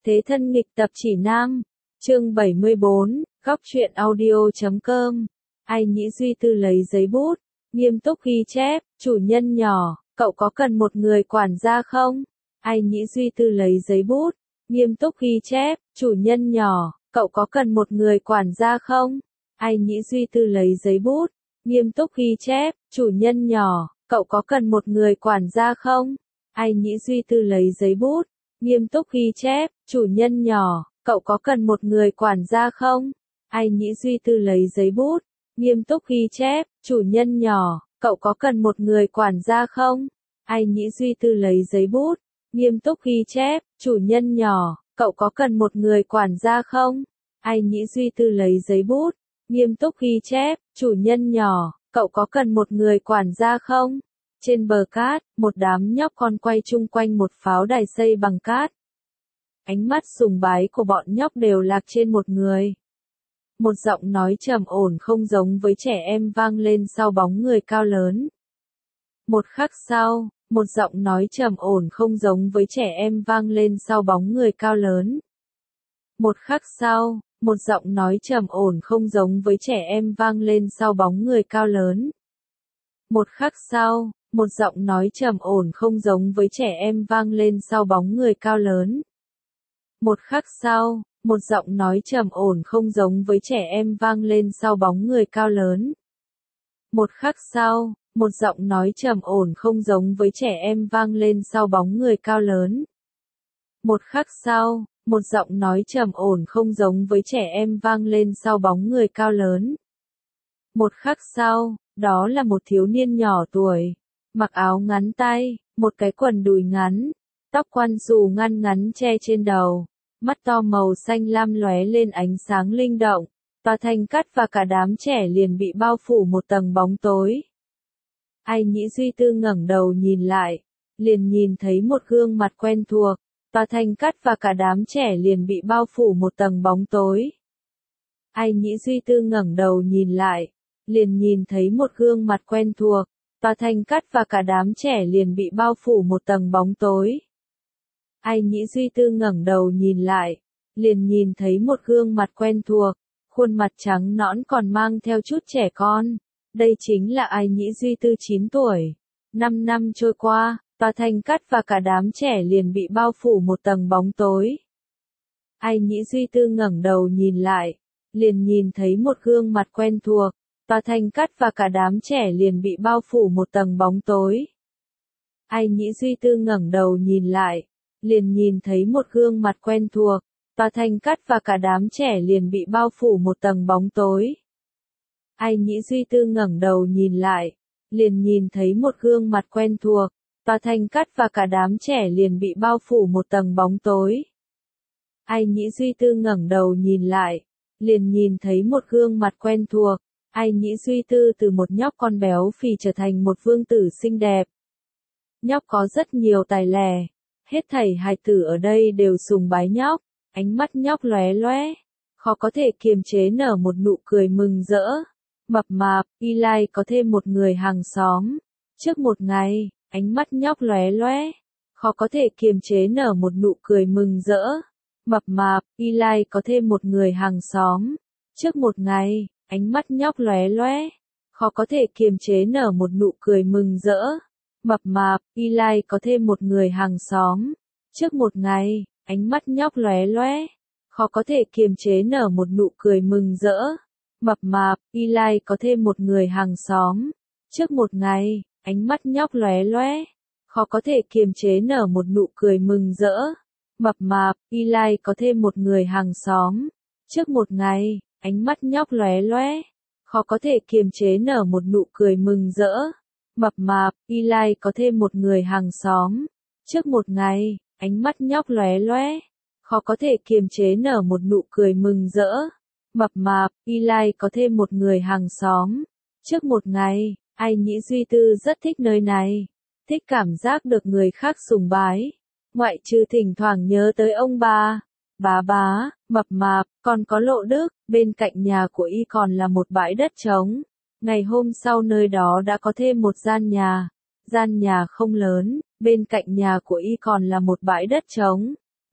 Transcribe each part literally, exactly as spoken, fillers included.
Thế thân nghịch tập chỉ nam, chương bảy mươi bốn, góc truyện audio chấm com. Ai Nhĩ Duy Tư lấy giấy bút, nghiêm túc ghi chép, chủ nhân nhỏ, cậu có cần một người quản gia không? Ai Nhĩ Duy Tư lấy giấy bút, nghiêm túc ghi chép, chủ nhân nhỏ, cậu có cần một người quản gia không? Ai Nhĩ Duy Tư lấy giấy bút, nghiêm túc ghi chép, chủ nhân nhỏ, cậu có cần một người quản gia không? Ai Nhĩ Duy Tư lấy giấy bút, nghiêm túc ghi chép, chủ nhân nhỏ, cậu có cần một người quản gia không? Ai Nhĩ Duy Tư lấy giấy bút, nghiêm túc ghi chép, chủ nhân nhỏ, cậu có cần một người quản gia không? Ai Nhĩ Duy Tư lấy giấy bút, nghiêm túc ghi chép, chủ nhân nhỏ, cậu có cần một người quản gia không? Ai Nhĩ Duy Tư lấy giấy bút, nghiêm túc ghi chép, chủ nhân nhỏ, cậu có cần một người quản gia không? Trên bờ cát, một đám nhóc con quay chung quanh một pháo đài xây bằng cát. Ánh mắt sùng bái của bọn nhóc đều lạc trên một người. Một giọng nói trầm ổn không giống với trẻ em vang lên sau bóng người cao lớn. Một khắc sau, một giọng nói trầm ổn không giống với trẻ em vang lên sau bóng người cao lớn. Một khắc sau, một giọng nói trầm ổn không giống với trẻ em vang lên sau bóng người cao lớn. Một khắc sau, một giọng nói trầm ổn không giống với trẻ em vang lên sau bóng người cao lớn. Một khắc sau, một giọng nói trầm ổn không giống với trẻ em vang lên sau bóng người cao lớn. Một khắc sau, một giọng nói trầm ổn không giống với trẻ em vang lên sau bóng người cao lớn. Một khắc sau, một giọng nói trầm ổn không giống với trẻ em vang lên sau bóng người cao lớn. Một khắc sau, đó là một thiếu niên nhỏ tuổi, mặc áo ngắn tay, một cái quần đùi ngắn, tóc quăn xù ngăn ngắn che trên đầu, mắt to màu xanh lam lóe lên ánh sáng linh động, tòa thành cát và cả đám trẻ liền bị bao phủ một tầng bóng tối. Ai Nhĩ Duy Tư ngẩng đầu nhìn lại, liền nhìn thấy một gương mặt quen thuộc, tòa thành cát và cả đám trẻ liền bị bao phủ một tầng bóng tối. Ai Nhĩ Duy Tư ngẩng đầu nhìn lại, liền nhìn thấy một gương mặt quen thuộc, tòa thành cát và cả đám trẻ liền bị bao phủ một tầng bóng tối. Ai Nhĩ Duy Tư ngẩng đầu nhìn lại, liền nhìn thấy một gương mặt quen thuộc, khuôn mặt trắng nõn còn mang theo chút trẻ con. Đây chính là Ai Nhĩ Duy Tư chín tuổi. Năm năm trôi qua, tòa thành cát và cả đám trẻ liền bị bao phủ một tầng bóng tối. Ai Nhĩ Duy Tư ngẩng đầu nhìn lại, liền nhìn thấy một gương mặt quen thuộc, tòa thành cát và cả đám trẻ liền bị bao phủ một tầng bóng tối. Ai Nhĩ Duy Tư ngẩng đầu nhìn lại, liền nhìn thấy một gương mặt quen thuộc, tòa thành cát và cả đám trẻ liền bị bao phủ một tầng bóng tối. Ai Nhĩ Duy Tư ngẩng đầu nhìn lại, liền nhìn thấy một gương mặt quen thuộc, tòa thành cát và cả đám trẻ liền bị bao phủ một tầng bóng tối. Ai Nhĩ Duy Tư ngẩng đầu nhìn lại, liền nhìn thấy một gương mặt quen thuộc, Ai Nhĩ Duy Tư từ một nhóc con béo phì trở thành một vương tử xinh đẹp. Nhóc có rất nhiều tài lẻ, hết thảy hài tử ở đây đều sùng bái nhóc, ánh mắt nhóc lóe lóe, khó có thể kiềm chế nở một nụ cười mừng rỡ. Mập mạp, Eli có thêm một người hàng xóm. Trước một ngày, ánh mắt nhóc lóe lóe, khó có thể kiềm chế nở một nụ cười mừng rỡ. Mập mạp, Eli có thêm một người hàng xóm. Trước một ngày, ánh mắt nhóc lóe lóe, khó có thể kiềm chế nở một nụ cười mừng rỡ. Mập mạp, Eli có thêm một người hàng xóm. Trước một ngày, ánh mắt nhóc lóe lóe, khó có thể kiềm chế nở một nụ cười mừng rỡ. Mập mạp, Eli có thêm một người hàng xóm. Trước một ngày, ánh mắt nhóc lóe lóe, khó có thể kiềm chế nở một nụ cười mừng rỡ. Mập mạp, Eli có thêm một người hàng xóm. Trước một ngày, ánh mắt nhóc lóe lóe, khó có thể kiềm chế nở một nụ cười mừng rỡ. Mập mạp, Eli có thêm một người hàng xóm. Trước một ngày, ánh mắt nhóc lóe lóe, khó có thể kiềm chế nở một nụ cười mừng rỡ. Mập mạp, Eli có thêm một người hàng xóm. Trước một ngày, Ai Nhĩ Duy Tư rất thích nơi này, thích cảm giác được người khác sùng bái, ngoại trừ thỉnh thoảng nhớ tới ông bà. Bá bá, mập mạp, còn có Lộ Đức, bên cạnh nhà của y còn là một bãi đất trống. Ngày hôm sau nơi đó đã có thêm một gian nhà. Gian nhà không lớn, bên cạnh nhà của y còn là một bãi đất trống.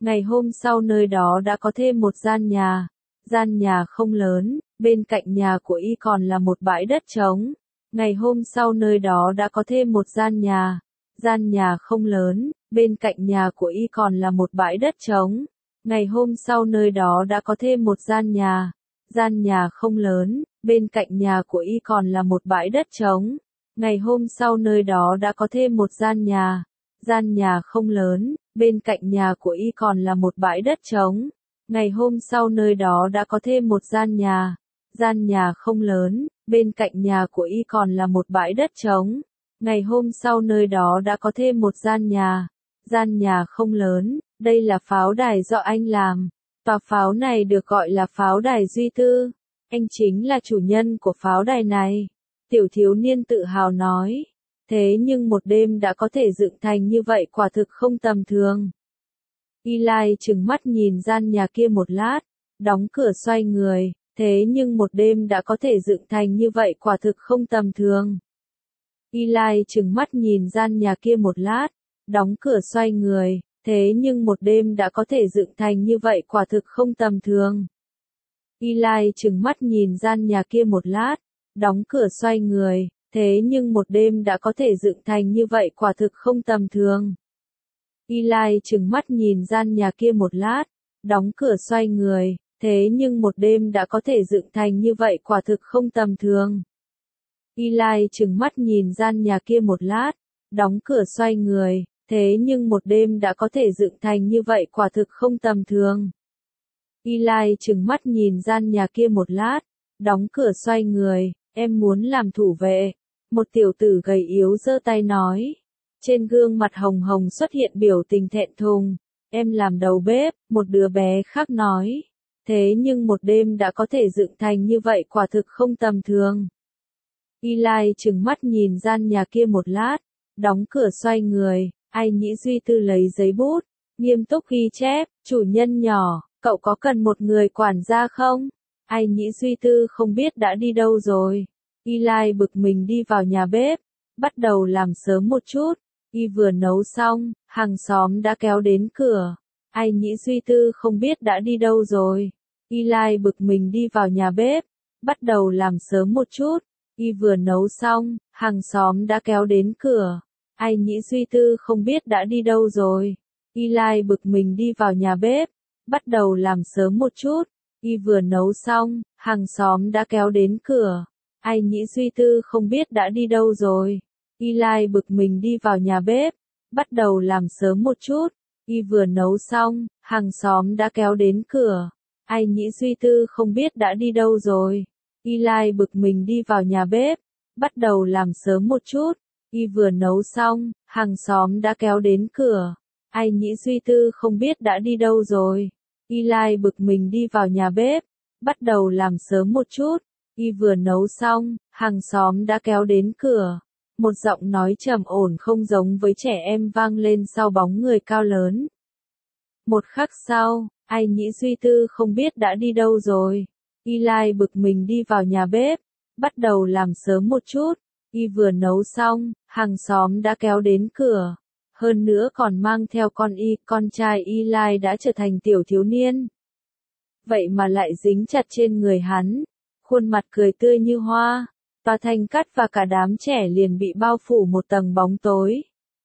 Ngày hôm sau nơi đó đã có thêm một gian nhà. Gian nhà không lớn, bên cạnh nhà của y còn là một bãi đất trống. Ngày hôm sau nơi đó đã có thêm một gian nhà. Gian nhà không lớn, bên cạnh nhà của y còn là một bãi đất trống. Ngày hôm sau nơi đó đã có thêm một gian nhà. Gian nhà không lớn, bên cạnh nhà của y còn là một bãi đất trống. Ngày hôm sau nơi đó đã có thêm một gian nhà. Gian nhà không lớn, bên cạnh nhà của y còn là một bãi đất trống. Ngày hôm sau nơi đó đã có thêm một gian nhà. Gian nhà không lớn, bên cạnh nhà của y còn là một bãi đất trống. Ngày hôm sau nơi đó đã có thêm một gian nhà. Gian nhà không lớn, đây là pháo đài do anh làm. Tòa pháo này được gọi là pháo đài Duy Tư. Anh chính là chủ nhân của pháo đài này. Tiểu thiếu niên tự hào nói. Thế nhưng một đêm đã có thể dựng thành như vậy quả thực không tầm thường. Eli trừng mắt nhìn gian nhà kia một lát, đóng cửa xoay người. Thế nhưng một đêm đã có thể dựng thành như vậy quả thực không tầm thường. Eli trừng mắt nhìn gian nhà kia một lát, đóng cửa xoay người. Thế nhưng một đêm đã có thể dựng thành như vậy quả thực không tầm thường. Eli trừng mắt nhìn gian nhà kia một lát, đóng cửa xoay người. Thế nhưng một đêm đã có thể dựng thành như vậy quả thực không tầm thường. Eli trừng mắt nhìn gian nhà kia một lát, đóng cửa xoay người. Thế nhưng một đêm đã có thể dựng thành như vậy quả thực không tầm thường. Eli trừng mắt nhìn gian nhà kia một lát, đóng cửa xoay người. Thế nhưng một đêm đã có thể dựng thành như vậy quả thực không tầm thường. Eli trừng mắt nhìn gian nhà kia một lát, đóng cửa xoay người. Em muốn làm thủ vệ. Một tiểu tử gầy yếu giơ tay nói. Trên gương mặt hồng hồng xuất hiện biểu tình thẹn thùng. Em làm đầu bếp, một đứa bé khác nói. Thế nhưng một đêm đã có thể dựng thành như vậy quả thực không tầm thường. Eli trừng mắt nhìn gian nhà kia một lát, đóng cửa xoay người. Ai Nhĩ Duy Tư lấy giấy bút, nghiêm túc ghi chép. Chủ nhân nhỏ, cậu có cần một người quản gia không? Ai Nhĩ Duy Tư không biết đã đi đâu rồi. Eli bực mình đi vào nhà bếp, bắt đầu làm sớm một chút. Y vừa nấu xong, hàng xóm đã kéo đến cửa. Ai Nhĩ Duy Tư không biết đã đi đâu rồi. Eli bực mình đi vào nhà bếp, bắt đầu làm sớm một chút. Y vừa nấu xong, hàng xóm đã kéo đến cửa. Ai Nhĩ Duy Tư không biết đã đi đâu rồi. Eli bực mình đi vào nhà bếp, bắt đầu làm sớm một chút. Y vừa nấu xong, hàng xóm đã kéo đến cửa. Ai Nhĩ Duy Tư không biết đã đi đâu rồi. Eli bực mình đi vào nhà bếp, bắt đầu làm sớm một chút. Y vừa nấu xong, hàng xóm đã kéo đến cửa. Ai Nhĩ Duy Tư không biết đã đi đâu rồi. Eli bực mình đi vào nhà bếp, bắt đầu làm sớm một chút. Y vừa nấu xong, hàng xóm đã kéo đến cửa. Ai Nhĩ Duy Tư không biết đã đi đâu rồi. Eli bực mình đi vào nhà bếp, bắt đầu làm sớm một chút. Y vừa nấu xong, hàng xóm đã kéo đến cửa. Một giọng nói trầm ổn không giống với trẻ em vang lên sau bóng người cao lớn. Một khắc sau, Ai Nhĩ Duy Tư không biết đã đi đâu rồi. Eli bực mình đi vào nhà bếp, bắt đầu làm sớm một chút. Y vừa nấu xong, hàng xóm đã kéo đến cửa. Hơn nữa còn mang theo con Y, con trai Eli đã trở thành tiểu thiếu niên. Vậy mà lại dính chặt trên người hắn. Khuôn mặt cười tươi như hoa. Tòa Thành Cát và cả đám trẻ liền bị bao phủ một tầng bóng tối.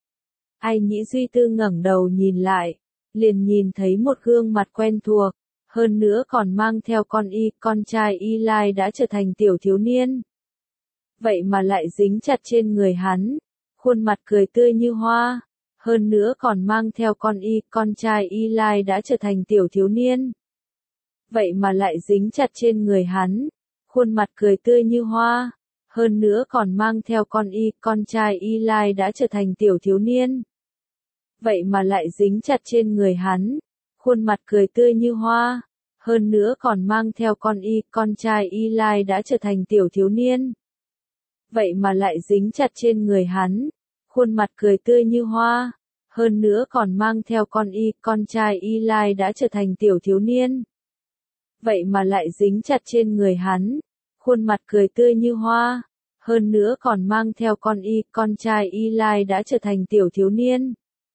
Ai Nhĩ Duy Tư ngẩng đầu nhìn lại, liền nhìn thấy một gương mặt quen thuộc, hơn nữa còn mang theo con Y, con trai Eli đã trở thành tiểu thiếu niên. Vậy mà lại dính chặt trên người hắn, khuôn mặt cười tươi như hoa, hơn nữa còn mang theo con Y, con trai Eli đã trở thành tiểu thiếu niên. Vậy mà lại dính chặt trên người hắn, khuôn mặt cười tươi như hoa, hơn nữa còn mang theo con Y, con trai Eli đã trở thành tiểu thiếu niên. Vậy mà lại dính chặt trên người hắn, khuôn mặt cười tươi như hoa, hơn nữa còn mang theo con Y, con trai Eli đã trở thành tiểu thiếu niên. Vậy mà lại dính chặt trên người hắn, khuôn mặt cười tươi như hoa, hơn nữa còn mang theo con Y, con trai Eli đã trở thành tiểu thiếu niên. Vậy mà lại dính chặt trên người hắn, khuôn mặt cười tươi như hoa, hơn nữa còn mang theo con Y, con trai Eli đã trở thành tiểu thiếu niên.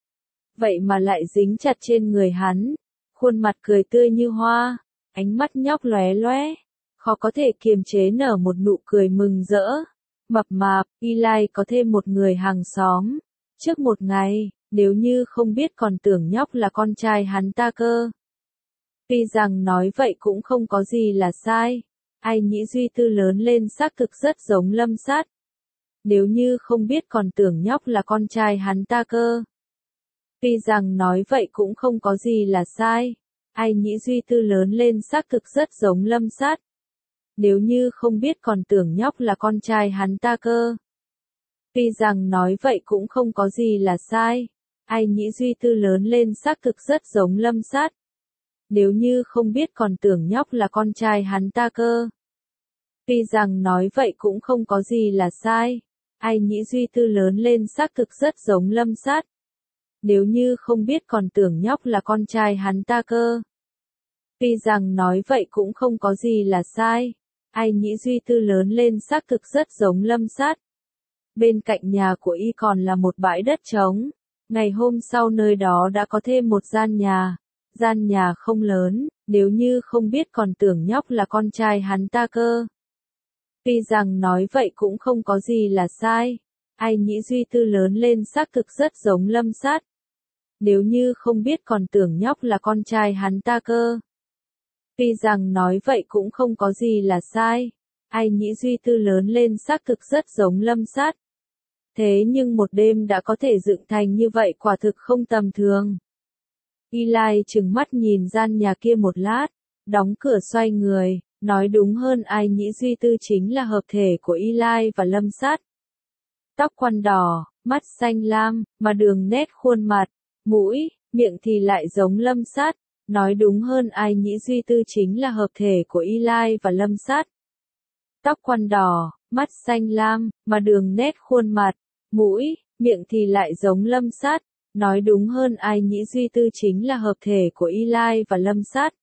vậy mà lại dính chặt trên người hắn. Khuôn mặt cười tươi như hoa, ánh mắt nhóc lóe lóe, khó có thể kiềm chế nở một nụ cười mừng rỡ. Mập mạp, Eli có thêm một người hàng xóm. Trước một ngày, nếu như không biết còn tưởng nhóc là con trai hắn ta cơ. Tuy rằng nói vậy cũng không có gì là sai. Ai Nhĩ Duy Tư lớn lên xác thực rất giống Lâm Sát. Nếu như không biết còn tưởng nhóc là con trai hắn ta cơ. Tuy rằng nói vậy cũng không có gì là sai. Ai Nhĩ Duy Tư lớn lên xác thực rất giống Lâm Sát. Nếu như không biết còn tưởng nhóc là con trai hắn ta cơ. Tuy rằng nói vậy cũng không có gì là sai. Ai Nhĩ Duy Tư lớn lên xác thực rất giống Lâm Sát. Nếu như không biết còn tưởng nhóc là con trai hắn ta cơ. Tuy rằng nói vậy cũng không có gì là sai. Ai Nhĩ Duy Tư lớn lên xác thực rất giống Lâm Sát. Nếu như không biết còn tưởng nhóc là con trai hắn ta cơ. Tuy rằng nói vậy cũng không có gì là sai. Ai Nhĩ Duy Tư lớn lên xác thực rất giống Lâm Sát. Bên cạnh nhà của y còn là một bãi đất trống. Ngày hôm sau nơi đó đã có thêm một gian nhà. Gian nhà không lớn, nếu như không biết còn tưởng nhóc là con trai hắn ta cơ. Tuy rằng nói vậy cũng không có gì là sai. Ai Nhĩ Duy Tư lớn lên xác thực rất giống Lâm Sát. Nếu như không biết còn tưởng nhóc là con trai hắn ta cơ. Tuy rằng nói vậy cũng không có gì là sai. Ai Nhĩ Duy Tư lớn lên xác thực rất giống Lâm Sát. Thế nhưng một đêm đã có thể dựng thành như vậy quả thực không tầm thường. Eli trừng mắt nhìn gian nhà kia một lát, đóng cửa xoay người, nói đúng hơn Ai Nhĩ Duy Tư chính là hợp thể của Eli và Lâm Sát. Tóc quăn đỏ, mắt xanh lam, mà đường nét khuôn mặt, mũi, miệng thì lại giống Lâm Sát, nói đúng hơn Ai Nhĩ Duy Tư chính là hợp thể của Eli và Lâm Sát. Tóc quăn đỏ, mắt xanh lam, mà đường nét khuôn mặt, mũi, miệng thì lại giống Lâm Sát, nói đúng hơn Ai Nhĩ Duy Tư chính là hợp thể của Eli và Lâm Sát.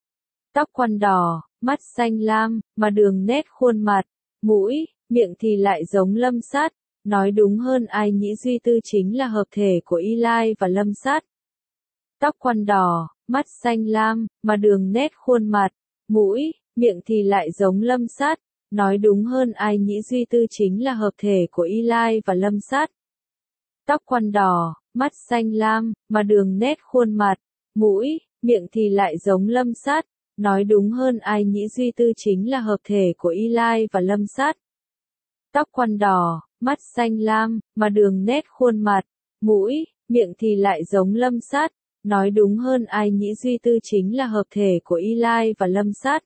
Tóc quăn đỏ, mắt xanh lam, mà đường nét khuôn mặt, mũi, miệng thì lại giống Lâm Sát, nói đúng hơn Ai Nhĩ Duy Tư chính là hợp thể của Eli và Lâm Sát. Tóc quăn đỏ, mắt xanh lam, mà đường nét khuôn mặt, mũi, miệng thì lại giống Lâm Sát, nói đúng hơn Ai Nhĩ Duy Tư chính là hợp thể của Eli và Lâm Sát. Tóc quăn đỏ, mắt xanh lam, mà đường nét khuôn mặt, mũi, miệng thì lại giống Lâm Sát, nói đúng hơn Ai Nhĩ Duy Tư chính là hợp thể của Eli và Lâm Sát. Tóc quăn đỏ, mắt xanh lam, mà đường nét khuôn mặt, mũi, miệng thì lại giống Lâm Sát, nói đúng hơn Ai Nhĩ Duy Tư chính là hợp thể của Eli và Lâm Sát.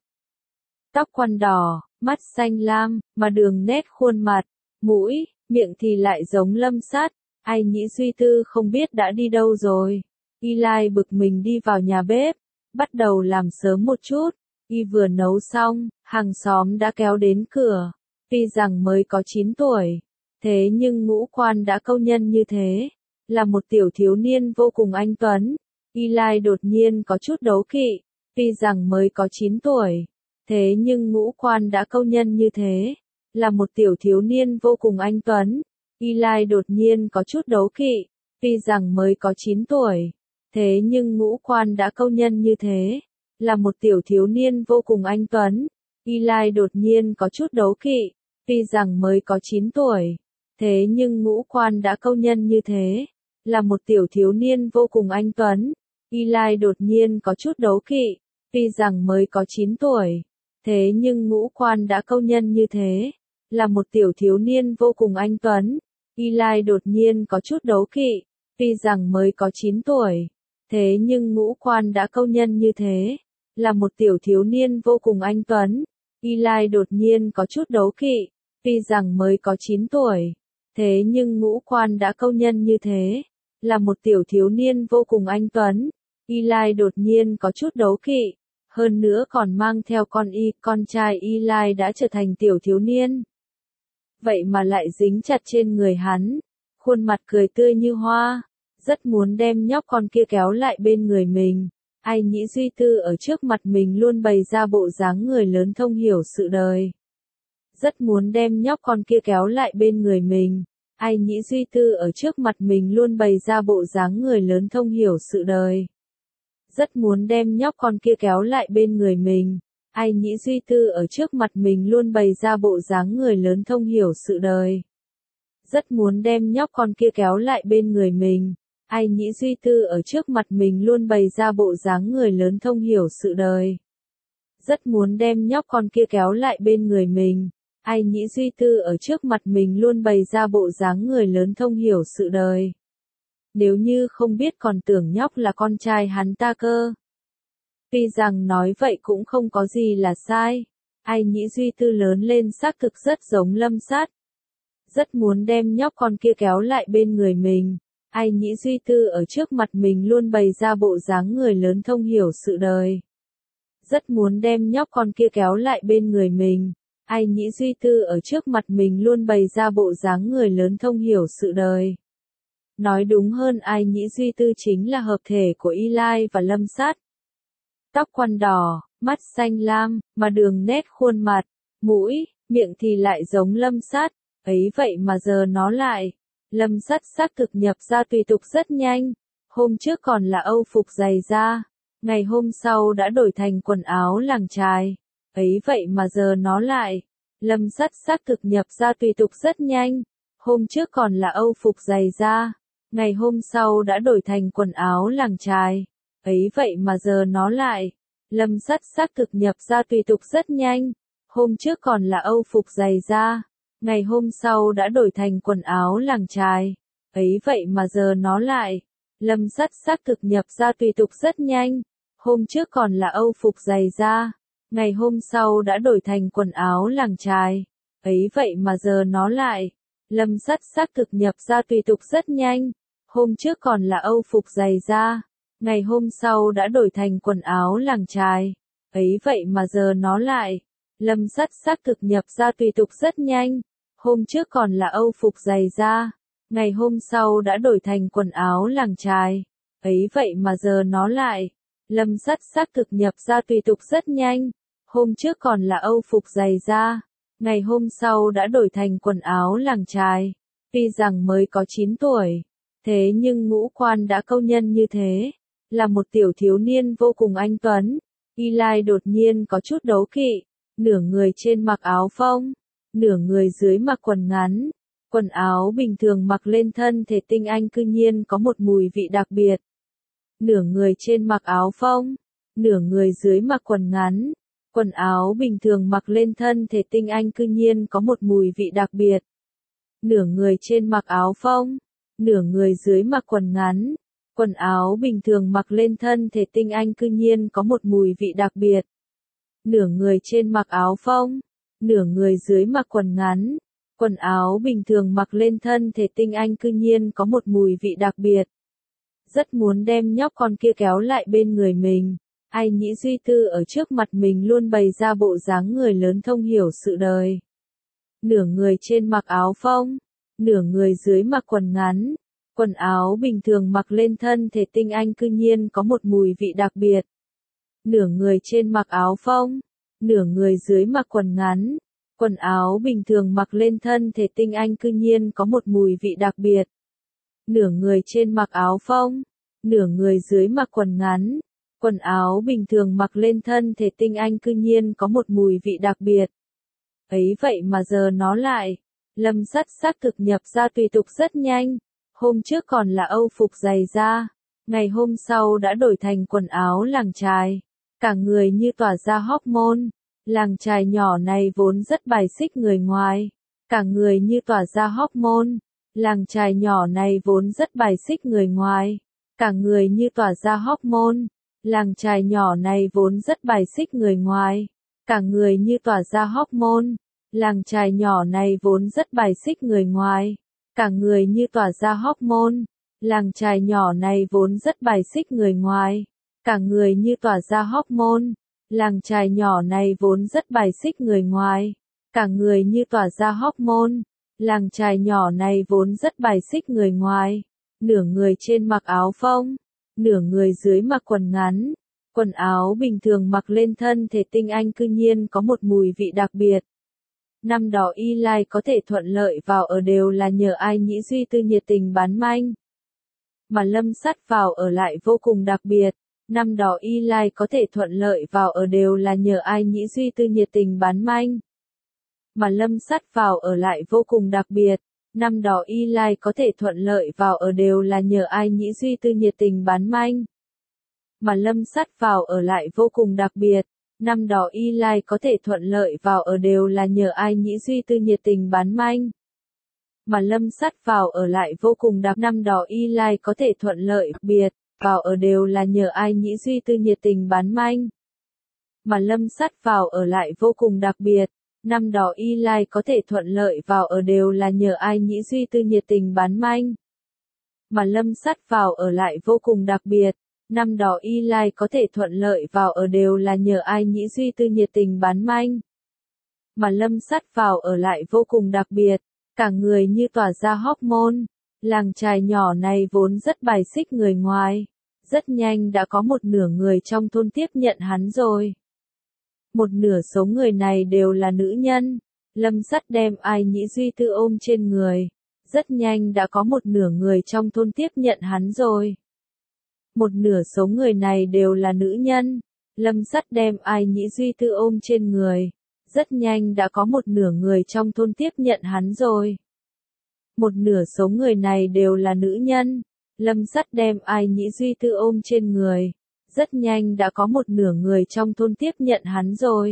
Tóc quăn đỏ, mắt xanh lam, mà đường nét khuôn mặt, mũi, miệng thì lại giống Lâm Sát, Ai Nhĩ Duy Tư không biết đã đi đâu rồi. Eli bực mình đi vào nhà bếp, bắt đầu làm sớm một chút. Y vừa nấu xong, hàng xóm đã kéo đến cửa. Tuy rằng mới có chín tuổi, thế nhưng ngũ quan đã câu nhân như thế, là một tiểu thiếu niên vô cùng anh tuấn. Eli đột nhiên có chút đố kỵ, tuy rằng mới có chín tuổi, thế nhưng ngũ quan đã câu nhân như thế, là một tiểu thiếu niên vô cùng anh tuấn. Eli đột nhiên có chút đố kỵ, tuy rằng mới có chín tuổi, thế nhưng ngũ quan đã câu nhân như thế, là một tiểu thiếu niên vô cùng anh tuấn. Eli đột nhiên có chút đố kỵ, tuy rằng mới có chín tuổi, thế nhưng ngũ quan đã câu nhân như thế, là một tiểu thiếu niên vô cùng anh tuấn. Eli đột nhiên có chút đố kỵ, tuy rằng mới có chín tuổi, thế nhưng ngũ quan đã câu nhân như thế, là một tiểu thiếu niên vô cùng anh tuấn. Eli đột nhiên có chút đố kỵ, tuy rằng mới có chín tuổi, thế nhưng ngũ quan đã câu nhân như thế, là một tiểu thiếu niên vô cùng anh tuấn. Eli đột nhiên có chút đố kỵ, tuy rằng mới có chín tuổi, thế nhưng ngũ quan đã câu nhân như thế, là một tiểu thiếu niên vô cùng anh tuấn. Eli đột nhiên có chút đố kỵ, hơn nữa còn mang theo con y, con trai Eli đã trở thành tiểu thiếu niên. Vậy mà lại dính chặt trên người hắn, khuôn mặt cười tươi như hoa, rất muốn đem nhóc con kia kéo lại bên người mình. Ai Nhĩ Duy Tư ở trước mặt mình luôn bày ra bộ dáng người lớn thông hiểu sự đời. Rất muốn đem nhóc con kia kéo lại bên người mình. Ai Nhĩ Duy Tư ở trước mặt mình luôn bày ra bộ dáng người lớn thông hiểu sự đời. Rất muốn đem nhóc con kia kéo lại bên người mình. Ai Nhĩ Duy Tư ở trước mặt mình luôn bày ra bộ dáng người lớn thông hiểu sự đời. Rất muốn đem nhóc con kia kéo lại bên người mình. Ai Nhĩ Duy Tư ở trước mặt mình luôn bày ra bộ dáng người lớn thông hiểu sự đời. Rất muốn đem nhóc con kia kéo lại bên người mình. Ai Nhĩ Duy Tư ở trước mặt mình luôn bày ra bộ dáng người lớn thông hiểu sự đời. Nếu như không biết còn tưởng nhóc là con trai hắn ta cơ. Tuy rằng nói vậy cũng không có gì là sai. Ai Nhĩ Duy Tư lớn lên xác thực rất giống Lâm Sát. Rất muốn đem nhóc con kia kéo lại bên người mình. Ai Nhĩ Duy Tư ở trước mặt mình luôn bày ra bộ dáng người lớn thông hiểu sự đời. Rất muốn đem nhóc con kia kéo lại bên người mình. Ai Nhĩ Duy Tư ở trước mặt mình luôn bày ra bộ dáng người lớn thông hiểu sự đời. Nói đúng hơn Ai Nhĩ Duy Tư chính là hợp thể của Y Lai và Lâm Sát. Tóc quăn đỏ, mắt xanh lam, mà đường nét khuôn mặt, mũi, miệng thì lại giống Lâm Sát. Ấy vậy mà giờ nó lại. Lâm Sát xác thực nhập ra tùy tục rất nhanh. Hôm trước còn là âu phục giày da. Ngày hôm sau đã đổi thành quần áo làng chài. Ấy vậy mà giờ nó lại. Lâm Sát xác thực nhập ra tùy tục rất nhanh. Hôm trước còn là âu phục giày da. Ngày hôm sau đã đổi thành quần áo làng chài. Ấy vậy mà giờ nó lại. Lâm Sát xác thực nhập ra tùy tục rất nhanh. Hôm trước còn là âu phục giày da. Ngày hôm sau đã đổi thành quần áo làng chài. Ấy vậy mà giờ nó lại. Lâm Sát xác thực nhập ra tùy tục rất nhanh. Hôm trước còn là âu phục giày da. Ngày hôm sau đã đổi thành quần áo làng chài. Ấy vậy mà giờ nó lại. Lâm Sát xác thực nhập ra tùy tục rất nhanh. Hôm trước còn là âu phục giày da. Ngày hôm sau đã đổi thành quần áo làng chài. Ấy vậy mà giờ nó lại. Lâm Sát xác thực nhập ra tùy tục rất nhanh. Hôm trước còn là âu phục giày da. Ngày hôm sau đã đổi thành quần áo làng chài. Ấy vậy mà giờ nó lại. Lâm Sát xác thực nhập ra tùy tục rất nhanh. Hôm trước còn là âu phục giày da. Ngày hôm sau đã đổi thành quần áo làng chài. Tuy rằng mới có chín tuổi. Thế nhưng ngũ quan đã câu nhân như thế. Là một tiểu thiếu niên vô cùng anh tuấn. Y Lai đột nhiên có chút đấu kỵ. Nửa người trên mặc áo phông. Nửa người dưới mặc quần ngắn. Quần áo bình thường mặc lên thân thể tinh anh cư nhiên có một mùi vị đặc biệt. Nửa người trên mặc áo phông. Nửa người dưới mặc quần ngắn. Quần áo bình thường mặc lên thân thể tinh anh cư nhiên có một mùi vị đặc biệt. Nửa người trên mặc áo phông. Nửa người dưới mặc quần ngắn. Quần áo bình thường mặc lên thân thể tinh anh cư nhiên có một mùi vị đặc biệt. Nửa người trên mặc áo phông. Nửa người dưới mặc quần ngắn. Quần áo bình thường mặc lên thân thể tinh anh cư nhiên có một mùi vị đặc biệt. Rất muốn đem nhóc con kia kéo lại bên người mình. Ai Nhĩ Duy Tư ở trước mặt mình luôn bày ra bộ dáng người lớn thông hiểu sự đời. Nửa người trên mặc áo phông. Nửa người dưới mặc quần ngắn. Quần áo bình thường mặc lên thân thể tinh anh cư nhiên có một mùi vị đặc biệt. Nửa người trên mặc áo phông. Nửa người dưới mặc quần ngắn. Quần áo bình thường mặc lên thân thể tinh anh cư nhiên có một mùi vị đặc biệt. Nửa người trên mặc áo phông. Nửa người dưới mặc quần ngắn. Quần áo bình thường mặc lên thân thể tinh anh cư nhiên có một mùi vị đặc biệt. Ấy vậy mà giờ nó lại. Lâm Sát xác thực nhập ra tùy tục rất nhanh. Hôm trước còn là âu phục giày da. Ngày hôm sau đã đổi thành quần áo làng chài. Cả người như tỏa ra hormone. Làng chài nhỏ này vốn rất bài xích người ngoài. Cả người như tỏa ra hormone. Làng chài nhỏ này vốn rất bài xích người ngoài. Cả người như tỏa ra hormone. Làng chài nhỏ này vốn rất bài xích người ngoài. Cả người như tỏa ra hormone. Làng chài nhỏ này vốn rất bài xích người ngoài. Cả người như tỏa ra hormone. Làng chài nhỏ này vốn rất bài xích người ngoài. Cả người như tỏa ra hormone. Làng chài nhỏ này vốn rất bài xích người ngoài. Cả người như tỏa ra hormone. Làng chài nhỏ này vốn rất bài xích người ngoài. Nửa người trên mặc áo phông. Nửa người dưới mặc quần ngắn. Quần áo bình thường mặc lên thân thể tinh anh cư nhiên có một mùi vị đặc biệt. Năm đó Eli có thể thuận lợi vào ở đều là nhờ Ai Nhĩ Duy Tư nhiệt tình bán manh. Mà Lâm Sắt vào ở lại vô cùng đặc biệt. Năm đó Eli có thể thuận lợi vào ở đều là nhờ Ai Nhĩ Duy Tư nhiệt tình bán manh. Mà Lâm Sắt vào ở lại vô cùng đặc biệt. Năm đó Eli có thể thuận lợi vào ở đều là nhờ Ai Nhĩ Duy Tư nhiệt tình bán manh. Mà Lâm Sắt vào ở lại vô cùng đặc biệt. Năm đó Eli có thể thuận lợi vào ở đều là nhờ Ai Nhĩ Duy Tư nhiệt tình bán manh. Mà Lâm Sắt vào ở lại vô cùng đặc. Năm đó Eli có thể thuận lợi biệt vào ở đều là nhờ Ai Nhĩ Duy Tư nhiệt tình bán manh. Mà Lâm Sắt vào ở lại vô cùng đặc biệt. Năm đó Eli có thể thuận lợi vào ở đều là nhờ Ai Nhĩ Duy Tư nhiệt tình bán manh. Mà Lâm Sắt vào ở lại vô cùng đặc biệt. Năm đó Eli có thể thuận lợi vào ở đều là nhờ Ai Nhĩ Duy Tư nhiệt tình bán manh. Mà Lâm Sắt vào ở lại vô cùng đặc biệt. Cả người như tỏa ra hormone. Làng chài nhỏ này vốn rất bài xích người ngoài. Rất nhanh đã có một nửa người trong thôn tiếp nhận hắn rồi. Một nửa số người này đều là nữ nhân. Lâm Sắt đem Ai Nhĩ Duy Tư ôm trên người. Rất nhanh đã có một nửa người trong thôn tiếp nhận hắn rồi. Một nửa số người này đều là nữ nhân. Lâm Sắt đem Ai Nhĩ Duy Tư ôm trên người. Rất nhanh đã có một nửa người trong thôn tiếp nhận hắn rồi. Một nửa số người này đều là nữ nhân. Lâm Sắt đem Ai Nhĩ Duy Tư ôm trên người. Rất nhanh đã có một nửa người trong thôn tiếp nhận hắn rồi.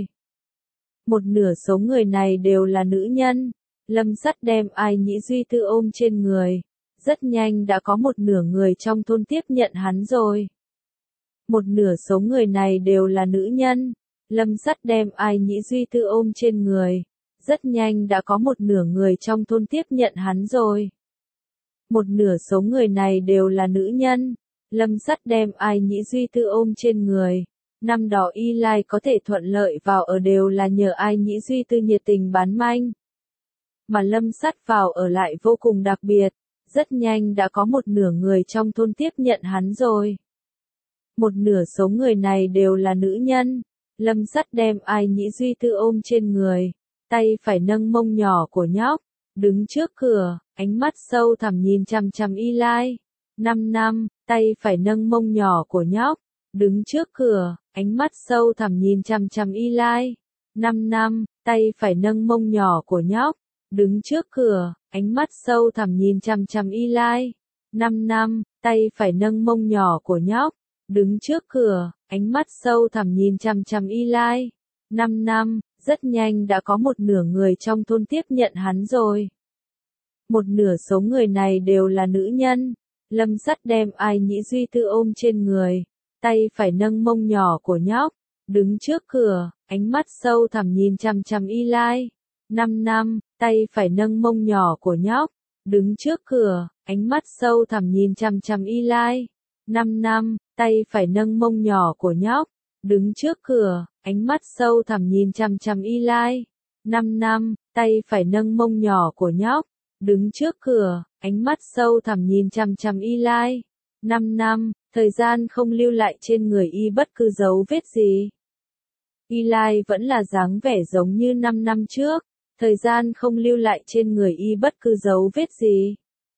Một nửa số người này đều là nữ nhân. Lâm Sắt đem Ai Nhĩ Duy Tư ôm trên người. Rất nhanh đã có một nửa người trong thôn tiếp nhận hắn rồi. Một nửa số người này đều là nữ nhân. Lâm Sắt đem Ai Nhĩ Duy Tư ôm trên người. Rất nhanh đã có một nửa người trong thôn tiếp nhận hắn rồi. Một nửa số người này đều là nữ nhân. Lâm Sắt đem Ai Nhĩ Duy Tư ôm trên người. Năm đó Eli có thể thuận lợi vào ở đều là nhờ Ai Nhĩ Duy Tư nhiệt tình bán manh. Mà Lâm Sắt vào ở lại vô cùng đặc biệt. Rất nhanh đã có một nửa người trong thôn tiếp nhận hắn rồi. Một nửa số người này đều là nữ nhân. Lâm Sắt đem Ai Nhĩ Duy Tư ôm trên người. Tay phải nâng mông nhỏ của nhóc. Đứng trước cửa, ánh mắt sâu thẳm nhìn chằm chằm Eli. Năm năm, tay phải nâng mông nhỏ của nhóc. Đứng trước cửa, ánh mắt sâu thẳm nhìn chằm chằm Eli. Năm năm, tay phải nâng mông nhỏ của nhóc. Đứng trước cửa, ánh mắt sâu thẳm nhìn chằm chằm Eli. Năm năm, tay phải nâng mông nhỏ của nhóc. Đứng trước cửa, ánh mắt sâu thẳm nhìn chằm chằm Eli. Năm năm, rất nhanh đã có một nửa người trong thôn tiếp nhận hắn rồi. Một nửa số người này đều là nữ nhân. Lâm Sắt đem Ai Nhĩ Duy Tư ôm trên người. Tay phải nâng mông nhỏ của nhóc. Đứng trước cửa, ánh mắt sâu thẳm nhìn chằm chằm Eli. Năm năm, tay phải nâng mông nhỏ của nhóc. Đứng trước cửa, ánh mắt sâu thẳm nhìn chằm chằm Eli. Năm năm, tay phải nâng mông nhỏ của nhóc. Đứng trước cửa, ánh mắt sâu thẳm nhìn chằm chằm Eli. Năm năm, tay phải nâng mông nhỏ của nhóc. Đứng trước cửa, ánh mắt sâu thẳm nhìn chằm chằm Eli. Năm năm, thời gian không lưu lại trên người y bất cứ dấu vết gì. Eli vẫn là dáng vẻ giống như năm năm trước. Thời gian không lưu lại trên người y bất cứ dấu vết gì.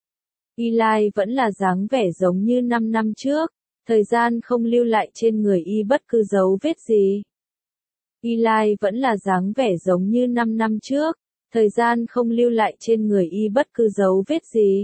Eli vẫn là dáng vẻ giống như năm năm trước. Thời gian không lưu lại trên người y bất cứ dấu vết gì. Eli vẫn là dáng vẻ giống như năm năm trước. Thời gian không lưu lại trên người y bất cứ dấu vết gì.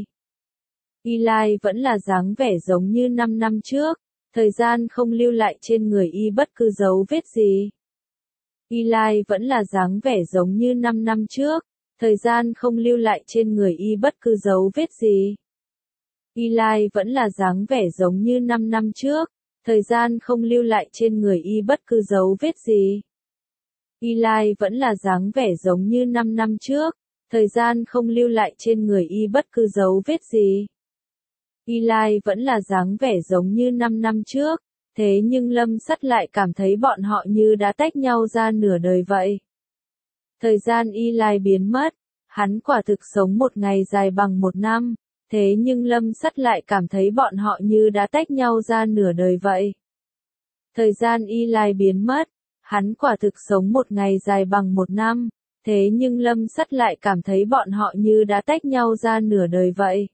Eli vẫn là dáng vẻ giống như năm năm trước. Thời gian không lưu lại trên người y bất cứ dấu vết gì. Eli vẫn là dáng vẻ giống như năm năm trước. Thời gian không lưu lại trên người y bất cứ dấu vết gì. Eli vẫn là dáng vẻ giống như năm năm trước. Thời gian không lưu lại trên người y bất cứ dấu vết gì. Eli vẫn là dáng vẻ giống như năm năm trước. Thời gian không lưu lại trên người y bất cứ dấu vết gì. Eli vẫn là dáng vẻ giống như năm năm trước. Thế nhưng Lâm Sắt lại cảm thấy bọn họ như đã tách nhau ra nửa đời vậy. Thời gian Eli biến mất. Hắn quả thực sống một ngày dài bằng một năm. Thế nhưng Lâm Sắt lại cảm thấy bọn họ như đã tách nhau ra nửa đời vậy. Thời gian Eli biến mất. Hắn quả thực sống một ngày dài bằng một năm. Thế nhưng Lâm Sắt lại cảm thấy bọn họ như đã tách nhau ra nửa đời vậy.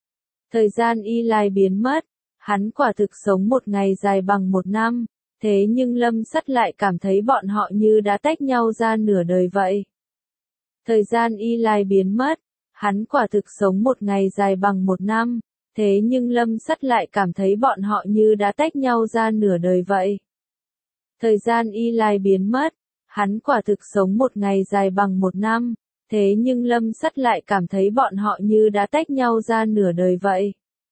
Thời gian Eli biến mất, hắn quả thực sống một ngày dài bằng một năm, thế nhưng Lâm Sắt lại cảm thấy bọn họ như đã tách nhau ra nửa đời vậy. Thời gian Eli biến mất, hắn quả thực sống một ngày dài bằng một năm, thế nhưng Lâm Sắt lại cảm thấy bọn họ như đã tách nhau ra nửa đời vậy. Thời gian Eli biến mất, hắn quả thực sống một ngày dài bằng một năm, thế nhưng Lâm Sắt lại cảm thấy bọn họ như đã tách nhau ra nửa đời vậy.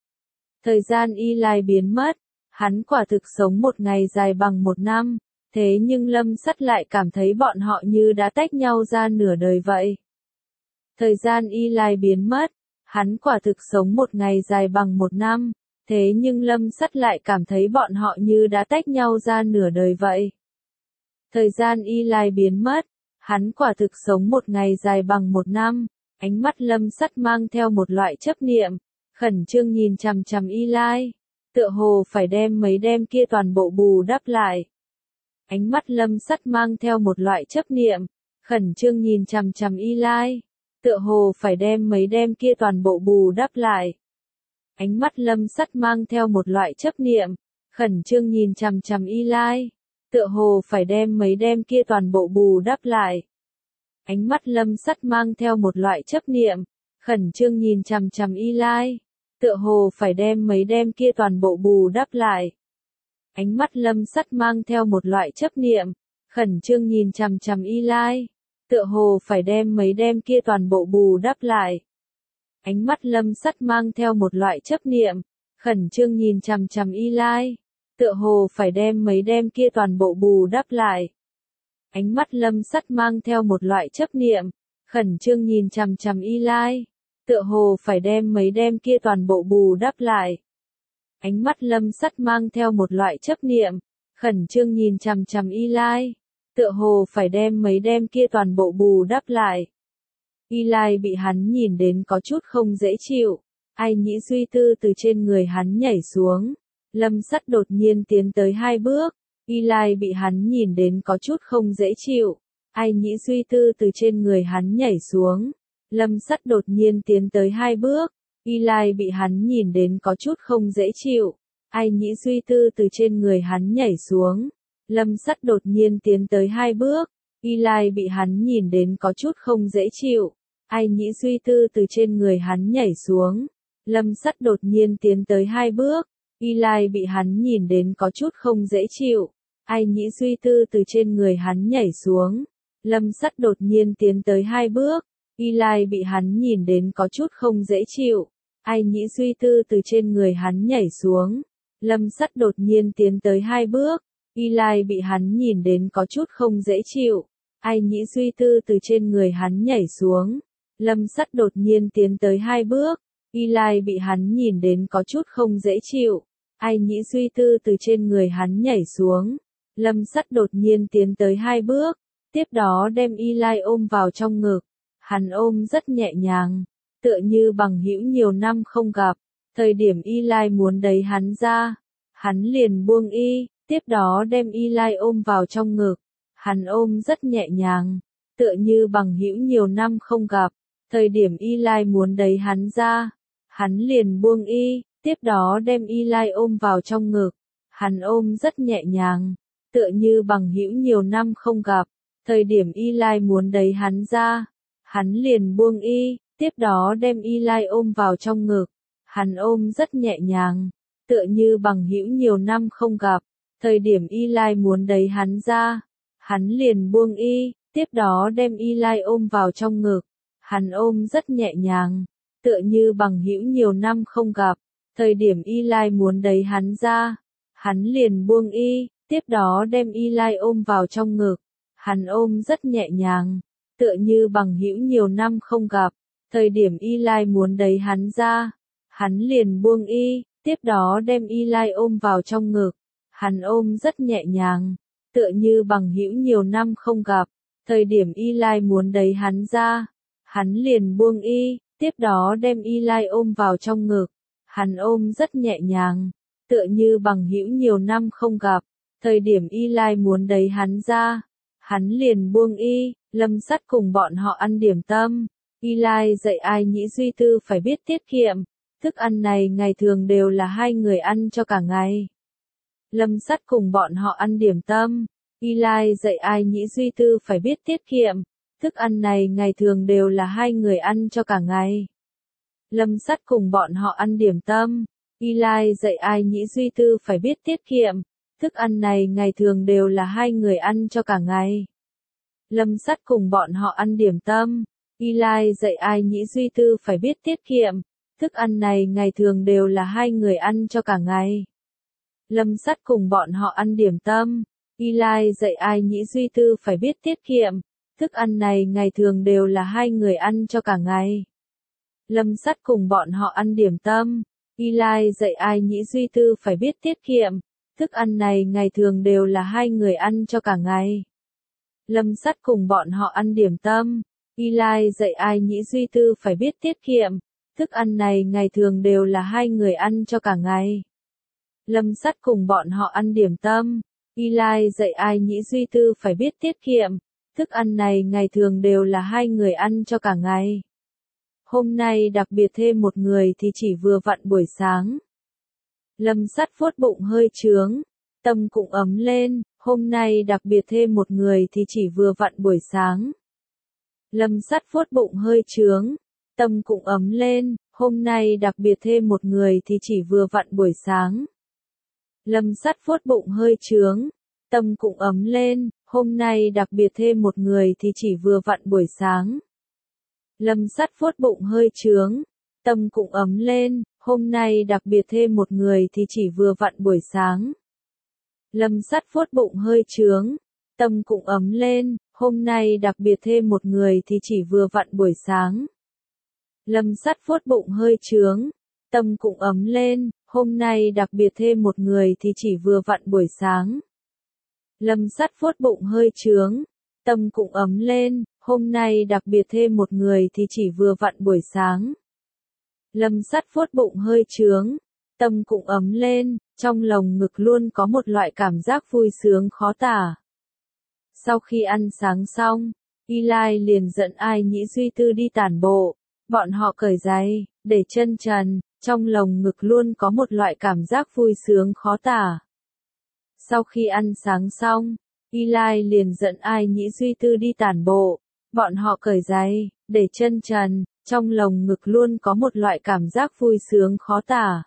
Thời gian Eli biến mất, hắn quả thực sống một ngày dài bằng một năm, thế nhưng Lâm Sắt lại cảm thấy bọn họ như đã tách nhau ra nửa đời vậy. Thời gian Eli biến mất, hắn quả thực sống một ngày dài bằng một năm, thế nhưng Lâm Sắt lại cảm thấy bọn họ như đã tách nhau ra nửa đời vậy. Thời gian Eli biến mất, hắn quả thực sống một ngày dài bằng một năm, ánh mắt Lâm Sắt mang theo một loại chấp niệm, khẩn trương nhìn chằm chằm Eli, tựa hồ phải đem mấy đêm kia toàn bộ bù đắp lại. Ánh mắt Lâm Sắt mang theo một loại chấp niệm, khẩn trương nhìn chằm chằm Eli, tựa hồ phải đem mấy đêm kia toàn bộ bù đắp lại. Ánh mắt Lâm Sắt mang theo một loại chấp niệm, khẩn trương nhìn chằm chằm Eli, tựa hồ phải đem mấy đêm kia toàn bộ bù đắp lại. Ánh mắt Lâm Sắt mang theo một loại chấp niệm, khẩn trương nhìn chằm chằm Eli, tựa hồ phải đem mấy đêm kia toàn bộ bù đắp lại. Ánh mắt Lâm Sắt mang theo một loại chấp niệm, khẩn trương nhìn chằm chằm Eli, tựa hồ phải đem mấy đêm kia toàn bộ bù đắp lại. Ánh mắt Lâm Sắt mang theo một loại chấp niệm, khẩn trương nhìn chằm chằm Eli, tựa hồ phải đem mấy đêm kia toàn bộ bù đắp lại. Ánh mắt Lâm Sắt mang theo một loại chấp niệm, khẩn trương nhìn chằm chằm Eli, tựa hồ phải đem mấy đêm kia toàn bộ bù đắp lại. Ánh mắt Lâm Sắt mang theo một loại chấp niệm, khẩn trương nhìn chằm chằm Eli, tựa hồ phải đem mấy đêm kia toàn bộ bù đắp lại. Eli bị hắn nhìn đến có chút không dễ chịu, ai nhĩ suy tư từ trên người hắn nhảy xuống. Lâm Sắt đột nhiên tiến tới hai bước, Eli bị hắn nhìn đến có chút không dễ chịu, ai nhĩ suy tư từ trên người hắn nhảy xuống. Lâm Sắt đột nhiên tiến tới hai bước, Eli bị hắn nhìn đến có chút không dễ chịu, ai nhĩ suy tư từ trên người hắn nhảy xuống. Lâm Sắt đột nhiên tiến tới hai bước, Eli bị hắn nhìn đến có chút không dễ chịu, ai nhĩ suy tư từ trên người hắn nhảy xuống. Lâm Sắt đột nhiên tiến tới hai bước, Eli bị hắn nhìn đến có chút không dễ chịu, ai nhĩ suy tư từ trên người hắn nhảy xuống. Lâm Sắt đột nhiên tiến tới hai bước, Eli bị hắn nhìn đến có chút không dễ chịu, ai nhĩ suy tư từ trên người hắn nhảy xuống. Lâm Sắt đột nhiên tiến tới hai bước, Eli bị hắn nhìn đến có chút không dễ chịu, ai nhĩ suy tư từ trên người hắn nhảy xuống. Lâm Sắt đột nhiên tiến tới hai bước, Eli bị hắn nhìn đến có chút không dễ chịu, ai nhĩ suy tư từ trên người hắn nhảy xuống. Lâm Sắt đột nhiên tiến tới hai bước, tiếp đó đem Eli ôm vào trong ngực. Hắn ôm rất nhẹ nhàng, tựa như bằng hữu nhiều năm không gặp. Thời điểm Eli muốn đẩy hắn ra, hắn liền buông y, tiếp đó đem Eli ôm vào trong ngực. Hắn ôm rất nhẹ nhàng, tựa như bằng hữu nhiều năm không gặp. Thời điểm Eli muốn đẩy hắn ra, hắn liền buông y, tiếp đó đem Eli ôm vào trong ngực. Hắn ôm rất nhẹ nhàng, tựa như bằng hữu nhiều năm không gặp. Thời điểm Eli muốn đẩy hắn ra, hắn liền buông y, tiếp đó đem Eli ôm vào trong ngực. Hắn ôm rất nhẹ nhàng, tựa như bằng hữu nhiều năm không gặp. Thời điểm Eli muốn đẩy hắn ra, hắn liền buông y, tiếp đó đem Eli ôm vào trong ngực. Hắn ôm rất nhẹ nhàng, tựa như bằng hữu nhiều năm không gặp. Thời điểm Eli muốn đẩy hắn ra, hắn liền buông y, tiếp đó đem Eli ôm vào trong ngực. Hắn ôm rất nhẹ nhàng, tựa như bằng hữu nhiều năm không gặp. Thời điểm Eli muốn đẩy hắn ra, hắn liền buông y, tiếp đó đem Eli ôm vào trong ngực. Hắn ôm rất nhẹ nhàng, tựa như bằng hữu nhiều năm không gặp. Thời điểm Eli muốn đẩy hắn ra, hắn liền buông y, tiếp đó đem Eli ôm vào trong ngực. Hắn ôm rất nhẹ nhàng, tựa như bằng hữu nhiều năm không gặp. Thời điểm Eli muốn đẩy hắn ra, hắn liền buông y, Lâm Sắt cùng bọn họ ăn điểm tâm. Eli dạy Ai Nhĩ Duy Tư phải biết tiết kiệm. Thức ăn này ngày thường đều là hai người ăn cho cả ngày. Lâm Sắt cùng bọn họ ăn điểm tâm. Eli dạy Ai Nhĩ Duy Tư phải biết tiết kiệm. Thức ăn này ngày thường đều là hai người ăn cho cả ngày. Lâm Sắt cùng bọn họ ăn điểm tâm. Eli dạy Ai Nhĩ Duy Tư phải biết tiết kiệm. Thức ăn này ngày thường đều là hai người ăn cho cả ngày. Lâm Sắt cùng bọn họ ăn điểm tâm. Eli dạy Ai Nhĩ Duy Tư phải biết tiết kiệm. Thức ăn này ngày thường đều là hai người ăn cho cả ngày. Lâm Sắt cùng bọn họ ăn điểm tâm. Eli dạy Ai Nhĩ Duy Tư phải biết tiết kiệm. Thức ăn này ngày thường đều là hai người ăn cho cả ngày. Lâm Sắt cùng bọn họ ăn điểm tâm. Eli dạy Ai Nhĩ Duy Tư phải biết tiết kiệm. Thức ăn này ngày thường đều là hai người ăn cho cả ngày. Lâm Sắt cùng bọn họ ăn điểm tâm. Eli dạy Ai Nhĩ Duy Tư phải biết tiết kiệm. Thức ăn này ngày thường đều là hai người ăn cho cả ngày. Lâm Sắt cùng bọn họ ăn điểm tâm. Eli dạy Ai Nhĩ Duy Tư phải biết tiết kiệm. Thức ăn này ngày thường đều là hai người ăn cho cả ngày. Hôm nay đặc biệt thêm một người thì chỉ vừa vặn buổi sáng. Lâm Sắt vuốt bụng hơi trướng, tâm cũng ấm lên, hôm nay đặc biệt thêm một người thì chỉ vừa vặn buổi sáng. Lâm Sắt vuốt bụng hơi trướng, tâm cũng ấm lên, hôm nay đặc biệt thêm một người thì chỉ vừa vặn buổi sáng. Lâm Sắt vuốt bụng hơi trướng, tâm cũng ấm lên, hôm nay đặc biệt thêm một người thì chỉ vừa vặn buổi sáng. Lâm Sắt vuốt bụng hơi trướng, tâm cũng ấm lên, hôm nay đặc biệt thêm một người thì chỉ vừa vặn buổi sáng. Lâm Sắt vuốt bụng hơi trướng, tâm cũng ấm lên, hôm nay đặc biệt thêm một người thì chỉ vừa vặn buổi sáng. Lâm Sắt vuốt bụng hơi trướng, tâm cũng ấm lên, hôm nay đặc biệt thêm một người thì chỉ vừa vặn buổi sáng. Lâm Sắt vuốt bụng hơi trướng, tâm cũng ấm lên, hôm nay đặc biệt thêm một người thì chỉ vừa vặn buổi sáng. Lâm Sắt vuốt bụng hơi trướng, tâm cũng ấm lên, trong lồng ngực luôn có một loại cảm giác vui sướng khó tả. Sau khi ăn sáng xong, Eli liền dẫn Ai Nhĩ Duy Tư đi tản bộ, bọn họ cởi giày, để chân trần, trong lồng ngực luôn có một loại cảm giác vui sướng khó tả. Sau khi ăn sáng xong, Eli liền dẫn Ai Nhĩ Duy Tư đi tản bộ, bọn họ cởi giày, để chân trần, trong lồng ngực luôn có một loại cảm giác vui sướng khó tả.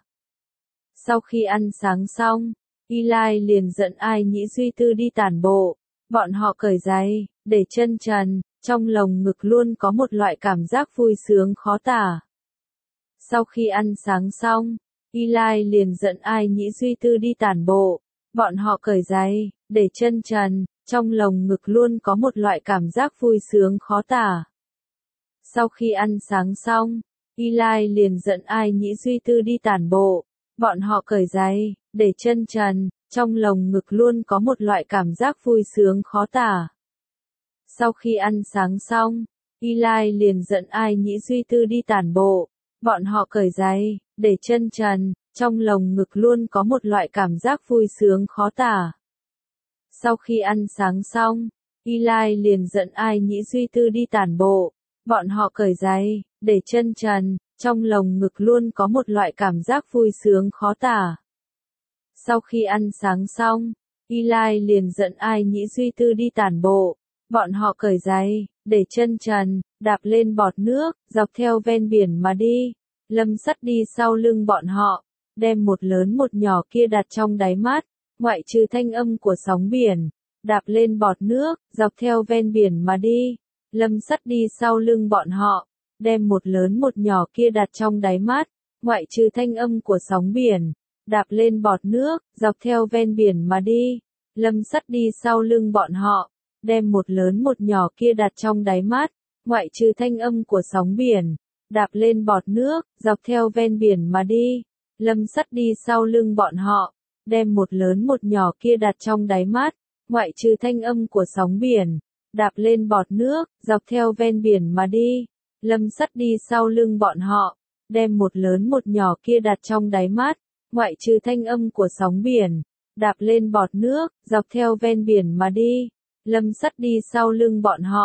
Sau khi ăn sáng xong, Eli liền dẫn Ai Nhĩ Duy Tư đi tản bộ, bọn họ cởi giày, để chân trần, trong lồng ngực luôn có một loại cảm giác vui sướng khó tả. Sau khi ăn sáng xong, Eli liền dẫn Ai Nhĩ Duy Tư đi tản bộ, bọn họ cởi giày, để chân trần, trong lồng ngực luôn có một loại cảm giác vui sướng khó tả. Sau khi ăn sáng xong, Eli liền dẫn Ai Nhĩ Duy Tư đi tản bộ, bọn họ cởi giày, để chân trần, trong lồng ngực luôn có một loại cảm giác vui sướng khó tả. Sau khi ăn sáng xong, Eli liền dẫn Ai Nhĩ Duy Tư đi tản bộ, bọn họ cởi giày, để chân trần, trong lồng ngực luôn có một loại cảm giác vui sướng khó tả. Sau khi ăn sáng xong, Eli liền dẫn Ai Nhĩ Duy Tư đi tản bộ, bọn họ cởi giày, để chân trần, trong lồng ngực luôn có một loại cảm giác vui sướng khó tả. Sau khi ăn sáng xong, Eli liền dẫn Ai Nhĩ Duy Tư đi tản bộ, bọn họ cởi giày, để chân trần, đạp lên bọt nước, dọc theo ven biển mà đi. Lâm Sắt đi sau lưng bọn họ, đem một lớn một nhỏ kia đặt trong đáy mắt, ngoại trừ thanh âm của sóng biển, đạp lên bọt nước, dọc theo ven biển mà đi. Lâm Sắt đi sau lưng bọn họ, đem một lớn một nhỏ kia đặt trong đáy mắt, ngoại trừ thanh âm của sóng biển, đạp lên bọt nước, dọc theo ven biển mà đi. Lâm Sắt đi sau lưng bọn họ, đem một lớn một nhỏ kia đặt trong đáy mắt, ngoại trừ thanh âm của sóng biển, đạp lên bọt nước, dọc theo ven biển mà đi. Lâm Sắt đi sau lưng bọn họ, đem một lớn một nhỏ kia đặt trong đáy mắt, ngoại trừ thanh âm của sóng biển, đạp lên bọt nước, dọc theo ven biển mà đi. Lâm Sắt đi sau lưng bọn họ, đem một lớn một nhỏ kia đặt trong đáy mắt, ngoại trừ thanh âm của sóng biển, đạp lên bọt nước, dọc theo ven biển mà đi. Lâm Sắt đi sau lưng bọn họ,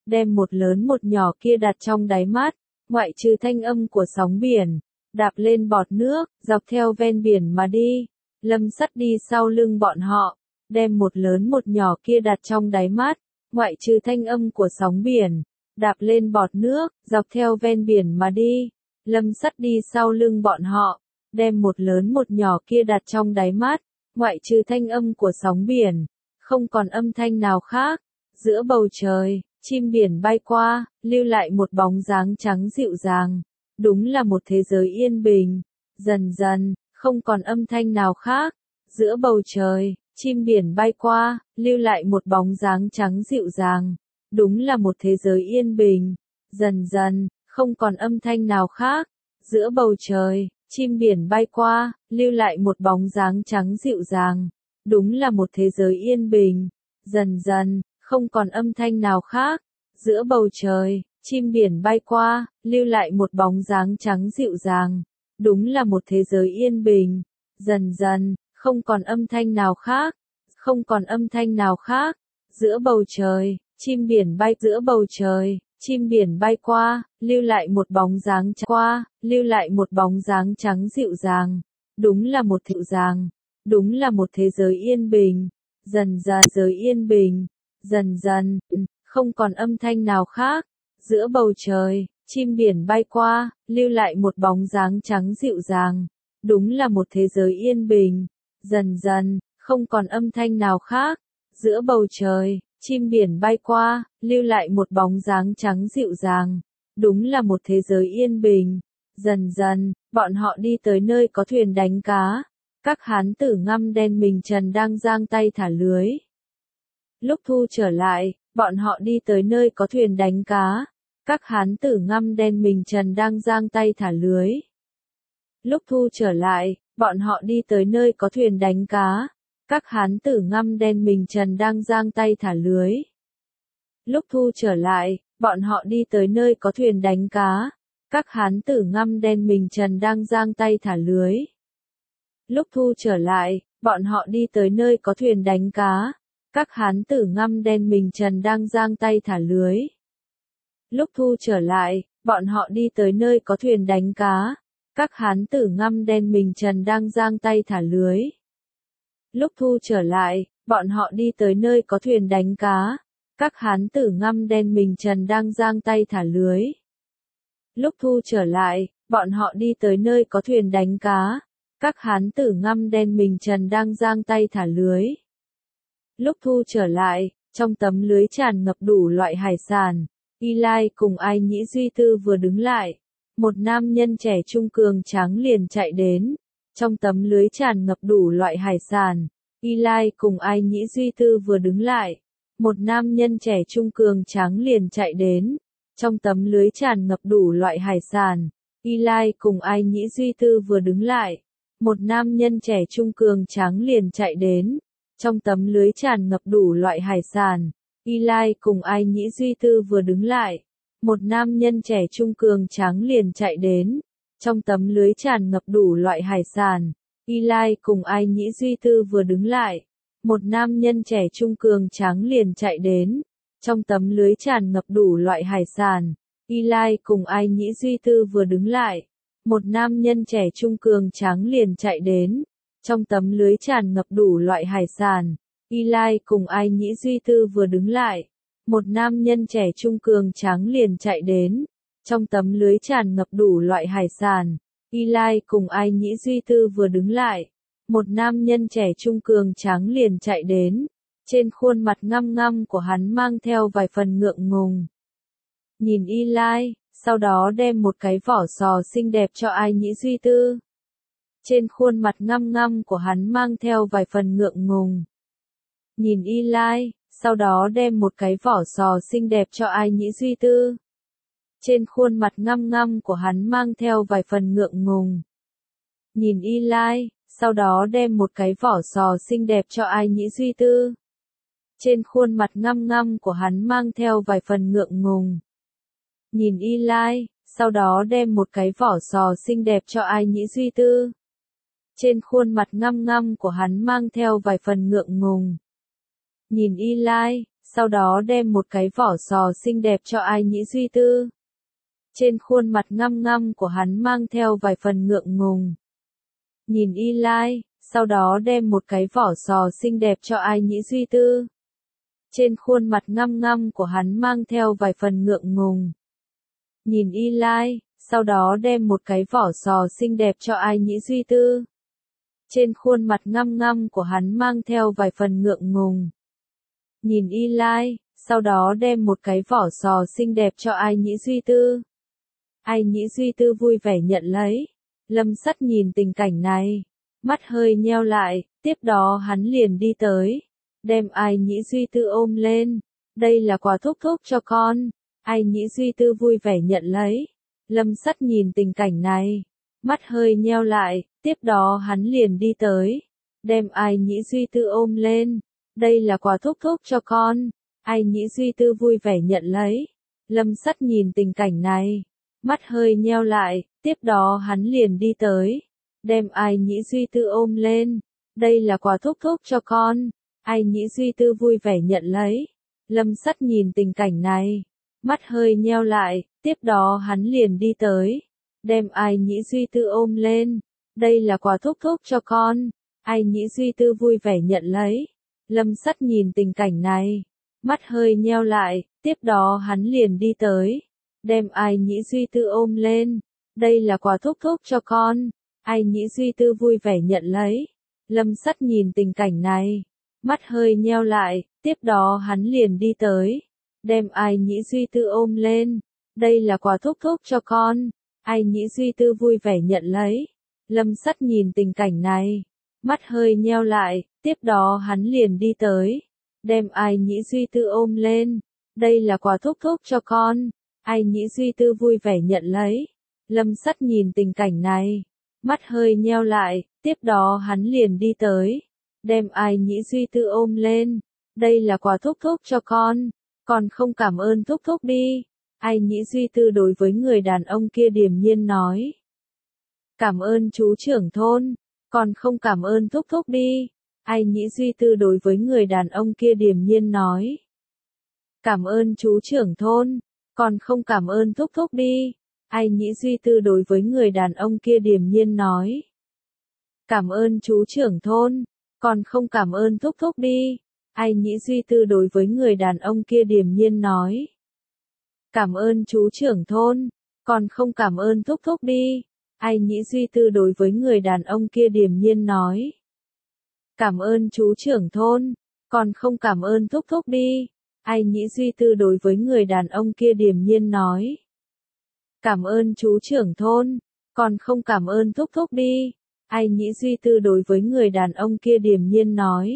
đem một lớn một nhỏ kia đặt trong đáy mắt, ngoại trừ thanh âm của sóng biển, đạp lên bọt nước, dọc theo ven biển mà đi. Lâm Sắt đi sau lưng bọn họ, đem một lớn một nhỏ kia đặt trong đáy mắt, ngoại trừ thanh âm của sóng biển, đạp lên bọt nước, dọc theo ven biển mà đi. Lâm Sắt đi sau lưng bọn họ, đem một lớn một nhỏ kia đặt trong đáy mắt, ngoại trừ thanh âm của sóng biển, không còn âm thanh nào khác. Giữa bầu trời, chim biển bay qua, lưu lại một bóng dáng trắng dịu dàng. Đúng là một thế giới yên bình. Dần dần, không còn âm thanh nào khác. Giữa bầu trời, chim biển bay qua, lưu lại một bóng dáng trắng dịu dàng. Đúng là một thế giới yên bình. Dần dần, không còn âm thanh nào khác. Giữa bầu trời, chim biển bay qua, lưu lại một bóng dáng trắng dịu dàng. Đúng là một thế giới yên bình. Dần dần, không còn âm thanh nào khác. Giữa bầu trời, chim biển bay qua, lưu lại một bóng dáng trắng dịu dàng. Đúng là một thế giới yên bình. Dần dần, không còn âm thanh nào khác. Không còn âm thanh nào khác. Giữa bầu trời, chim biển bay giữa bầu trời, chim biển bay qua, lưu lại một bóng dáng trắng qua, lưu lại một bóng dáng trắng dịu dàng. Đúng là một dịu dàng. Đúng là một thế giới yên bình. Dần dần giới yên bình. Dần dần, không còn âm thanh nào khác. Giữa bầu trời, chim biển bay qua, lưu lại một bóng dáng trắng dịu dàng. Đúng là một thế giới yên bình. Dần dần, không còn âm thanh nào khác. Giữa bầu trời, chim biển bay qua, lưu lại một bóng dáng trắng dịu dàng. Đúng là một thế giới yên bình. Dần dần, bọn họ đi tới nơi có thuyền đánh cá. Các hán tử ngăm đen mình trần đang giang tay thả lưới. Lúc thu trở lại, bọn họ đi tới nơi có thuyền đánh cá. Các hán tử ngăm đen mình trần đang giang tay thả lưới. Lúc thu trở lại, bọn họ đi tới nơi có thuyền đánh cá. Các hán tử ngăm đen mình trần đang giang tay thả lưới. Lúc thu trở lại, bọn họ đi tới nơi có thuyền đánh cá. Các hán tử ngăm đen mình trần đang giang tay thả lưới. Lúc thu trở lại, bọn họ đi tới nơi có thuyền đánh cá. Các hán tử ngăm đen mình trần đang giang tay thả lưới. Lúc thu trở lại, bọn họ đi tới nơi có thuyền đánh cá. Các hán tử ngăm đen mình trần đang giang tay thả lưới. Lúc thu trở lại, bọn họ đi tới nơi có thuyền đánh cá. Các hán tử ngăm đen mình trần đang giang tay thả lưới. Lúc thu trở lại, bọn họ đi tới nơi có thuyền đánh cá. Các hán tử ngăm đen mình trần đang giang tay thả lưới. Lúc thu trở lại, trong tấm lưới tràn ngập đủ loại hải sản. Eli cùng Ai Nhĩ Duy Tư vừa đứng lại. Một nam nhân trẻ trung cường tráng liền chạy đến. Trong tấm lưới tràn ngập đủ loại hải sản. Eli cùng Ai Nhĩ Duy Tư vừa đứng lại. Một nam nhân trẻ trung cường tráng liền chạy đến. Trong tấm lưới tràn ngập đủ loại hải sản. Eli cùng Ai Nhĩ Duy Tư vừa đứng lại. Một nam nhân trẻ trung cường tráng liền chạy đến. Trong tấm lưới tràn ngập đủ loại hải sản. Eli cùng Ai Nhĩ Duy Tư vừa đứng lại. Một nam nhân trẻ trung cường tráng liền chạy đến. Trong tấm lưới tràn ngập đủ loại hải sản. Eli cùng Ai Nhĩ Duy Tư vừa đứng lại. Một nam nhân trẻ trung cường tráng liền chạy đến. Trong tấm lưới tràn ngập đủ loại hải sản. Eli cùng Ai Nhĩ Duy Tư vừa đứng lại. Một nam nhân trẻ trung cường tráng liền chạy đến. Trong tấm lưới tràn ngập đủ loại hải sản. Eli cùng Ai Nhĩ Duy Tư vừa đứng lại. Một nam nhân trẻ trung cường tráng liền chạy đến. Trong tấm lưới tràn ngập đủ loại hải sản. Eli cùng Ai Nhĩ Duy Tư vừa đứng lại. Một nam nhân trẻ trung cường tráng liền chạy đến. Trên khuôn mặt ngăm ngăm của hắn mang theo vài phần ngượng ngùng. Nhìn Eli, sau đó đem một cái vỏ sò xinh đẹp cho Ai Nhĩ Duy Tư. Trên khuôn mặt ngăm ngăm của hắn mang theo vài phần ngượng ngùng. Nhìn Eli, sau đó đem một cái vỏ sò xinh đẹp cho Ai Nhĩ Duy Tư. Trên khuôn mặt ngăm ngăm của hắn mang theo vài phần ngượng ngùng. Nhìn Eli, sau đó đem một cái vỏ sò xinh đẹp cho Ai Nhĩ Duy Tư. Trên khuôn mặt ngăm ngăm của hắn mang theo vài phần ngượng ngùng. Nhìn Eli, sau đó đem một cái vỏ sò xinh đẹp cho Ai Nhĩ Duy Tư. Trên khuôn mặt ngăm ngăm của hắn mang theo vài phần ngượng ngùng. Nhìn Eli, sau đó đem một cái vỏ sò xinh đẹp cho Ai Nhĩ Duy Tư. Trên khuôn mặt ngăm ngăm của hắn mang theo vài phần ngượng ngùng. Nhìn Y Lai, sau đó đem một cái vỏ sò xinh đẹp cho Ai Nhĩ Duy Tư. Trên khuôn mặt ngăm ngăm của hắn mang theo vài phần ngượng ngùng. Nhìn Y Lai, sau đó đem một cái vỏ sò xinh đẹp cho Ai Nhĩ Duy Tư. Trên khuôn mặt ngăm ngăm của hắn mang theo vài phần ngượng ngùng. Nhìn Y Lai, sau đó đem một cái vỏ sò xinh đẹp cho Ai Nhĩ Duy Tư. Ai Nhĩ Duy Tư vui vẻ nhận lấy. Lâm Sắt nhìn tình cảnh này, mắt hơi nheo lại, tiếp đó hắn liền đi tới, đem Ai Nhĩ Duy Tư ôm lên. Đây là quà thúc thúc cho con. Ai Nhĩ Duy Tư vui vẻ nhận lấy. Lâm Sắt nhìn tình cảnh này, mắt hơi nheo lại, tiếp đó hắn liền đi tới, đem Ai Nhĩ Duy Tư ôm lên. Đây là quà thúc thúc cho con. Ai Nhĩ Duy Tư vui vẻ nhận lấy. Lâm Sắt nhìn tình cảnh này, mắt hơi nheo lại, tiếp đó hắn liền đi tới, đem Ai Nhĩ Duy Tư ôm lên. Đây là quà thúc thúc cho con. Ai Nhĩ Duy Tư vui vẻ nhận lấy. Lâm Sắt nhìn tình cảnh này, mắt hơi nheo lại, tiếp đó hắn liền đi tới, đem Ai Nhĩ Duy Tư ôm lên. Đây là quà thúc thúc cho con. Ai Nhĩ Duy Tư vui vẻ nhận lấy. Lâm Sắt nhìn tình cảnh này, mắt hơi nheo lại, tiếp đó hắn liền đi tới, đem Ai Nhĩ Duy Tư ôm lên. Đây là quà thúc thúc cho con. Ai Nhĩ Duy Tư vui vẻ nhận lấy. Lâm Sắt nhìn tình cảnh này, mắt hơi nheo lại, tiếp đó hắn liền đi tới, đem Ai Nhĩ Duy Tư ôm lên. Đây là quà thúc thúc cho con. Ai Nhĩ Duy Tư vui vẻ nhận lấy. Lâm Sắt nhìn tình cảnh này, mắt hơi nheo lại, tiếp đó hắn liền đi tới, đem Ai Nhĩ Duy Tư ôm lên. Đây là quà thúc thúc cho con. Ai Nhĩ Duy Tư vui vẻ nhận lấy. Lâm Sắt nhìn tình cảnh này, mắt hơi nheo lại, tiếp đó hắn liền đi tới, đem Ai Nhĩ Duy Tư ôm lên. Đây là quà thúc thúc cho con. Còn không cảm ơn thúc thúc đi. Ai Nhĩ Duy Tư đối với người đàn ông kia điềm nhiên nói. Cảm ơn chú trưởng thôn. Còn không cảm ơn thúc thúc đi. Ai Nhĩ Duy Tư đối với người đàn ông kia điềm nhiên nói. Cảm ơn chú trưởng thôn. Còn không cảm ơn thúc thúc đi. Ai Nhĩ Duy Tư đối với người đàn ông kia điềm nhiên nói. Cảm ơn chú trưởng thôn. Còn không cảm ơn thúc thúc đi. Ai Nhĩ Duy Tư đối với người đàn ông kia điềm nhiên nói. Cảm ơn chú trưởng thôn. Còn không cảm ơn thúc thúc đi. Ai Nhĩ Duy Tư đối với người đàn ông kia điềm nhiên nói. Cảm ơn chú trưởng thôn. Còn không cảm ơn thúc thúc đi. Ai Nhĩ Duy Tư đối với người đàn ông kia điềm nhiên nói. Cảm ơn chú trưởng thôn. Còn không cảm ơn thúc thúc đi. Ai Nhĩ Duy Tư đối với người đàn ông kia điềm nhiên nói.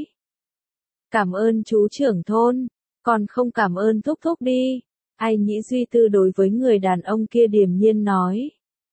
Cảm ơn chú trưởng thôn. Còn không cảm ơn thúc thúc đi. Ai Nhĩ Duy Tư đối với người đàn ông kia điềm nhiên nói.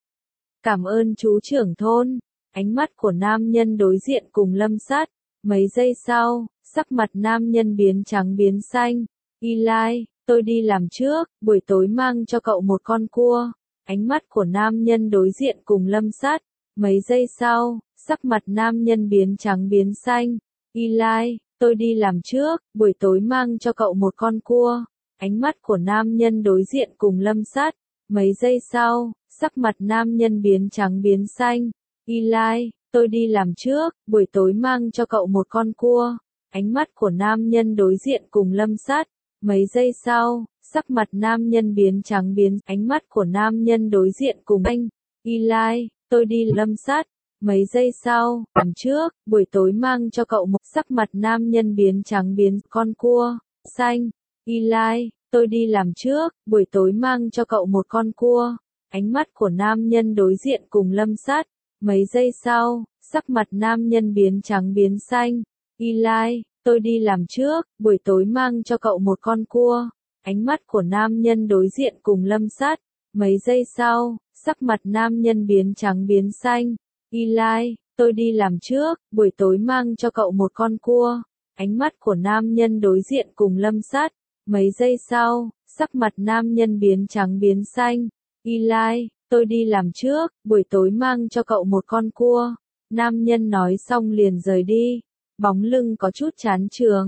Cảm ơn chú trưởng thôn. Ánh mắt của nam nhân đối diện cùng Lâm Sắt. Mấy giây sau, sắc mặt nam nhân biến trắng biến xanh. Y Lai, tôi đi làm trước, buổi tối mang cho cậu một con cua. Ánh mắt của nam nhân đối diện cùng Lâm Sắt. Mấy giây sau, sắc mặt nam nhân biến trắng biến xanh. Y Lai, tôi đi làm trước, buổi tối mang cho cậu một con cua. Ánh mắt của nam nhân đối diện cùng Lâm Sắt. Mấy giây sau, sắc mặt nam nhân biến trắng biến xanh. Y Lai, tôi đi làm trước, buổi tối mang cho cậu một con cua. Ánh mắt của nam nhân đối diện cùng Lâm Sắt. Mấy giây sau, sắc mặt nam nhân biến trắng biến. Ánh mắt của nam nhân đối diện cùng anh. Y Lai, tôi đi Lâm Sắt. Mấy giây sau, làm trước, buổi tối mang cho cậu một. Sắc mặt nam nhân biến trắng biến. Con cua xanh. Y Lai, tôi đi làm trước, buổi tối mang cho cậu một con cua. Ánh mắt của nam nhân đối diện cùng Lâm Sắt. Mấy giây sau, sắc mặt nam nhân biến trắng biến xanh. Y Lai, tôi đi làm trước, buổi tối mang cho cậu một con cua. Ánh mắt của nam nhân đối diện cùng Lâm Sắt. Mấy giây sau, sắc mặt nam nhân biến trắng biến xanh. Y Lai, tôi đi làm trước, buổi tối mang cho cậu một con cua. Ánh mắt của nam nhân đối diện cùng Lâm Sắt. Mấy giây sau, sắc mặt nam nhân biến trắng biến xanh. Y Lai, tôi đi làm trước, buổi tối mang cho cậu một con cua. Nam nhân nói xong liền rời đi. Bóng lưng có chút chán chường.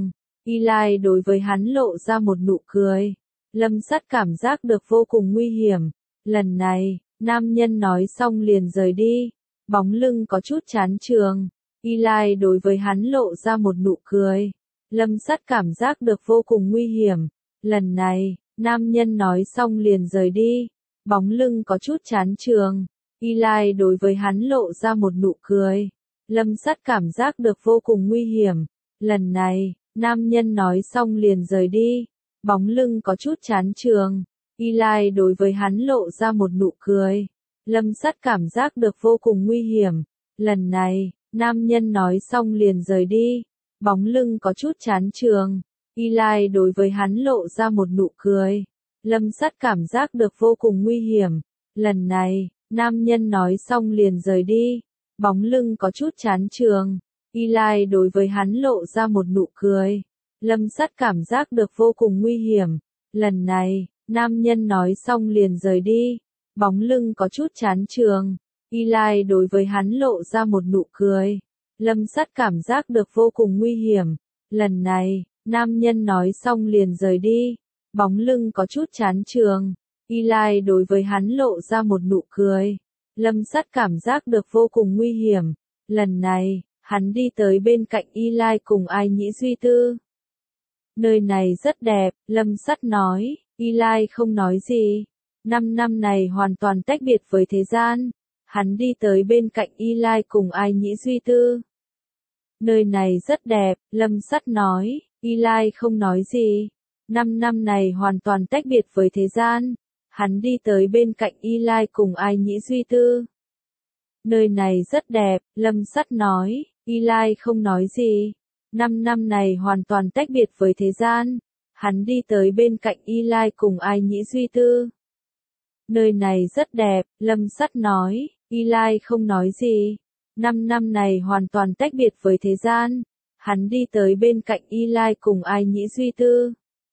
Eli đối với hắn lộ ra một nụ cười. Lâm Sắt cảm giác được vô cùng nguy hiểm. Lần này, nam nhân nói xong liền rời đi. Bóng lưng có chút chán trường. Eli đối với hắn lộ ra một nụ cười. Lâm Sắt cảm giác được vô cùng nguy hiểm. Lần này, nam nhân nói xong liền rời đi. Bóng lưng có chút chán trường. Eli đối với hắn lộ ra một nụ cười. Lâm Sắt cảm giác được vô cùng nguy hiểm. Lần này, nam nhân nói xong liền rời đi. Bóng lưng có chút chán trường. Eli đối với hắn lộ ra một nụ cười. Lâm Sắt cảm giác được vô cùng nguy hiểm. Lần này, nam nhân nói xong liền rời đi. Bóng lưng có chút chán trường. Eli đối với hắn lộ ra một nụ cười. Lâm Sắt cảm giác được vô cùng nguy hiểm. Lần này, nam nhân nói xong liền rời đi. Bóng lưng có chút chán trường. Eli đối với hắn lộ ra một nụ cười. Lâm Sắt cảm giác được vô cùng nguy hiểm. Lần này, nam nhân nói xong liền rời đi. Bóng lưng có chút chán trường. Eli đối với hắn lộ ra một nụ cười. Lâm Sắt cảm giác được vô cùng nguy hiểm. Lần này, nam nhân nói xong liền rời đi. Bóng lưng có chút chán trường. Eli đối với hắn lộ ra một nụ cười. Lâm Sắt cảm giác được vô cùng nguy hiểm. Lần này, hắn đi tới bên cạnh Eli cùng Ai Nhĩ Duy Tư. Nơi này rất đẹp, Lâm Sắt nói. Eli không nói gì. Năm năm này hoàn toàn tách biệt với thế gian. Hắn đi tới bên cạnh Eli cùng Ai Nhĩ Duy Tư. Nơi này rất đẹp, Lâm Sắt nói. Eli không nói gì. Năm năm này hoàn toàn tách biệt với thế gian. Hắn đi tới bên cạnh Eli cùng Ai Nhĩ Duy Tư. Nơi này rất đẹp, Lâm Sắt nói. Eli không nói gì. Năm năm này hoàn toàn tách biệt với thế gian. Hắn đi tới bên cạnh Eli cùng Ai Nhĩ Duy Tư. Nơi này rất đẹp, Lâm Sắt nói. Eli không nói gì. Năm năm này hoàn toàn tách biệt với thế gian. Hắn đi tới bên cạnh Eli cùng Ai Nhĩ Duy Tư.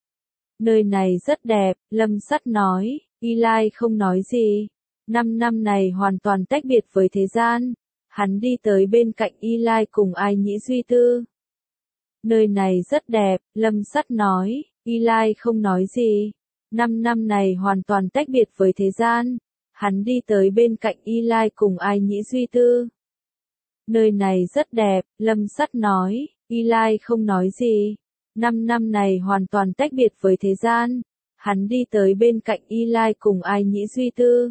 Nơi này rất đẹp, Lâm Sắt nói. Eli không nói gì. Năm năm này hoàn toàn tách biệt với thế gian. Hắn đi tới bên cạnh Eli cùng Ai Nhĩ Duy Tư. Nơi này rất đẹp, Lâm Sắt nói. Eli không nói gì. Năm năm này hoàn toàn tách biệt với thế gian. Hắn đi tới bên cạnh Eli cùng Ai Nhĩ Duy Tư. Nơi này rất đẹp, Lâm Sắt nói. Eli không nói gì. Năm năm này hoàn toàn tách biệt với thế gian. Hắn đi tới bên cạnh Eli cùng Ai Nhĩ Duy Tư.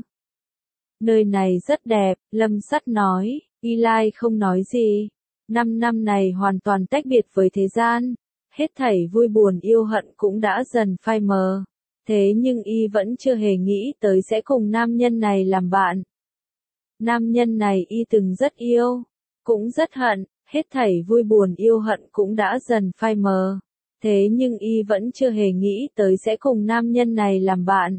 Nơi này rất đẹp, Lâm Sắt nói. Eli không nói gì. Năm năm này hoàn toàn tách biệt với thế gian. Hết thảy vui buồn yêu hận cũng đã dần phai mờ. Thế nhưng y vẫn chưa hề nghĩ tới sẽ cùng nam nhân này làm bạn. Nam nhân này y từng rất yêu, cũng rất hận, hết thảy vui buồn yêu hận cũng đã dần phai mờ. Thế nhưng y vẫn chưa hề nghĩ tới sẽ cùng nam nhân này làm bạn.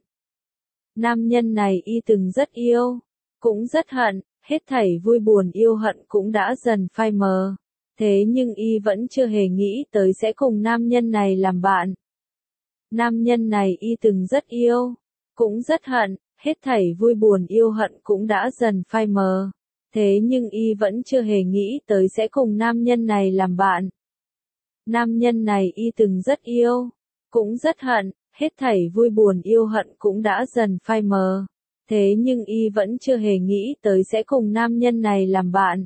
Nam nhân này y từng rất yêu, cũng rất hận, hết thảy vui buồn yêu hận cũng đã dần phai mờ. Thế nhưng y vẫn chưa hề nghĩ tới sẽ cùng nam nhân này làm bạn. Nam nhân này y từng rất yêu, cũng rất hận, hết thảy vui buồn yêu hận cũng đã dần phai mờ. Thế nhưng y vẫn chưa hề nghĩ tới sẽ cùng nam nhân này làm bạn. Nam nhân này y từng rất yêu, cũng rất hận, hết thảy vui buồn yêu hận cũng đã dần phai mờ. Thế nhưng y vẫn chưa hề nghĩ tới sẽ cùng nam nhân này làm bạn.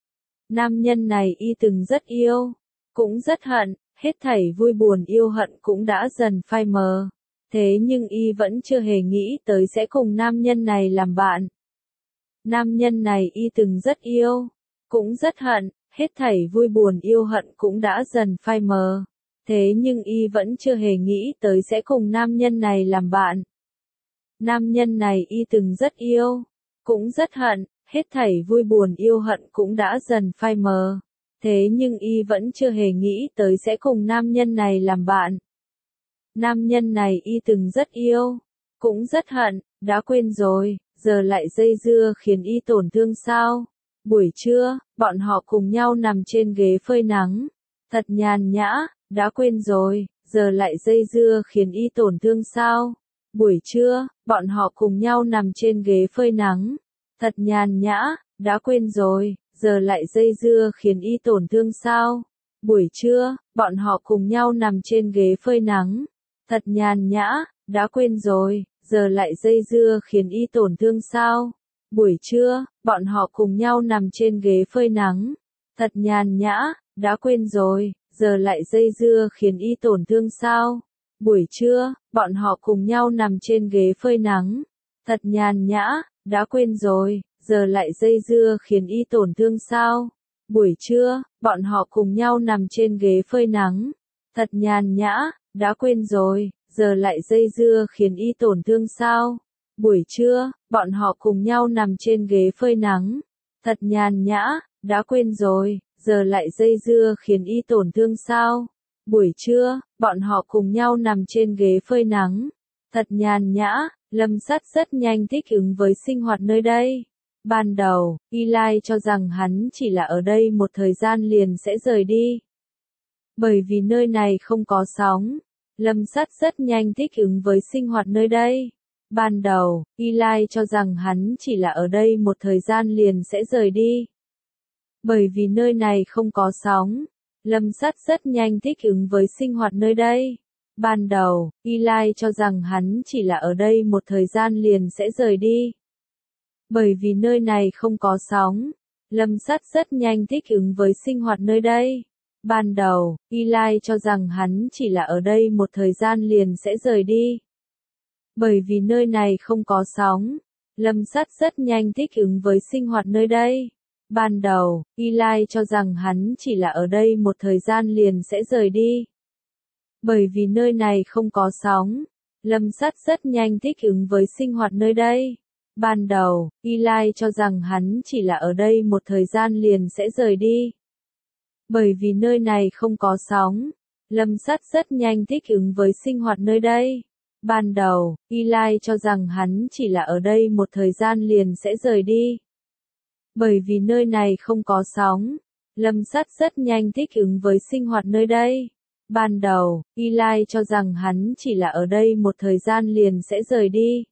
Nam nhân này y từng rất yêu, cũng rất hận, hết thảy vui buồn yêu hận cũng đã dần phai mờ. Thế nhưng y vẫn chưa hề nghĩ tới sẽ cùng nam nhân này làm bạn. Nam nhân này y từng rất yêu, cũng rất hận, hết thảy vui buồn yêu hận cũng đã dần phai mờ. Thế nhưng y vẫn chưa hề nghĩ tới sẽ cùng nam nhân này làm bạn. Nam nhân này y từng rất yêu, cũng rất hận, hết thảy vui buồn yêu hận cũng đã dần phai mờ. Thế nhưng y vẫn chưa hề nghĩ tới sẽ cùng nam nhân này làm bạn. Nam nhân này y từng rất yêu, cũng rất hận, đã quên rồi, giờ lại dây dưa khiến y tổn thương sao? Buổi trưa, bọn họ cùng nhau nằm trên ghế phơi nắng. Thật nhàn nhã, đã quên rồi, giờ lại dây dưa khiến y tổn thương sao? Buổi trưa, bọn họ cùng nhau nằm trên ghế phơi nắng. Thật nhàn nhã, đã quên rồi, giờ lại dây dưa khiến y tổn thương sao? Buổi trưa, bọn họ cùng nhau nằm trên ghế phơi nắng. Thật nhàn nhã, đã quên rồi, giờ lại dây dưa khiến y tổn thương sao? Buổi trưa, bọn họ cùng nhau nằm trên ghế phơi nắng. Thật nhàn nhã, đã quên rồi, giờ lại dây dưa khiến y tổn thương sao? Buổi trưa, bọn họ cùng nhau nằm trên ghế phơi nắng. Thật nhàn nhã, đã quên rồi, giờ lại dây dưa khiến y tổn thương sao? Buổi trưa, bọn họ cùng nhau nằm trên ghế phơi nắng. Thật nhàn nhã, đã quên rồi, giờ lại dây dưa khiến y tổn thương sao? Buổi trưa, bọn họ cùng nhau nằm trên ghế phơi nắng. Thật nhàn nhã, đã quên rồi, giờ lại dây dưa khiến y tổn thương sao? Buổi trưa, bọn họ cùng nhau nằm trên ghế phơi nắng. Thật nhàn nhã, Lâm Sắt rất nhanh thích ứng với sinh hoạt nơi đây. Ban đầu, Eli cho rằng hắn chỉ là ở đây một thời gian liền sẽ rời đi. Bởi vì nơi này không có sóng, Lâm Sắt rất nhanh thích ứng với sinh hoạt nơi đây. Ban đầu, Eli cho rằng hắn chỉ là ở đây một thời gian liền sẽ rời đi. Bởi vì nơi này không có sóng, Lâm Sắt rất nhanh thích ứng với sinh hoạt nơi đây. Ban đầu, Eli cho rằng hắn chỉ là ở đây một thời gian liền sẽ rời đi. Bởi vì nơi này không có sóng, Lâm Sắt rất nhanh thích ứng với sinh hoạt nơi đây. Ban đầu, Eli cho rằng hắn chỉ là ở đây một thời gian liền sẽ rời đi. Bởi vì nơi này không có sóng, Lâm Sắt rất nhanh thích ứng với sinh hoạt nơi đây. Ban đầu, Eli cho rằng hắn chỉ là ở đây một thời gian liền sẽ rời đi. Bởi vì nơi này không có sóng, Lâm Sắt rất nhanh thích ứng với sinh hoạt nơi đây. Ban đầu, Eli cho rằng hắn chỉ là ở đây một thời gian liền sẽ rời đi. Bởi vì nơi này không có sóng, Lâm Sắt rất nhanh thích ứng với sinh hoạt nơi đây. Ban đầu, Eli cho rằng hắn chỉ là ở đây một thời gian liền sẽ rời đi. Bởi vì nơi này không có sóng, Lâm Sắt rất nhanh thích ứng với sinh hoạt nơi đây. Ban đầu, Eli cho rằng hắn chỉ là ở đây một thời gian liền sẽ rời đi.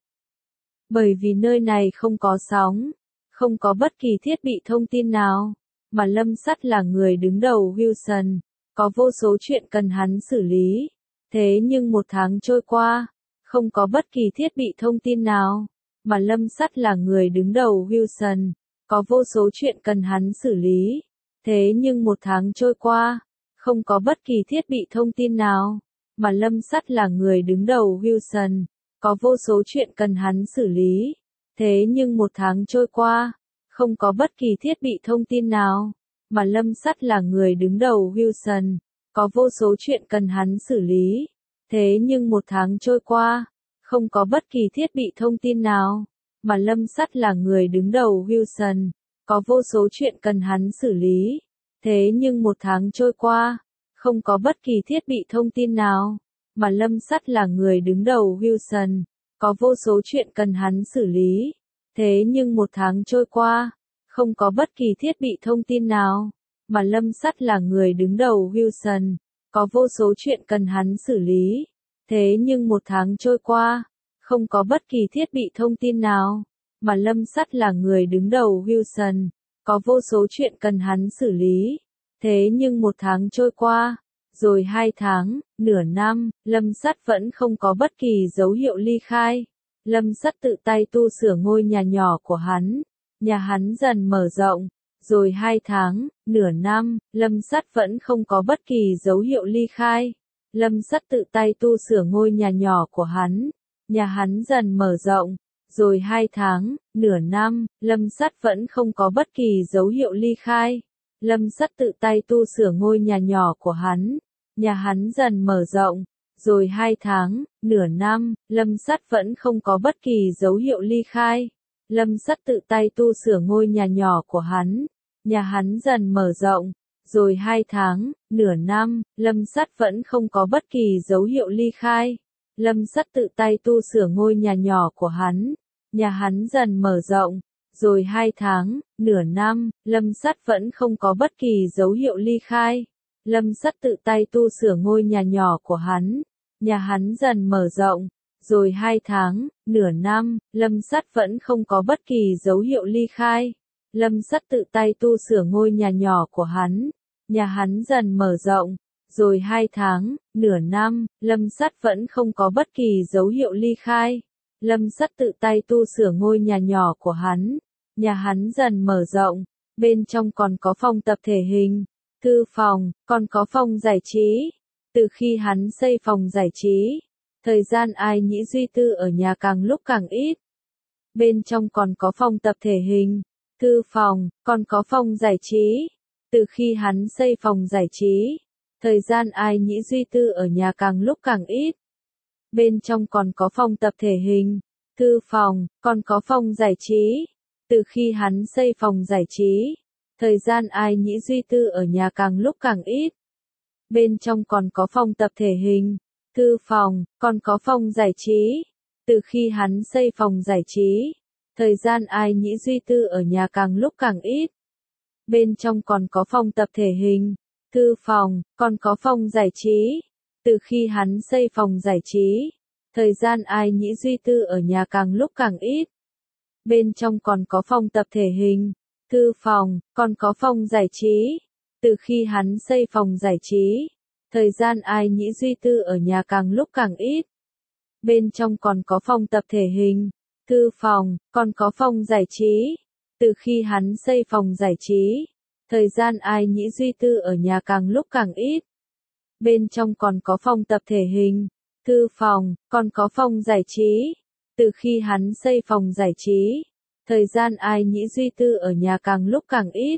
Bởi vì nơi này không có sóng, không có bất kỳ thiết bị thông tin nào, mà Lâm Sắt là người đứng đầu Wilson, có vô số chuyện cần hắn xử lý. Thế nhưng một tháng trôi qua, không có bất kỳ thiết bị thông tin nào, mà Lâm Sắt là người đứng đầu Wilson, có vô số chuyện cần hắn xử lý. Thế nhưng một tháng trôi qua, không có bất kỳ thiết bị thông tin nào, mà Lâm Sắt là người đứng đầu Wilson, có vô số chuyện cần hắn xử lý. Thế nhưng một tháng trôi qua, không có bất kỳ thiết bị thông tin nào, mà Lâm Sắt là người đứng đầu Wilson, có vô số chuyện cần hắn xử lý. Thế nhưng một tháng trôi qua, không có bất kỳ thiết bị thông tin nào, mà Lâm Sắt là người đứng đầu Wilson, có vô số chuyện cần hắn xử lý. Thế nhưng một tháng trôi qua, không có bất kỳ thiết bị thông tin nào, mà Lâm Sắt là người đứng đầu Wilson, có vô số chuyện cần hắn xử lý. Thế nhưng một tháng trôi qua, không có bất kỳ thiết bị thông tin nào, mà Lâm Sắt là người đứng đầu Wilson, có vô số chuyện cần hắn xử lý. Thế nhưng một tháng trôi qua, không có bất kỳ thiết bị thông tin nào, mà Lâm Sắt là người đứng đầu Wilson, có vô số chuyện cần hắn xử lý. Thế nhưng một tháng trôi qua, rồi hai tháng, nửa năm, Lâm Sắt vẫn không có bất kỳ dấu hiệu ly khai. Lâm Sắt tự tay tu sửa ngôi nhà nhỏ của hắn, nhà hắn dần mở rộng, rồi hai tháng, nửa năm, Lâm Sắt vẫn không có bất kỳ dấu hiệu ly khai. Lâm Sắt tự tay tu sửa ngôi nhà nhỏ của hắn, nhà hắn dần mở rộng, rồi hai tháng, nửa năm, Lâm Sắt vẫn không có bất kỳ dấu hiệu ly khai. Lâm Sắt tự tay tu sửa ngôi nhà nhỏ của hắn, nhà hắn dần mở rộng, rồi hai tháng, nửa năm, Lâm Sắt vẫn không có bất kỳ dấu hiệu ly khai. Lâm Sắt tự tay tu sửa ngôi nhà nhỏ của hắn, nhà hắn dần mở rộng, rồi hai tháng, nửa năm, Lâm Sắt vẫn không có bất kỳ dấu hiệu ly khai. Lâm Sắt tự tay tu sửa ngôi nhà nhỏ của hắn, nhà hắn dần mở rộng, rồi hai tháng, nửa năm, Lâm Sắt vẫn không có bất kỳ dấu hiệu ly khai. Lâm Sắt tự tay tu sửa ngôi nhà nhỏ của hắn, nhà hắn dần mở rộng, rồi hai tháng, nửa năm, Lâm Sắt vẫn không có bất kỳ dấu hiệu ly khai. Lâm Sắt tự tay tu sửa ngôi nhà nhỏ của hắn, nhà hắn dần mở rộng, Rồi hai tháng, nửa năm, Lâm Sắt vẫn không có bất kỳ dấu hiệu ly khai. Lâm Sắt tự tay tu sửa ngôi nhà nhỏ của hắn. Nhà hắn dần mở rộng, bên trong còn có phòng tập thể hình, thư phòng, còn có phòng giải trí. Từ khi hắn xây phòng giải trí, thời gian Ai Nhĩ Duy Tư ở nhà càng lúc càng ít. Bên trong còn có phòng tập thể hình, thư phòng, còn có phòng giải trí. Từ khi hắn xây phòng giải trí, thời gian Ai Nhĩ Duy Tư ở nhà càng lúc càng ít. Bên trong còn có phòng tập thể hình, thư phòng, còn có phòng giải trí. Từ khi hắn xây phòng giải trí, thời gian Ai Nhĩ Duy Tư ở nhà càng lúc càng ít. Bên trong còn có phòng tập thể hình, thư phòng, còn có phòng giải trí. Từ khi hắn xây phòng giải trí, thời gian Ai Nhĩ Duy Tư ở nhà càng lúc càng ít. Bên trong còn có phòng tập thể hình, thư phòng, còn có phòng giải trí. Từ khi hắn xây phòng giải trí, thời gian Ai Nhĩ Duy Tư ở nhà càng lúc càng ít. Bên trong còn có phòng tập thể hình, thư phòng, còn có phòng giải trí. Từ khi hắn xây phòng giải trí, thời gian Ai Nhĩ Duy Tư ở nhà càng lúc càng ít. Bên trong còn có phòng tập thể hình, thư phòng, còn có phòng giải trí. Từ khi hắn xây phòng giải trí, thời gian Ai Nhĩ Duy Tư ở nhà càng lúc càng ít. Bên trong còn có phòng tập thể hình, thư phòng, còn có phòng giải trí. Từ khi hắn xây phòng giải trí, thời gian Ai Nhĩ Duy Tư ở nhà càng lúc càng ít.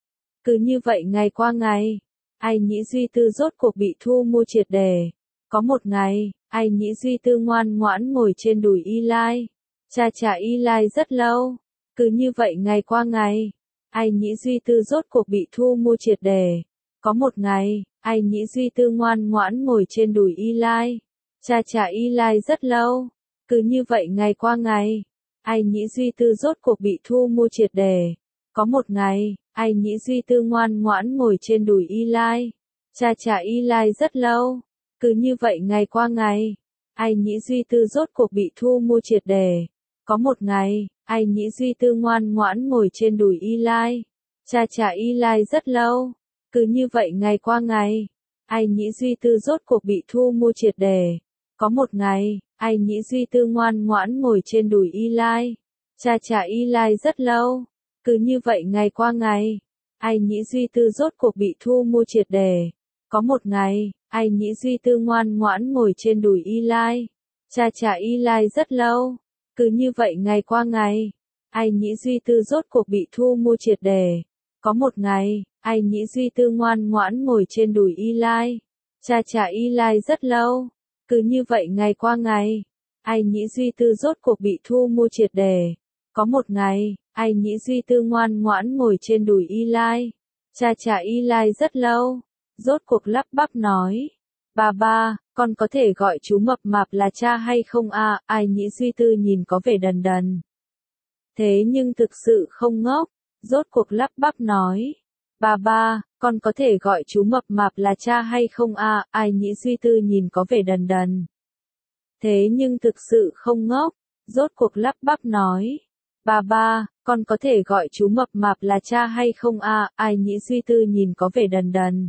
Cứ như vậy ngày qua ngày, Ai Nhĩ Duy Tư rốt cuộc bị thu mua triệt để. Có một ngày, Ai Nhĩ Duy Tư ngoan ngoãn ngồi trên đùi Y Lai, cha chả Y Lai rất lâu. Cứ như vậy ngày qua ngày, Ai Nhĩ Duy Tư rốt cuộc bị thu mua triệt để. Có một ngày, Ai Nhĩ Duy Tư ngoan ngoãn ngồi trên đùi Y Lai, cha chả Y Lai rất lâu. Cứ như vậy ngày qua ngày, Ai Nhĩ Duy Tư rốt cuộc bị thu mua triệt để. Có một ngày, Ai Nhĩ Duy Tư ngoan ngoãn ngồi trên đùi Y Lai, cha chả Y Lai rất lâu. Cứ như vậy ngày qua ngày, Ai Nhĩ Duy Tư rốt cuộc bị thu mua triệt để. Có một ngày, Ai Nhĩ Duy Tư ngoan ngoãn ngồi trên đùi Y Lai, cha chả Y Lai rất lâu. Cứ như vậy ngày qua ngày, Ai Nhĩ Duy Tư rốt cuộc bị thu mua triệt để. Có một ngày, Ai Nhĩ Duy Tư ngoan ngoãn ngồi trên đùi Y Lai, cha chả Y Lai rất lâu. Cứ như vậy ngày qua ngày, Ai Nhĩ Duy Tư rốt cuộc bị thu mua triệt để. Có một ngày, Ai Nhĩ Duy Tư ngoan ngoãn ngồi trên đùi Y Lai, cha chả Y Lai rất lâu. Cứ như vậy ngày qua ngày, Ai Nhĩ Duy Tư rốt cuộc bị thu mua triệt để. Có một ngày, Ai Nhĩ Duy Tư ngoan ngoãn ngồi trên đùi Y Lai, cha chả Y Lai rất lâu. Cứ như vậy ngày qua ngày, Ai Nhĩ Duy Tư rốt cuộc bị thu mua triệt để. Có một ngày, Ai Nhĩ Duy Tư ngoan ngoãn ngồi trên đùi Y Lai, cha chả Y Lai rất lâu. Rốt cuộc lắp bắp nói, bà ba, con có thể gọi chú mập mạp là cha hay không à? Ai Nhĩ Duy Tư nhìn có vẻ đần đần. Thế nhưng thực sự không ngốc, rốt cuộc lắp bắp nói, bà ba, con có thể gọi chú mập mạp là cha hay không à? Ai Nhĩ Duy Tư nhìn có vẻ đần đần. Thế nhưng thực sự không ngốc, rốt cuộc lắp bắp nói, bà ba, con có thể gọi chú mập mạp là cha hay không à? Ai Nhĩ Duy Tư nhìn có vẻ đần đần.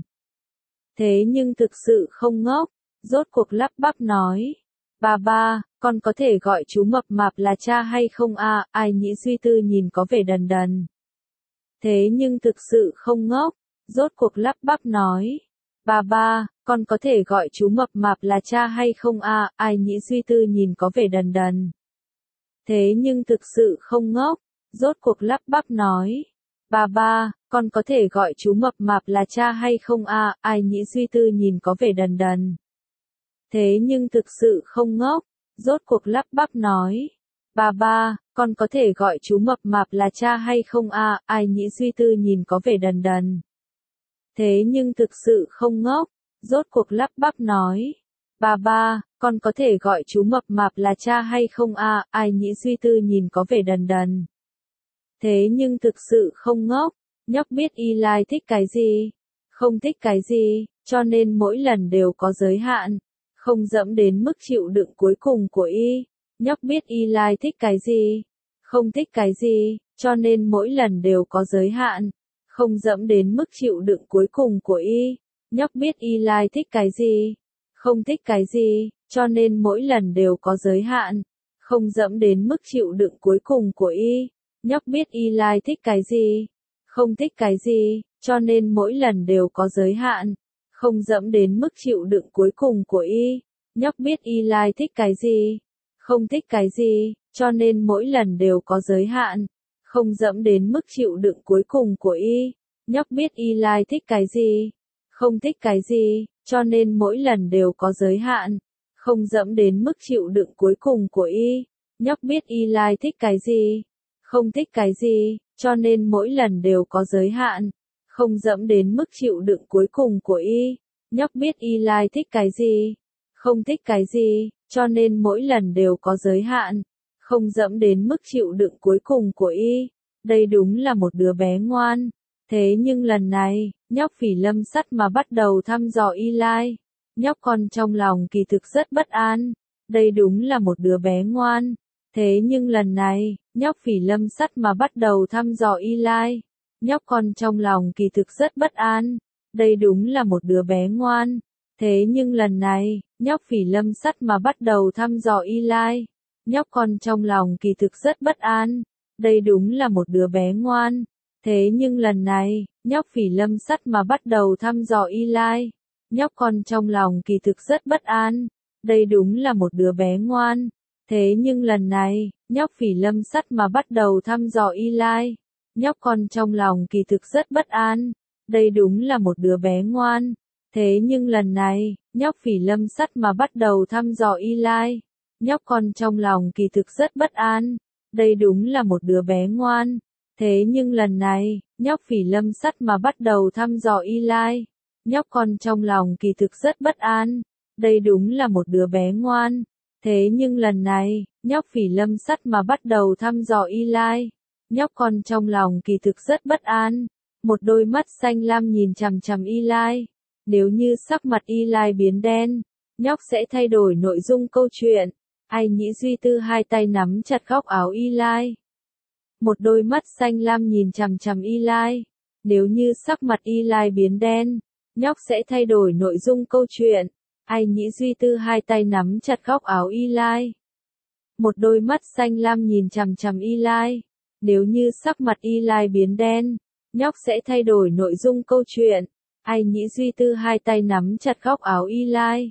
Thế nhưng thực sự không ngốc, rốt cuộc lắp bắp nói, bà ba, con có thể gọi chú mập mạp là cha hay không à? Ai Nhĩ Duy Tư nhìn có vẻ đần đần. Thế nhưng thực sự không ngốc, rốt cuộc lắp bắp nói, bà ba, con có thể gọi chú mập mạp là cha hay không à? Ai Nhĩ Duy Tư nhìn có vẻ đần đần. Thế nhưng thực sự không ngốc, rốt cuộc lắp bắp nói, bà ba, con có thể gọi chú mập mạp là cha hay không à? Ai Nhĩ Duy Tư nhìn có vẻ đần đần. Thế nhưng thực sự không ngốc, rốt cuộc lắp bắp nói, bà ba, con có thể gọi chú mập mạp là cha hay không à? Ai Nhĩ Duy Tư nhìn có vẻ đần đần. Thế nhưng thực sự không ngốc, rốt cuộc lắp bắp nói, bà ba, con có thể gọi chú mập mạp là cha hay không à? Ai Nhĩ Duy Tư nhìn có vẻ đần đần. Thế nhưng thực sự không ngốc, nhóc biết Y Lai thích cái gì, không thích cái gì, cho nên mỗi lần đều có giới hạn, không dẫm đến mức chịu đựng cuối cùng của Y. Nhóc biết Y Lai thích cái gì, không thích cái gì, cho nên mỗi lần đều có giới hạn, không dẫm đến mức chịu đựng cuối cùng của Y. Nhóc biết Eli thích cái gì, không thích cái gì, cho nên mỗi lần đều có giới hạn, không dẫm đến mức chịu đựng cuối cùng của y. Nhóc biết Eli thích cái gì, không thích cái gì, cho nên mỗi lần đều có giới hạn, không dẫm đến mức chịu đựng cuối cùng của y. Nhóc biết Eli thích cái gì, không thích cái gì, cho nên mỗi lần đều có giới hạn, không dẫm đến mức chịu đựng cuối cùng của y. Nhóc biết Eli thích cái gì, không thích cái gì, cho nên mỗi lần đều có giới hạn, không dẫm đến mức chịu đựng cuối cùng của y. Nhóc biết Eli thích cái gì, không thích cái gì, cho nên mỗi lần đều có giới hạn, không dẫm đến mức chịu đựng cuối cùng của y. Nhóc biết Eli thích cái gì, không thích cái gì, cho nên mỗi lần đều có giới hạn, không dẫm đến mức chịu đựng cuối cùng của y. Đây đúng là một đứa bé ngoan. Thế nhưng lần này, nhóc Phỉ Lâm Sắt mà bắt đầu thăm dò Eli. Nhóc con trong lòng kỳ thực rất bất an. Đây đúng là một đứa bé ngoan. Thế nhưng lần này, nhóc Phỉ Lâm Sắt mà bắt đầu thăm dò Eli. Nhóc con trong lòng kỳ thực rất bất an. Đây đúng là một đứa bé ngoan. Thế nhưng lần này, nhóc Phỉ Lâm Sắt mà bắt đầu thăm dò Eli. Nhóc con trong lòng kỳ thực rất bất an. Đây đúng là một đứa bé ngoan. Thế nhưng lần này, nhóc Phỉ Lâm Sắt mà bắt đầu thăm dò Eli. Nhóc con trong lòng kỳ thực rất bất an. Đây đúng là một đứa bé ngoan. Thế nhưng lần này, nhóc Phỉ Lâm Sắt mà bắt đầu thăm dò Eli. Nhóc con trong lòng kỳ thực rất bất an. Đây đúng là một đứa bé ngoan. Thế nhưng lần này, nhóc Phỉ Lâm Sắt mà bắt đầu thăm dò Eli. Nhóc con trong lòng kỳ thực rất bất an. Đây đúng là một đứa bé ngoan. Thế nhưng lần này, nhóc Phỉ Lâm Sắt mà bắt đầu thăm dò Eli. Nhóc con trong lòng kỳ thực rất bất an. Đây đúng là một đứa bé ngoan. Thế nhưng lần này, nhóc Phỉ Lâm Sắt mà bắt đầu thăm dò Eli. Nhóc con trong lòng kỳ thực rất bất an. Một đôi mắt xanh lam nhìn chằm chằm Eli. Nếu như sắc mặt Eli biến đen, nhóc sẽ thay đổi nội dung câu chuyện. Ai Nhĩ Duy Tư hai tay nắm chặt góc áo Eli. Một đôi mắt xanh lam nhìn chằm chằm Eli. Nếu như sắc mặt Eli biến đen, nhóc sẽ thay đổi nội dung câu chuyện. Ai Nhĩ Duy Tư hai tay nắm chặt góc áo Eli. Một đôi mắt xanh lam nhìn chằm chằm Eli. Nếu như sắc mặt Eli biến đen, nhóc sẽ thay đổi nội dung câu chuyện. Ai Nhĩ Duy Tư hai tay nắm chặt góc áo Eli.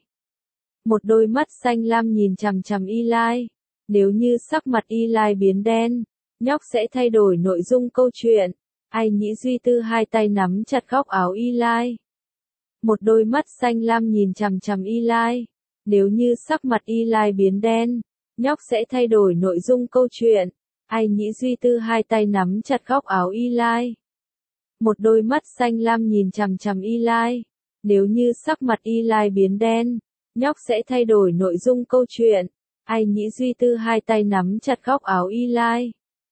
Một đôi mắt xanh lam nhìn chằm chằm Eli. Nếu như sắc mặt Eli biến đen, nhóc sẽ thay đổi nội dung câu chuyện. Ai Nhĩ Duy Tư hai tay nắm chặt góc áo Eli. Một đôi mắt xanh lam nhìn chằm chằm Eli. Nếu như sắc mặt Eli biến đen, nhóc sẽ thay đổi nội dung câu chuyện. Ai Nhĩ Duy Tư hai tay nắm chặt góc áo Eli. Một đôi mắt xanh lam nhìn chằm chằm Eli. Nếu như sắc mặt Eli biến đen, nhóc sẽ thay đổi nội dung câu chuyện. Ai Nhĩ Duy Tư hai tay nắm chặt góc áo Eli.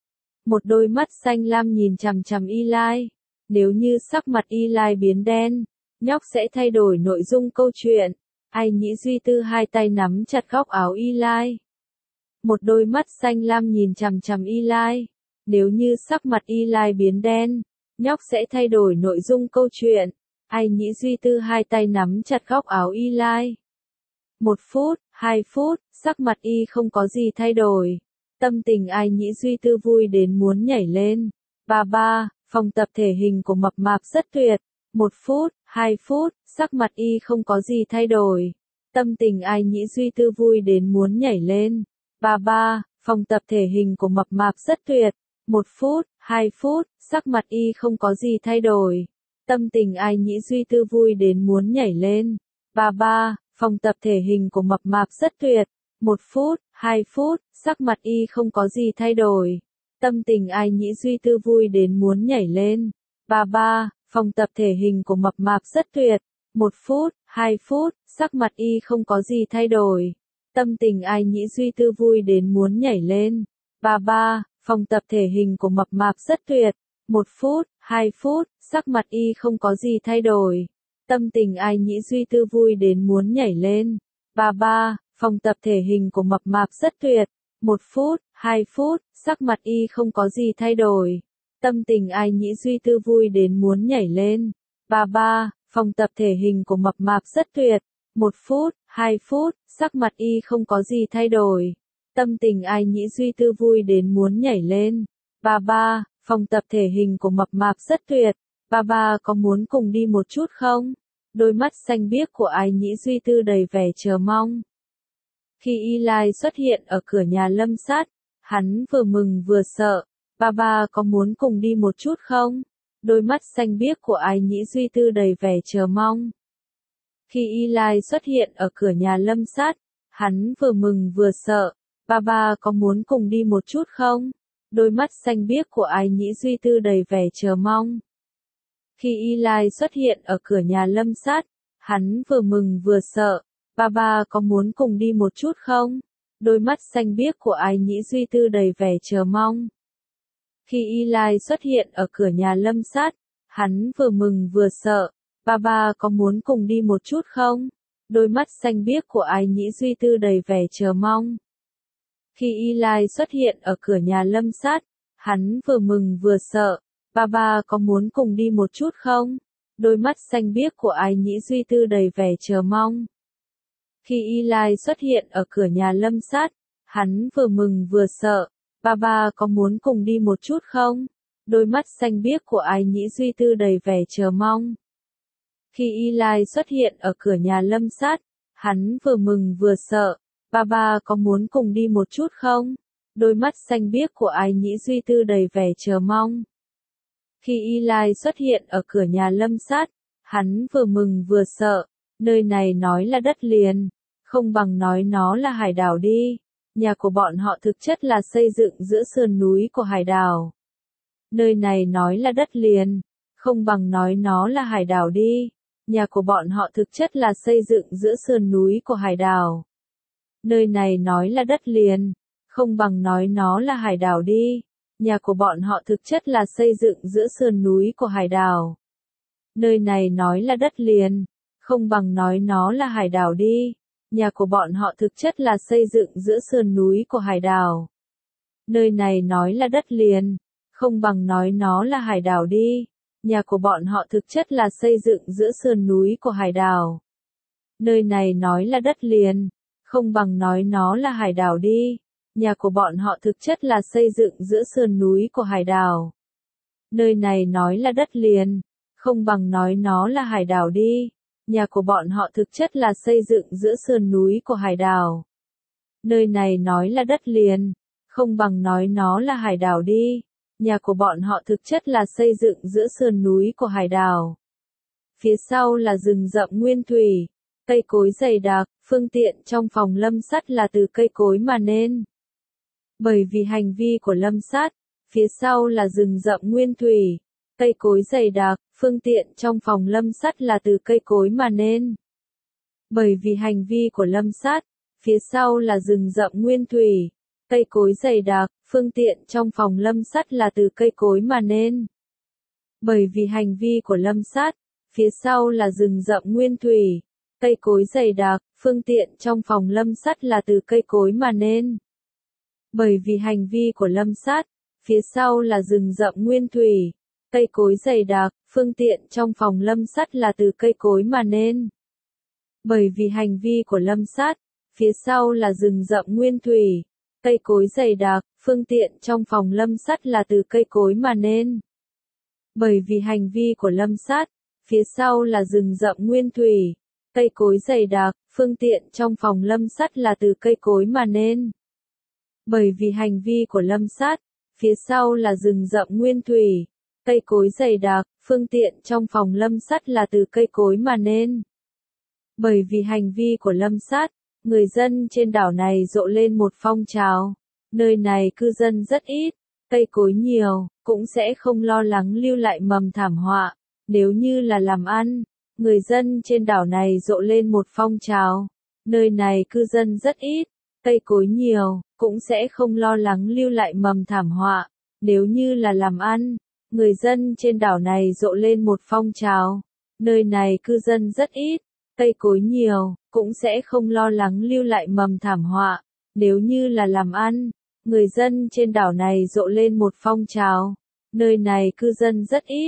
Một đôi mắt xanh lam nhìn chằm chằm Eli. Nếu như sắc mặt Eli biến đen, nhóc sẽ thay đổi nội dung câu chuyện. Ai Nhĩ Duy Tư hai tay nắm chặt góc áo Eli. Một đôi mắt xanh lam nhìn chằm chằm Eli. Nếu như sắc mặt Eli biến đen, nhóc sẽ thay đổi nội dung câu chuyện. Ai Nhĩ Duy Tư hai tay nắm chặt góc áo Eli. Một phút, hai phút, sắc mặt y không có gì thay đổi. Tâm tình Ai Nhĩ Duy Tư vui đến muốn nhảy lên. Ba ba, phòng tập thể hình của mập mạp rất tuyệt. Một phút, hai phút, sắc mặt y không có gì thay đổi. Tâm tình Ai Nhĩ Duy Tư vui đến muốn nhảy lên. Ba ba, phòng tập thể hình của mập mạp rất tuyệt. Một phút, hai phút, sắc mặt y không có gì thay đổi. Tâm tình Ai Nhĩ Duy Tư vui đến muốn nhảy lên. Ba ba, phòng tập thể hình của mập mạp rất tuyệt. Một phút, hai phút, sắc mặt y không có gì thay đổi. Tâm tình Ai Nhĩ Duy Tư vui đến muốn nhảy lên. Ba ba, phòng tập thể hình của mập mạp rất tuyệt. Một phút, hai phút, sắc mặt y không có gì thay đổi. Tâm tình Ai Nhĩ Duy Tư vui đến muốn nhảy lên. Ba ba, phòng tập thể hình của mập mạp rất tuyệt. Một phút, hai phút, sắc mặt y không có gì thay đổi. Tâm tình Ai Nhĩ Duy Tư vui đến muốn nhảy lên. Ba ba, phòng tập thể hình của mập mạp rất tuyệt. Một phút, hai phút, sắc mặt y không có gì thay đổi. Tâm tình Ai Nhĩ Duy Tư vui đến muốn nhảy lên. Ba ba, Phòng tập thể hình của mập mạp rất tuyệt. Một phút, hai phút, sắc mặt y không có gì thay đổi. Tâm tình Ai Nhĩ Duy Tư vui đến muốn nhảy lên. Ba ba, phòng tập thể hình của mập mạp rất tuyệt. Ba ba có muốn cùng đi một chút không? Đôi mắt xanh biếc của Ai Nhĩ Duy Tư đầy vẻ chờ mong. Khi Eli xuất hiện ở cửa nhà Lâm Sát, hắn vừa mừng vừa sợ. Ba ba có muốn cùng đi một chút không? Đôi mắt xanh biếc của Ai Nhĩ Duy Tư đầy vẻ chờ mong. Khi Eli xuất hiện ở cửa nhà Lâm Sát, hắn vừa mừng vừa sợ. Ba ba có muốn cùng đi một chút không? Đôi mắt xanh biếc của Ai Nhĩ Duy Tư đầy vẻ chờ mong. Khi Eli xuất hiện ở cửa nhà Lâm Sát, hắn vừa mừng vừa sợ. Ba ba có muốn cùng đi một chút không? Đôi mắt xanh biếc của Ai Nhĩ Duy Tư đầy vẻ chờ mong. Khi Eli xuất hiện ở cửa nhà Lâm Sát, hắn vừa mừng vừa sợ. Ba ba có muốn cùng đi một chút không? Đôi mắt xanh biếc của Ai Nhĩ Duy Tư đầy vẻ chờ mong. Khi Eli xuất hiện ở cửa nhà Lâm Sát, hắn vừa mừng vừa sợ. Ba ba có muốn cùng đi một chút không? Đôi mắt xanh biếc của Ai Nhĩ Duy Tư đầy vẻ chờ mong. Khi Eli xuất hiện ở cửa nhà Lâm Sát, hắn vừa mừng vừa sợ. Ba ba có muốn cùng đi một chút không? Đôi mắt xanh biếc của Ai Nhĩ Duy Tư đầy vẻ chờ mong. Khi Eli xuất hiện ở cửa nhà Lâm Sát, hắn vừa mừng vừa sợ. Ba ba có muốn cùng đi một chút không? Đôi mắt xanh biếc của Ai Nhĩ Duy Tư đầy vẻ chờ mong. Khi Eli xuất hiện ở cửa nhà Lâm Sát, hắn vừa mừng vừa sợ. Nơi này nói là đất liền, không bằng nói nó là hải đảo đi. Nhà của bọn họ thực chất là xây dựng giữa sườn núi của hải đảo. Nơi này nói là đất liền, không bằng nói nó là hải đảo đi. Nhà của bọn họ thực chất là xây dựng giữa sườn núi của hải đảo. Nơi này nói là đất liền, không bằng nói nó là hải đảo đi. Nhà của bọn họ thực chất là xây dựng giữa sườn núi của hải đảo. Nơi này nói là đất liền, không bằng nói nó là hải đảo đi. Nhà của bọn họ thực chất là xây dựng giữa sườn núi của hải đảo. Nơi này nói là đất liền, không bằng nói nó là hải đảo đi. Nhà của bọn họ thực chất là xây dựng giữa sườn núi của hải đảo. Nơi này nói là đất liền, không bằng nói nó là hải đảo đi. Nhà của bọn họ thực chất là xây dựng giữa sườn núi của hải đảo. Nơi này nói là đất liền, không bằng nói nó là hải đảo đi. Nhà của bọn họ thực chất là xây dựng giữa sườn núi của hải đảo. Nơi này nói là đất liền, không bằng nói nó là hải đảo đi. Nhà của bọn họ thực chất là xây dựng giữa sườn núi của hải đảo. Phía sau là rừng rậm nguyên thủy, cây cối dày đặc, phương tiện trong phòng Lâm Sát là từ cây cối mà nên. Bởi vì hành vi của Lâm Sát, phía sau là rừng rậm nguyên thủy, cây cối dày đặc, phương tiện trong phòng Lâm Sát là từ cây cối mà nên. Bởi vì hành vi của Lâm Sát, phía sau là rừng rậm nguyên thủy, cây cối dày đặc, phương tiện trong phòng Lâm Sát là từ cây cối mà nên. Bởi vì hành vi của Lâm Sát, phía sau là rừng rậm nguyên thủy, cây cối dày đặc, phương tiện trong phòng Lâm Sát là từ cây cối mà nên. Bởi vì hành vi của Lâm Sát, phía sau là rừng rậm nguyên thủy, cây cối dày đặc, phương tiện trong phòng Lâm Sát là từ cây cối mà nên. Bởi vì hành vi của Lâm Sát, phía sau là rừng rậm nguyên thủy, cây cối dày đặc, phương tiện trong phòng Lâm Sát là từ cây cối mà nên. Bởi vì hành vi của Lâm Sát, phía sau là rừng rậm nguyên thủy, cây cối dày đặc, phương tiện trong phòng Lâm Sát là từ cây cối mà nên. Bởi vì hành vi của Lâm Sát, phía sau là rừng rậm nguyên thủy, cây cối dày đặc, phương tiện trong phòng Lâm Sát là từ cây cối mà nên. Bởi vì hành vi của Lâm Sát, người dân trên đảo này rộ lên một phong trào. Nơi này cư dân rất ít, cây cối nhiều, cũng sẽ không lo lắng lưu lại mầm thảm họa. Nếu như là làm ăn, người dân trên đảo này rộ lên một phong trào. Nơi này cư dân rất ít, cây cối nhiều, cũng sẽ không lo lắng lưu lại mầm thảm họa. Nếu như là làm ăn, người dân trên đảo này rộ lên một phong trào. Nơi này cư dân rất ít, cây cối nhiều, cũng sẽ không lo lắng lưu lại mầm thảm họa. Nếu như là làm ăn, người dân trên đảo này rộ lên một phong trào. Nơi này cư dân rất ít,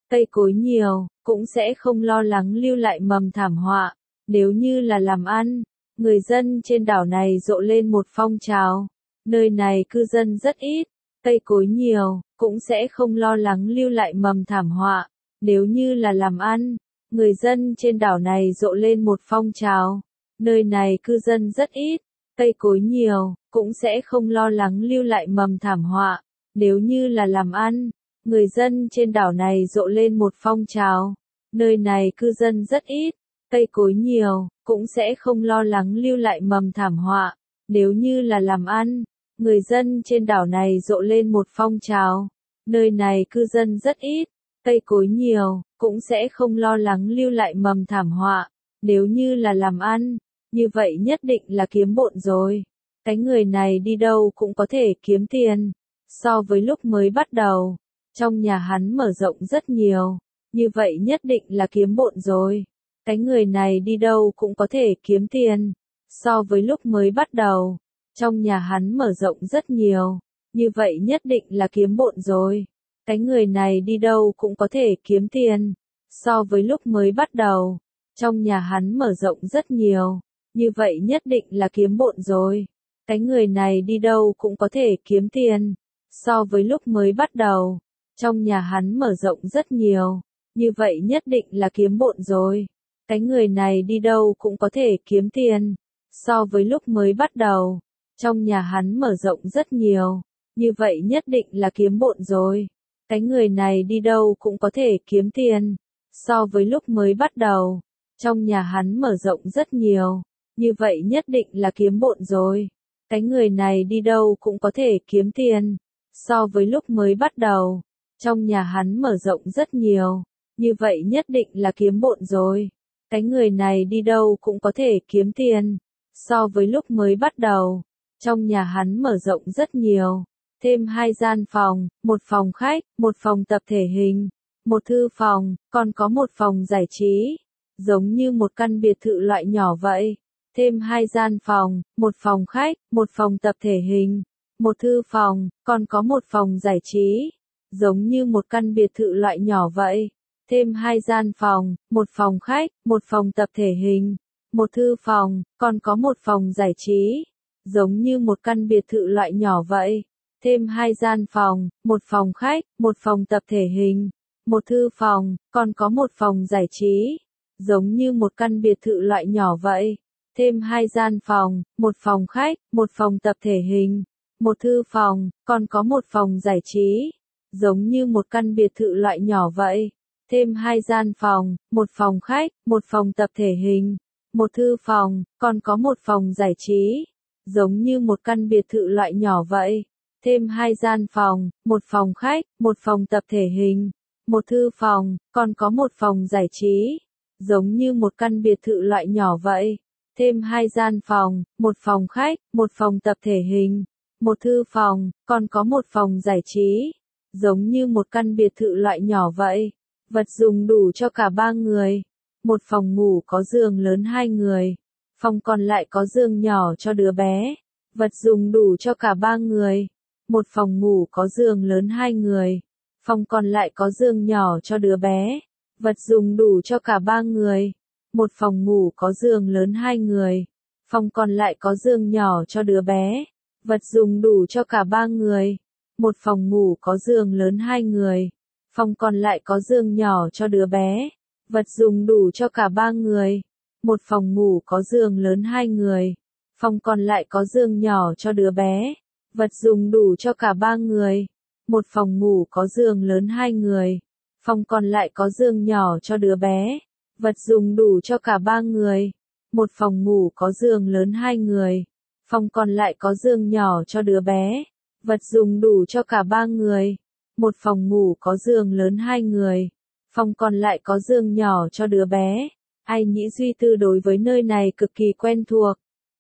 cây cối nhiều, cũng sẽ không lo lắng lưu lại mầm thảm họa. Nếu như là làm ăn, người dân trên đảo này rộ lên một phong trào. Nơi này cư dân rất ít, cây cối nhiều, cũng sẽ không lo lắng lưu lại mầm thảm họa. Nếu như là làm ăn, người dân trên đảo này rộ lên một phong trào. Nơi này cư dân rất ít, cây cối nhiều, cũng sẽ không lo lắng lưu lại mầm thảm họa. Nếu như là làm ăn, người dân trên đảo này rộ lên một phong trào. Nơi này cư dân rất ít, cây cối nhiều, cũng sẽ không lo lắng lưu lại mầm thảm họa. Nếu như là làm ăn, người dân trên đảo này rộ lên một phong trào. Nơi này cư dân rất ít, cây cối nhiều, cũng sẽ không lo lắng lưu lại mầm thảm họa. Nếu như là làm ăn, như vậy nhất định là kiếm bộn rồi. Cái người này đi đâu cũng có thể kiếm tiền. So với lúc mới bắt đầu, trong nhà hắn mở rộng rất nhiều. Như vậy nhất định là kiếm bộn rồi. Cái người này đi đâu cũng có thể kiếm tiền. So với lúc mới bắt đầu, trong nhà hắn mở rộng rất nhiều. Như vậy nhất định là kiếm bộn rồi. Cái người này đi đâu cũng có thể kiếm tiền. So với lúc mới bắt đầu, trong nhà hắn mở rộng rất nhiều. Như vậy nhất định là kiếm bộn rồi. Cái người này đi đâu cũng có thể kiếm tiền. So với lúc mới bắt đầu, trong nhà hắn mở rộng rất nhiều. Như vậy nhất định là kiếm bộn rồi. Cái người này đi đâu cũng có thể kiếm tiền. So với lúc mới bắt đầu, trong nhà hắn mở rộng rất nhiều. Như vậy nhất định là kiếm bộn rồi. Cái người này đi đâu cũng có thể kiếm tiền. So với lúc mới bắt đầu, trong nhà hắn mở rộng rất nhiều. Như vậy nhất định là kiếm bộn rồi. Cái người này đi đâu cũng có thể kiếm tiền. So với lúc mới bắt đầu, trong nhà hắn mở rộng rất nhiều. Như vậy nhất định là kiếm bộn rồi. Cái người này đi đâu cũng có thể kiếm tiền. So với lúc mới bắt đầu, trong nhà hắn mở rộng rất nhiều. Thêm hai gian phòng, một phòng khách, một phòng tập thể hình, một thư phòng, còn có một phòng giải trí. Giống như một căn biệt thự loại nhỏ vậy. Thêm hai gian phòng, một phòng khách, một phòng tập thể hình, một thư phòng, còn có một phòng giải trí. Giống như một căn biệt thự loại nhỏ vậy. Thêm hai gian phòng, một phòng khách, một phòng tập thể hình, một thư phòng, còn có một phòng giải trí. Giống như một căn biệt thự loại nhỏ vậy. Thêm hai gian phòng, một phòng khách, một phòng tập thể hình, một thư phòng, còn có một phòng giải trí. Giống như một căn biệt thự loại nhỏ vậy. Thêm hai gian phòng, một phòng khách, một phòng tập thể hình, một thư phòng, còn có một phòng giải trí. Giống như một căn biệt thự loại nhỏ vậy. Thêm hai gian phòng, một phòng khách, một phòng tập thể hình, một thư phòng, còn có một phòng giải trí. Giống như một căn biệt thự loại nhỏ vậy. Thêm hai gian phòng, một phòng khách, một phòng tập thể hình, một thư phòng, còn có một phòng giải trí. Giống như một căn biệt thự loại nhỏ vậy. Thêm hai gian phòng, một phòng khách, một phòng tập thể hình, một thư phòng, còn có một phòng giải trí. Giống như một căn biệt thự loại nhỏ vậy. Vật dùng đủ cho cả ba người. Một phòng ngủ có giường lớn hai người. Phòng còn lại có giường nhỏ cho đứa bé. Vật dùng đủ cho cả ba người. Một phòng ngủ có giường lớn hai người. Phòng còn lại có giường nhỏ cho đứa bé. Vật dùng đủ cho cả ba người. Một phòng ngủ có giường lớn hai người. Phòng còn lại có giường nhỏ cho đứa bé. Vật dùng đủ cho cả ba người. Một phòng ngủ có giường lớn hai người. Phòng còn lại có giường nhỏ cho đứa bé. Vật dùng đủ cho cả ba người. Một phòng ngủ có giường lớn hai người. Phòng còn lại có giường nhỏ cho đứa bé. Vật dùng đủ cho cả ba người. Một phòng ngủ có giường lớn hai người. Phòng còn lại có giường nhỏ cho đứa bé. Vật dùng đủ cho cả ba người. Một phòng ngủ có giường lớn hai người. Phòng còn lại có giường nhỏ cho đứa bé. Vật dùng đủ cho cả ba người. Một phòng ngủ có giường lớn hai người. Phòng còn lại có giường nhỏ cho đứa bé. Ai Nhĩ Duy Tư đối với nơi này cực kỳ quen thuộc.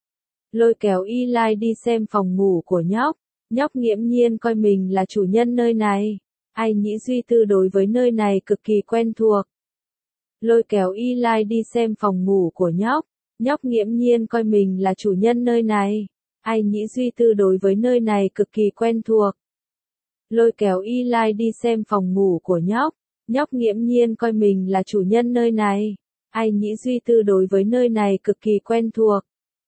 Lôi kéo Y Lai đi xem phòng ngủ của nhóc. Nhóc nghiễm nhiên coi mình là chủ nhân nơi này. Ai Nhĩ Duy Tư đối với nơi này cực kỳ quen thuộc. Lôi kéo Y Lai đi xem phòng ngủ của nhóc. Nhóc nghiễm nhiên coi mình là chủ nhân nơi này. Ai Nhĩ Duy Tư đối với nơi này cực kỳ quen thuộc. Lôi kéo Y Lai đi xem phòng ngủ của nhóc. Nhóc nghiễm nhiên coi mình là chủ nhân nơi này. Ai Nhĩ suy tư đối với nơi này cực kỳ quen thuộc.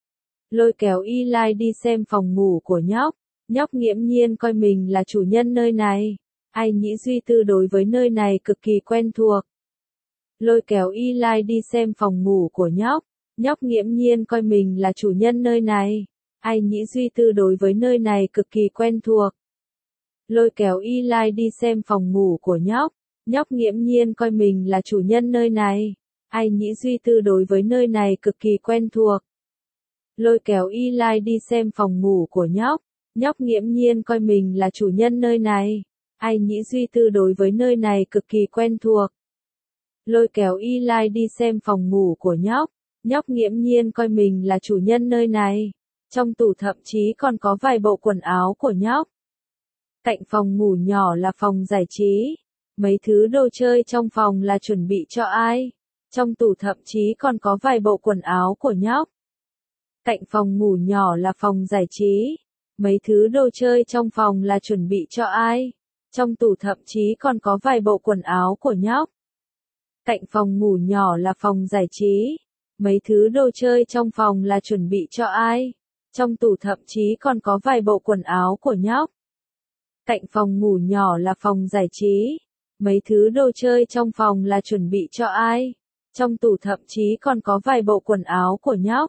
Lôi kéo Eli đi xem phòng ngủ của nhóc. Nhóc nghiễm nhiên coi mình là chủ nhân nơi này. Ai Nhĩ suy tư đối với nơi này cực kỳ quen thuộc. Lôi kéo Eli đi xem phòng ngủ của nhóc. Nhóc nghiễm nhiên coi mình là chủ nhân nơi này. Ai Nhĩ suy tư đối với nơi này cực kỳ quen thuộc. Lôi kéo Eli đi xem phòng ngủ của nhóc. Nhóc nghiễm nhiên coi mình là chủ nhân nơi này. Ai Nhĩ suy tư đối với nơi này cực kỳ quen thuộc. Lôi kéo Eli đi xem phòng ngủ của nhóc. Nhóc nghiễm nhiên coi mình là chủ nhân nơi này. Ai Nhĩ suy tư đối với nơi này cực kỳ quen thuộc. Lôi kéo Eli đi xem phòng ngủ của nhóc. Nhóc nghiễm nhiên coi mình là chủ nhân nơi này. Trong tủ thậm chí còn có vài bộ quần áo của nhóc. Cạnh phòng ngủ nhỏ là phòng giải trí. Mấy thứ đồ chơi trong phòng là chuẩn bị cho ai? Trong tủ thậm chí còn có vài bộ quần áo của nhóc. Cạnh phòng ngủ nhỏ là phòng giải trí. Mấy thứ đồ chơi trong phòng là chuẩn bị cho ai? Trong tủ thậm chí còn có vài bộ quần áo của nhóc. Cạnh phòng ngủ nhỏ là phòng giải trí. Mấy thứ đồ chơi trong phòng là chuẩn bị cho ai? Trong tủ thậm chí còn có vài bộ quần áo của nhóc. Cạnh phòng ngủ nhỏ là phòng giải trí. Mấy thứ đồ chơi trong phòng là chuẩn bị cho ai? Trong tủ thậm chí còn có vài bộ quần áo của nhóc.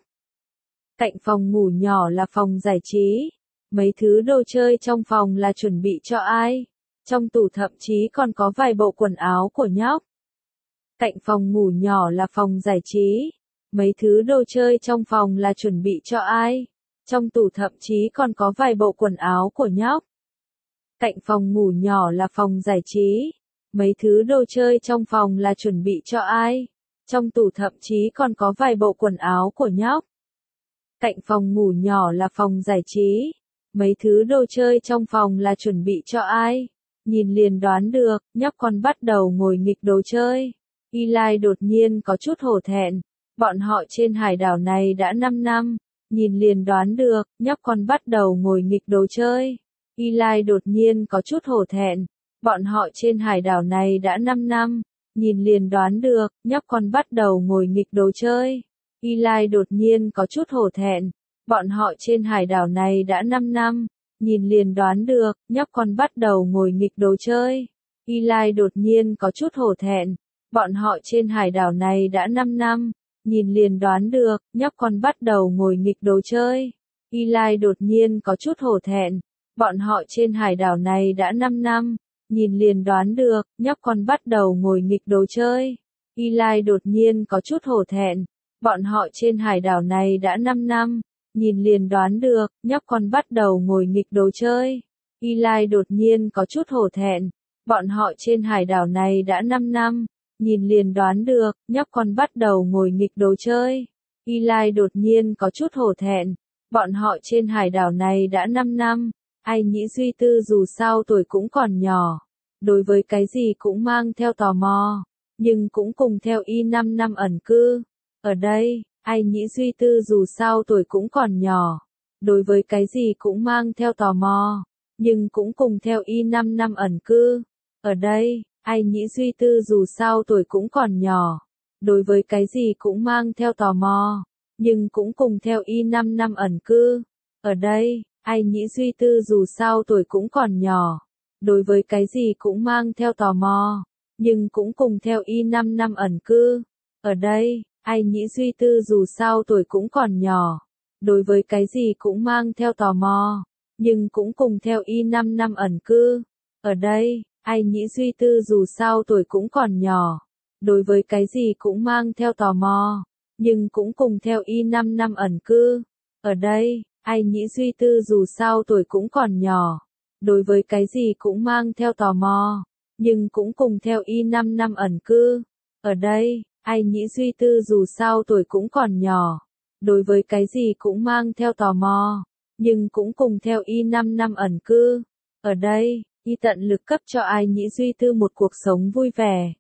Cạnh phòng ngủ nhỏ là phòng giải trí. Mấy thứ đồ chơi trong phòng là chuẩn bị cho ai? Trong tủ thậm chí còn có vài bộ quần áo của nhóc. Cạnh phòng ngủ nhỏ là phòng giải trí. Mấy thứ đồ chơi trong phòng là chuẩn bị cho ai? Trong tủ thậm chí còn có vài bộ quần áo của nhóc. Cạnh phòng ngủ nhỏ là phòng giải trí. Mấy thứ đồ chơi trong phòng là chuẩn bị cho ai? Trong tủ thậm chí còn có vài bộ quần áo của nhóc. Cạnh phòng ngủ nhỏ là phòng giải trí. Mấy thứ đồ chơi trong phòng là chuẩn bị cho ai? Nhìn liền đoán được, nhóc con bắt đầu ngồi nghịch đồ chơi. Eli đột nhiên có chút hổ thẹn. Bọn họ trên hải đảo này đã năm năm. Nhìn liền đoán được, nhóc con bắt đầu ngồi nghịch đồ chơi. Eli đột nhiên có chút hổ thẹn. Bọn họ trên hải đảo này đã năm năm. Nhìn liền đoán được, nhóc con bắt đầu ngồi nghịch đồ chơi. Eli đột nhiên có chút hổ thẹn. Bọn họ trên hải đảo này đã năm năm. Nhìn liền đoán được, nhóc con bắt đầu ngồi nghịch đồ chơi. Eli đột nhiên có chút hổ thẹn. Bọn họ trên hải đảo này đã năm năm. Nhìn liền đoán được, nhóc con bắt đầu ngồi nghịch đồ chơi. Eli đột nhiên có chút hổ thẹn. Bọn họ trên hải đảo này đã năm năm. Nhìn liền đoán được, nhóc con bắt đầu ngồi nghịch đồ chơi. Eli đột nhiên có chút hổ thẹn. Bọn họ trên hải đảo này đã năm năm. Nhìn liền đoán được, nhóc con bắt đầu ngồi nghịch đồ chơi. Eli đột nhiên có chút hổ thẹn. Bọn họ trên hải đảo này đã năm năm. Nhìn liền đoán được, nhóc con bắt đầu ngồi nghịch đồ chơi. Eli đột nhiên có chút hổ thẹn. Bọn họ trên hải đảo này đã năm năm. Ai Nhĩ suy tư dù sao tuổi cũng còn nhỏ. Đối với cái gì cũng mang theo tò mò. Nhưng cũng cùng theo y năm năm ẩn cư. Ở đây, Ai Nhĩ suy tư dù sao tuổi cũng còn nhỏ. Đối với cái gì cũng mang theo tò mò. Nhưng cũng cùng theo y năm năm ẩn cư. Ở đây, Ai Nhĩ suy tư dù sao tuổi cũng còn nhỏ. Đối với cái gì cũng mang theo tò mò. Nhưng cũng cùng theo y năm năm ẩn cư. Ở đây, Ai Nhĩ suy tư dù sao tuổi cũng còn nhỏ. Đối với cái gì cũng mang theo tò mò. Nhưng cũng cùng theo y năm năm ẩn cư. Ở đây, Ai Nhĩ suy tư dù sao tuổi cũng còn nhỏ. Đối với cái gì cũng mang theo tò mò. Nhưng cũng cùng theo y năm năm ẩn cư. Ở đây, Ai Nhĩ suy tư dù sao tuổi cũng còn nhỏ. Đối với cái gì cũng mang theo tò mò. Nhưng cũng cùng theo y năm năm ẩn cư. Ở đây, Ai Nhĩ suy tư dù sao tuổi cũng còn nhỏ. Đối với cái gì cũng mang theo tò mò. Nhưng cũng cùng theo y năm năm ẩn cư. Ở đây, Ai Nhĩ suy tư dù sao tuổi cũng còn nhỏ. Đối với cái gì cũng mang theo tò mò. Nhưng cũng cùng theo y năm năm ẩn cư. Ở đây, y tận lực cấp cho Ai Nhĩ suy tư một cuộc sống vui vẻ.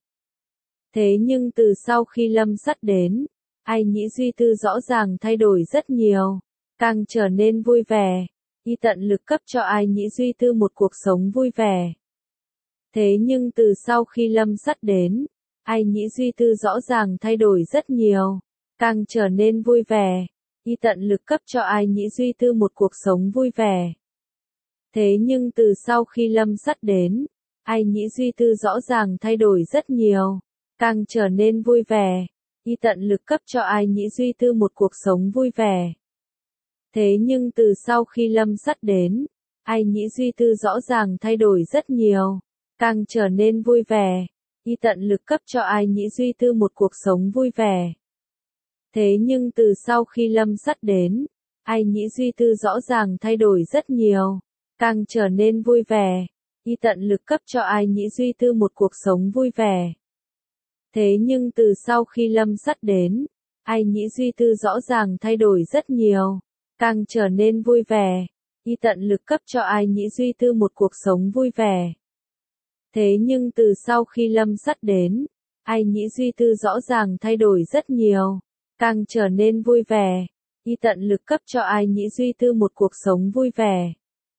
Thế nhưng từ sau khi Lâm Sắt đến, Ai Nhĩ suy tư rõ ràng thay đổi rất nhiều. Càng trở nên vui vẻ. Y tận lực cấp cho Ai Nhĩ suy tư một cuộc sống vui vẻ. Thế nhưng từ sau khi Lâm Sắt đến, Ai Nhĩ Duy Tư rõ ràng thay đổi rất nhiều, càng trở nên vui vẻ, y tận lực cấp cho Ai Nhĩ Duy Tư một cuộc sống vui vẻ. Thế nhưng từ sau khi Lâm Sắt đến, Ai Nhĩ Duy Tư rõ ràng thay đổi rất nhiều, càng trở nên vui vẻ, y tận lực cấp cho Ai Nhĩ Duy Tư một cuộc sống vui vẻ. Thế nhưng từ sau khi Lâm Sắt đến, Ai Nhĩ Duy Tư rõ ràng thay đổi rất nhiều, càng trở nên vui vẻ, y tận lực cấp cho Ai Nhĩ Duy Tư một cuộc sống vui vẻ. Thế nhưng từ sau khi Lâm Sắt đến, Ai Nhĩ Duy Tư rõ ràng thay đổi rất nhiều, càng trở nên vui vẻ, y tận lực cấp cho Ai Nhĩ Duy Tư một cuộc sống vui vẻ. Thế nhưng từ sau khi Lâm Sắt đến, Ai Nhĩ Duy Tư rõ ràng thay đổi rất nhiều, càng trở nên vui vẻ, y tận lực cấp cho Ai Nhĩ Duy Tư một cuộc sống vui vẻ. Thế nhưng từ sau khi Lâm Sắt đến, Ai Nhĩ Duy Tư rõ ràng thay đổi rất nhiều, càng trở nên vui vẻ, y tận lực cấp cho Ai Nhĩ Duy Tư một cuộc sống vui vẻ.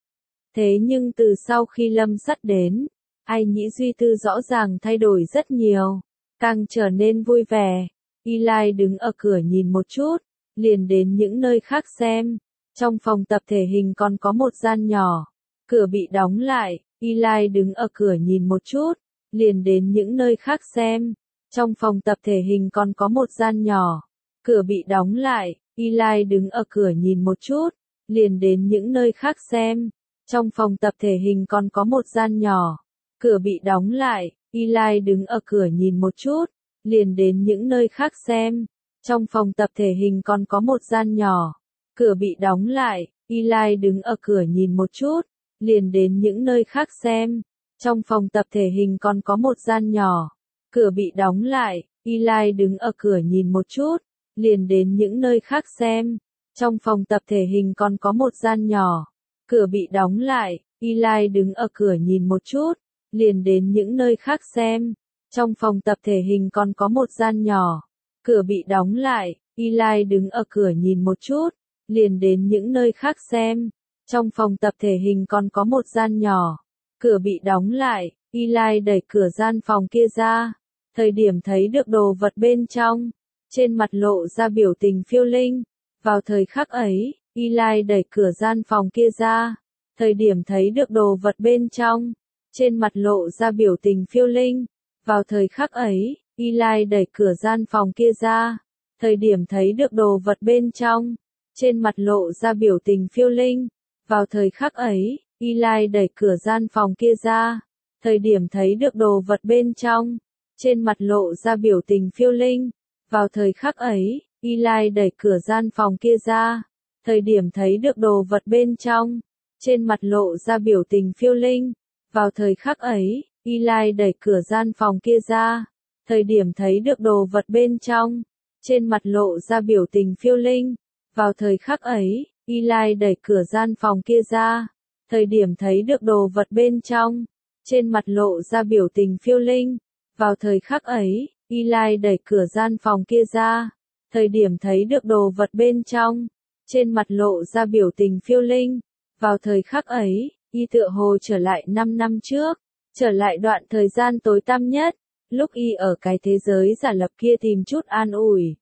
Thế nhưng từ sau khi Lâm Sắt đến, Ai Nhĩ Duy Tư rõ ràng thay đổi rất nhiều, càng trở nên vui vẻ. Y Lai đứng ở cửa nhìn một chút, liền đến những nơi khác xem. Trong phòng tập thể hình còn có một gian nhỏ, cửa bị đóng lại. Y Lai đứng ở cửa nhìn một chút, liền đến những nơi khác xem. Trong phòng tập thể hình còn có một gian nhỏ, cửa bị đóng lại. Y Lai đứng ở cửa nhìn một chút, liền đến những nơi khác xem. Trong phòng tập thể hình còn có một gian nhỏ, cửa bị đóng lại. Y Lai đứng ở cửa nhìn một chút, liền đến những nơi khác xem. Trong phòng tập thể hình còn có một gian nhỏ, cửa bị đóng lại. Y Lai đứng ở cửa nhìn một chút, liền đến những nơi khác xem. Trong phòng tập thể hình còn có một gian nhỏ, cửa bị đóng lại. Y Lai đứng ở cửa nhìn một chút, liền đến những nơi khác xem. Trong phòng tập thể hình còn có một gian nhỏ, cửa bị đóng lại. Y Lai đứng ở cửa nhìn một chút, liền đến những nơi khác xem. Trong phòng tập thể hình còn có một gian nhỏ, cửa bị đóng lại. Y Lai đứng ở cửa nhìn một chút, liền đến những nơi khác xem. Trong phòng tập thể hình còn có một gian nhỏ, cửa bị đóng lại. Y Lai đẩy cửa gian phòng kia ra, thời điểm thấy được đồ vật bên trong, trên mặt lộ ra biểu tình phiêu linh. Vào thời khắc ấy, Y Lai đẩy cửa gian phòng kia ra, thời điểm thấy được đồ vật bên trong, trên mặt lộ ra biểu tình phiêu linh. Vào thời khắc ấy, Y Lai đẩy cửa gian phòng kia ra, thời điểm thấy được đồ vật bên trong, trên mặt lộ ra biểu tình phiêu linh. Vào thời khắc ấy, Y Lai đẩy cửa gian phòng kia ra, thời điểm thấy được đồ vật bên trong, trên mặt lộ ra biểu tình phiêu linh. Vào thời khắc ấy, Y Lai đẩy cửa gian phòng kia ra, thời điểm thấy được đồ vật bên trong, trên mặt lộ ra biểu tình phiêu linh. Vào thời khắc ấy, Y Lai đẩy cửa gian phòng kia ra, thời điểm thấy được đồ vật bên trong, trên mặt lộ ra biểu tình phiêu linh. Vào thời khắc ấy, Y Lai đẩy cửa gian phòng kia ra, thời điểm thấy được đồ vật bên trong, trên mặt lộ ra biểu tình phiêu linh. Vào thời khắc ấy, Y Lai đẩy cửa gian phòng kia ra, thời điểm thấy được đồ vật bên trong, trên mặt lộ ra biểu tình phiêu linh. Vào thời khắc ấy, Y tựa hồ trở lại năm năm trước, trở lại đoạn thời gian tối tăm nhất, lúc Y ở cái thế giới giả lập kia tìm chút an ủi.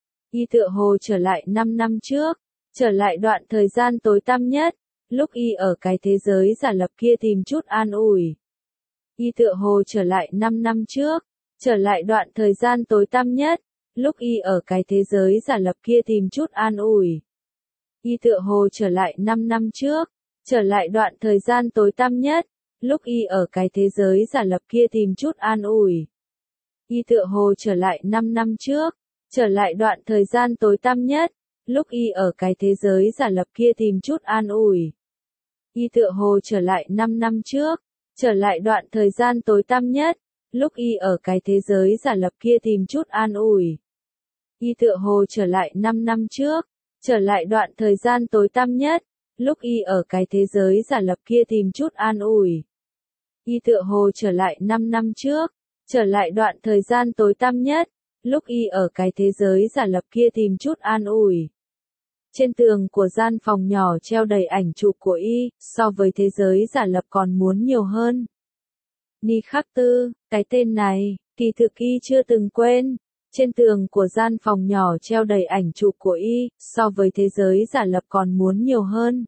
Y tựa hồ trở lại năm năm trước, trở lại đoạn thời gian tối tăm nhất, lúc Y ở cái thế giới giả lập kia tìm chút an ủi. Y tựa hồ trở lại năm năm trước, trở lại đoạn thời gian tối tăm nhất, lúc Y ở cái thế giới giả lập kia tìm chút an ủi. Y tựa hồ trở lại năm năm trước, trở lại đoạn thời gian tối tăm nhất, lúc Y ở cái thế giới giả lập kia tìm chút an ủi. Y tựa hồ trở lại năm năm trước, trở lại đoạn thời gian tối tăm nhất, lúc Y ở cái thế giới giả lập kia tìm chút an ủi. Y tựa hồ trở lại năm năm trước, trở lại đoạn thời gian tối tăm nhất, lúc Y ở cái thế giới giả lập kia tìm chút an ủi. Y tựa hồ trở lại năm năm trước, trở lại đoạn thời gian tối tăm nhất, lúc Y ở cái thế giới giả lập kia tìm chút an ủi. Y tựa hồ trở lại năm năm trước, trở lại đoạn thời gian tối tăm nhất, lúc Y ở cái thế giới giả lập kia tìm chút an ủi. Trên tường của gian phòng nhỏ treo đầy ảnh chụp của Y, so với thế giới giả lập còn muốn nhiều hơn. Ni Khắc Tư, cái tên này, kỳ thực y chưa từng quên. Trên tường của gian phòng nhỏ treo đầy ảnh chụp của y, so với thế giới giả lập còn muốn nhiều hơn.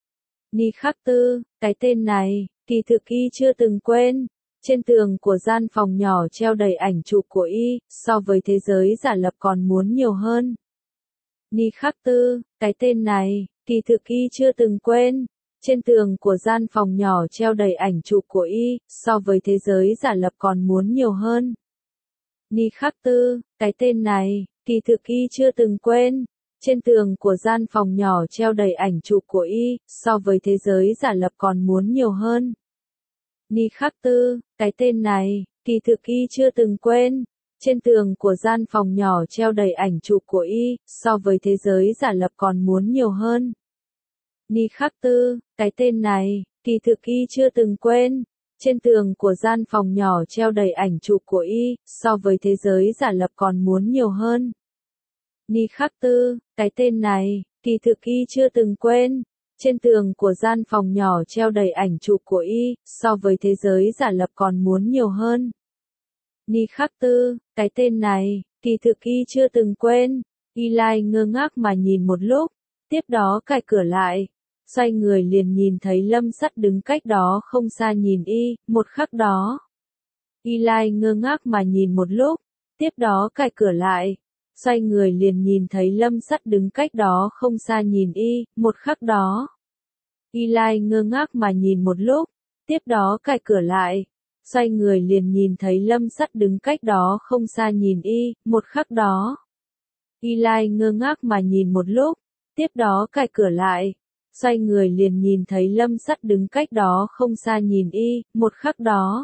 Ni Khắc Tư, cái tên này, kỳ thực y chưa từng quên. Trên tường của gian phòng nhỏ treo đầy ảnh chụp của y, so với thế giới giả lập còn muốn nhiều hơn. Ni Khắc Tư, cái tên này, kỳ thực y chưa từng quên. Trên tường của gian phòng nhỏ treo đầy ảnh chụp của y, so với thế giới giả lập còn muốn nhiều hơn. Ni Khắc Tư, cái tên này, kỳ thực y chưa từng quên. Trên tường của gian phòng nhỏ treo đầy ảnh chụp của y, so với thế giới giả lập còn muốn nhiều hơn. Ni Khắc Tư, cái tên này, kỳ thực y chưa từng quên. Trên tường của gian phòng nhỏ treo đầy ảnh chụp của y, so với thế giới giả lập còn muốn nhiều hơn. Ni Khắc Tư, cái tên này, kỳ thực y chưa từng quên. Trên tường của gian phòng nhỏ treo đầy ảnh chụp của y, so với thế giới giả lập còn muốn nhiều hơn. Ni Khắc Tư, cái tên này, kỳ thực y chưa từng quên. Trên tường của gian phòng nhỏ treo đầy ảnh chụp của y, so với thế giới giả lập còn muốn nhiều hơn. Ni Khắc Tư, cái tên này, kỳ thực y chưa từng quên. Eli ngơ ngác mà nhìn một lúc, tiếp đó cài cửa lại. Xoay người liền nhìn thấy Lâm Sắt đứng cách đó không xa nhìn y, một khắc đó. Eli ngơ ngác mà nhìn một lúc, tiếp đó cài cửa lại. Xoay người liền nhìn thấy Lâm Sắt đứng cách đó không xa nhìn y, một khắc đó. Eli ngơ ngác mà nhìn một lúc, tiếp đó cài cửa lại. Xoay người liền nhìn thấy Lâm Sắt đứng cách đó không xa nhìn y, một khắc đó. Eli ngơ ngác mà nhìn một lúc, tiếp đó cài cửa lại. Xoay người liền nhìn thấy Lâm Sắt đứng cách đó không xa nhìn y, một khắc đó.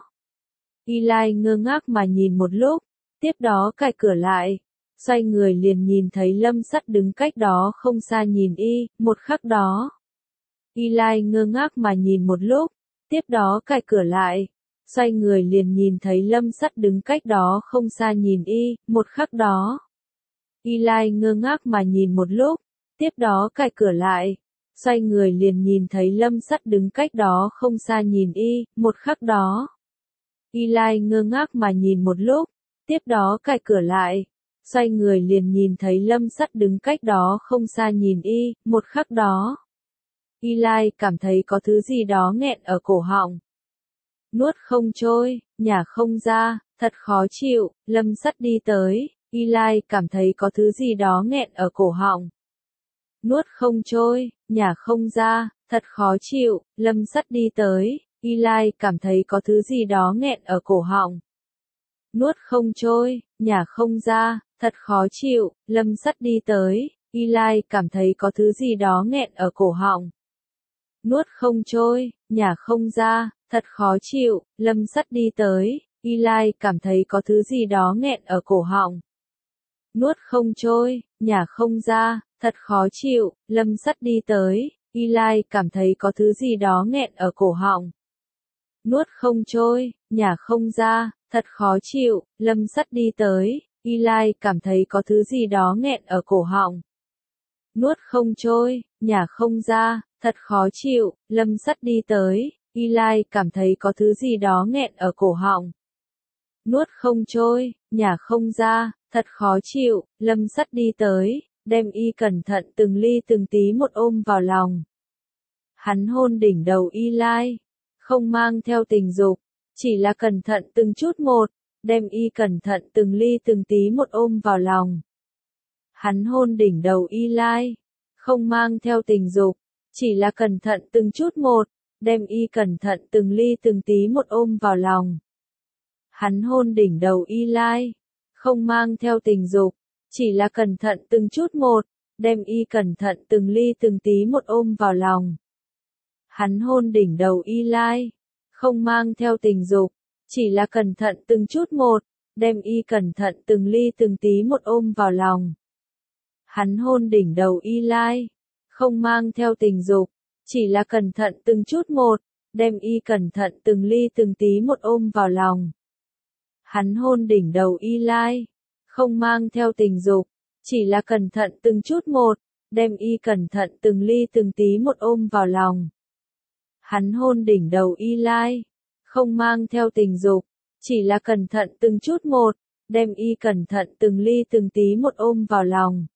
Eli ngơ ngác mà nhìn một lúc, tiếp đó cài cửa lại. Xoay người liền nhìn thấy Lâm Sắt đứng cách đó không xa nhìn y, một khắc đó. Eli ngơ ngác mà nhìn một lúc, tiếp đó cài cửa lại. Xoay người liền nhìn thấy Lâm Sắt đứng cách đó không xa nhìn y, một khắc đó. Eli ngơ ngác mà nhìn một lúc, tiếp đó cài cửa lại. Xoay người liền nhìn thấy Lâm Sắt đứng cách đó không xa nhìn y, một khắc đó. Eli ngơ ngác mà nhìn một lúc, tiếp đó cài cửa lại. Xoay người liền nhìn thấy Lâm Sắt đứng cách đó không xa nhìn y, một khắc đó. Eli cảm thấy có thứ gì đó nghẹn ở cổ họng. Nuốt không trôi, nhả không ra, thật khó chịu, Lâm Sắt đi tới, Eli cảm thấy có thứ gì đó nghẹn ở cổ họng. Nuốt không trôi, nhả không ra, thật khó chịu, Lâm Sắt đi tới, Eli cảm thấy có thứ gì đó nghẹn ở cổ họng. Nuốt không trôi, nhả không ra, thật khó chịu, Lâm Sắt đi tới, Eli cảm thấy có thứ gì đó nghẹn ở cổ họng. Nuốt không trôi, nhả không ra, thật khó chịu, Lâm Sắt đi tới, Eli cảm thấy có thứ gì đó nghẹn ở cổ họng. Nuốt không trôi, nhả không ra, thật khó chịu, Lâm Sắt đi tới, Eli cảm thấy có thứ gì đó nghẹn ở cổ họng. Nuốt không trôi, nhả không ra, thật khó chịu, Lâm Sắt đi tới, Eli cảm thấy có thứ gì đó nghẹn ở cổ họng. Nuốt không trôi, nhả không ra, thật khó chịu, Lâm Sắt đi tới, Eli cảm thấy có thứ gì đó nghẹn ở cổ họng. Nuốt không trôi, nhả không ra, thật khó chịu, Lâm Sắt đi tới, đem y cẩn thận từng ly từng tí một ôm vào lòng. Hắn hôn đỉnh đầu Eli, không mang theo tình dục, chỉ là cẩn thận từng chút một, đem y cẩn thận từng ly từng tí một ôm vào lòng. Hắn hôn đỉnh đầu Eli, không mang theo tình dục, chỉ là cẩn thận từng chút một, đem y cẩn thận từng ly từng tí một ôm vào lòng. Hắn hôn đỉnh đầu Eli, không mang theo tình dục, chỉ là cẩn thận từng chút một, đem y cẩn thận từng ly từng tí một ôm vào lòng. Hắn hôn đỉnh đầu Eli, không mang theo tình dục, chỉ là cẩn thận từng chút một, đem y cẩn thận từng ly từng tí một ôm vào lòng. Hắn hôn đỉnh đầu Eli, không mang theo tình dục, chỉ là cẩn thận từng chút một, đem y cẩn thận từng ly từng tí một ôm vào lòng. Hắn hôn đỉnh đầu Eli, không mang theo tình dục, chỉ là cẩn thận từng chút một, đem y cẩn thận từng ly từng tí một ôm vào lòng. Hắn hôn đỉnh đầu Eli, không mang theo tình dục, chỉ là cẩn thận từng chút một, đem y cẩn thận từng ly từng tí một ôm vào lòng.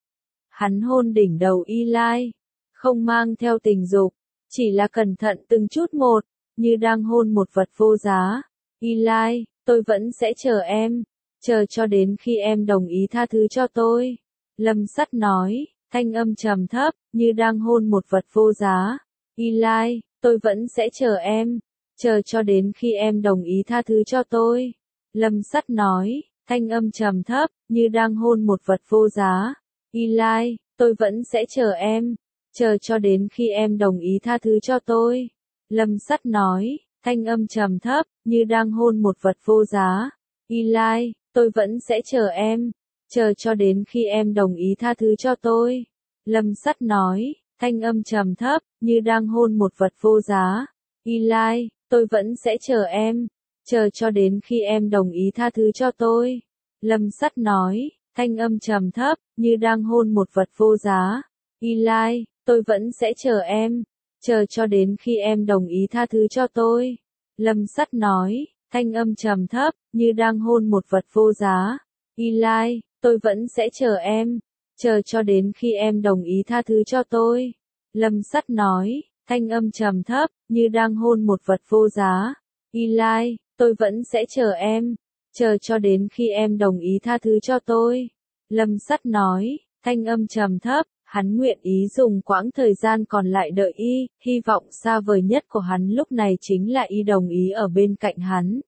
Hắn hôn đỉnh đầu Y Lai, không mang theo tình dục, chỉ là cẩn thận từng chút một, như đang hôn một vật vô giá. Y Lai, tôi vẫn sẽ chờ em, chờ cho đến khi em đồng ý tha thứ cho tôi. Lâm Sắt nói, thanh âm trầm thấp, như đang hôn một vật vô giá. Y Lai, tôi vẫn sẽ chờ em, chờ cho đến khi em đồng ý tha thứ cho tôi. Lâm Sắt nói, thanh âm trầm thấp, như đang hôn một vật vô giá. Y Lai, tôi vẫn sẽ chờ em, chờ cho đến khi em đồng ý tha thứ cho tôi. Lâm Sắt nói, thanh âm trầm thấp, như đang hôn một vật vô giá. Y Lai, tôi vẫn sẽ chờ em, chờ cho đến khi em đồng ý tha thứ cho tôi. Lâm Sắt nói, thanh âm trầm thấp, như đang hôn một vật vô giá. Y Lai, tôi vẫn sẽ chờ em, chờ cho đến khi em đồng ý tha thứ cho tôi. Lâm Sắt nói, thanh âm trầm thấp, như đang hôn một vật vô giá. Y Lai, tôi vẫn sẽ chờ em, chờ cho đến khi em đồng ý tha thứ cho tôi. Lâm Sắt nói, thanh âm trầm thấp, như đang hôn một vật vô giá. Y Lai, tôi vẫn sẽ chờ em, chờ cho đến khi em đồng ý tha thứ cho tôi. Lâm Sắt nói, thanh âm trầm thấp, như đang hôn một vật vô giá. Y Lai, tôi vẫn sẽ chờ em, chờ cho đến khi em đồng ý tha thứ cho tôi. Lâm Sắt nói, thanh âm trầm thấp, hắn nguyện ý dùng quãng thời gian còn lại đợi y, hy vọng xa vời nhất của hắn lúc này chính là y đồng ý ở bên cạnh hắn.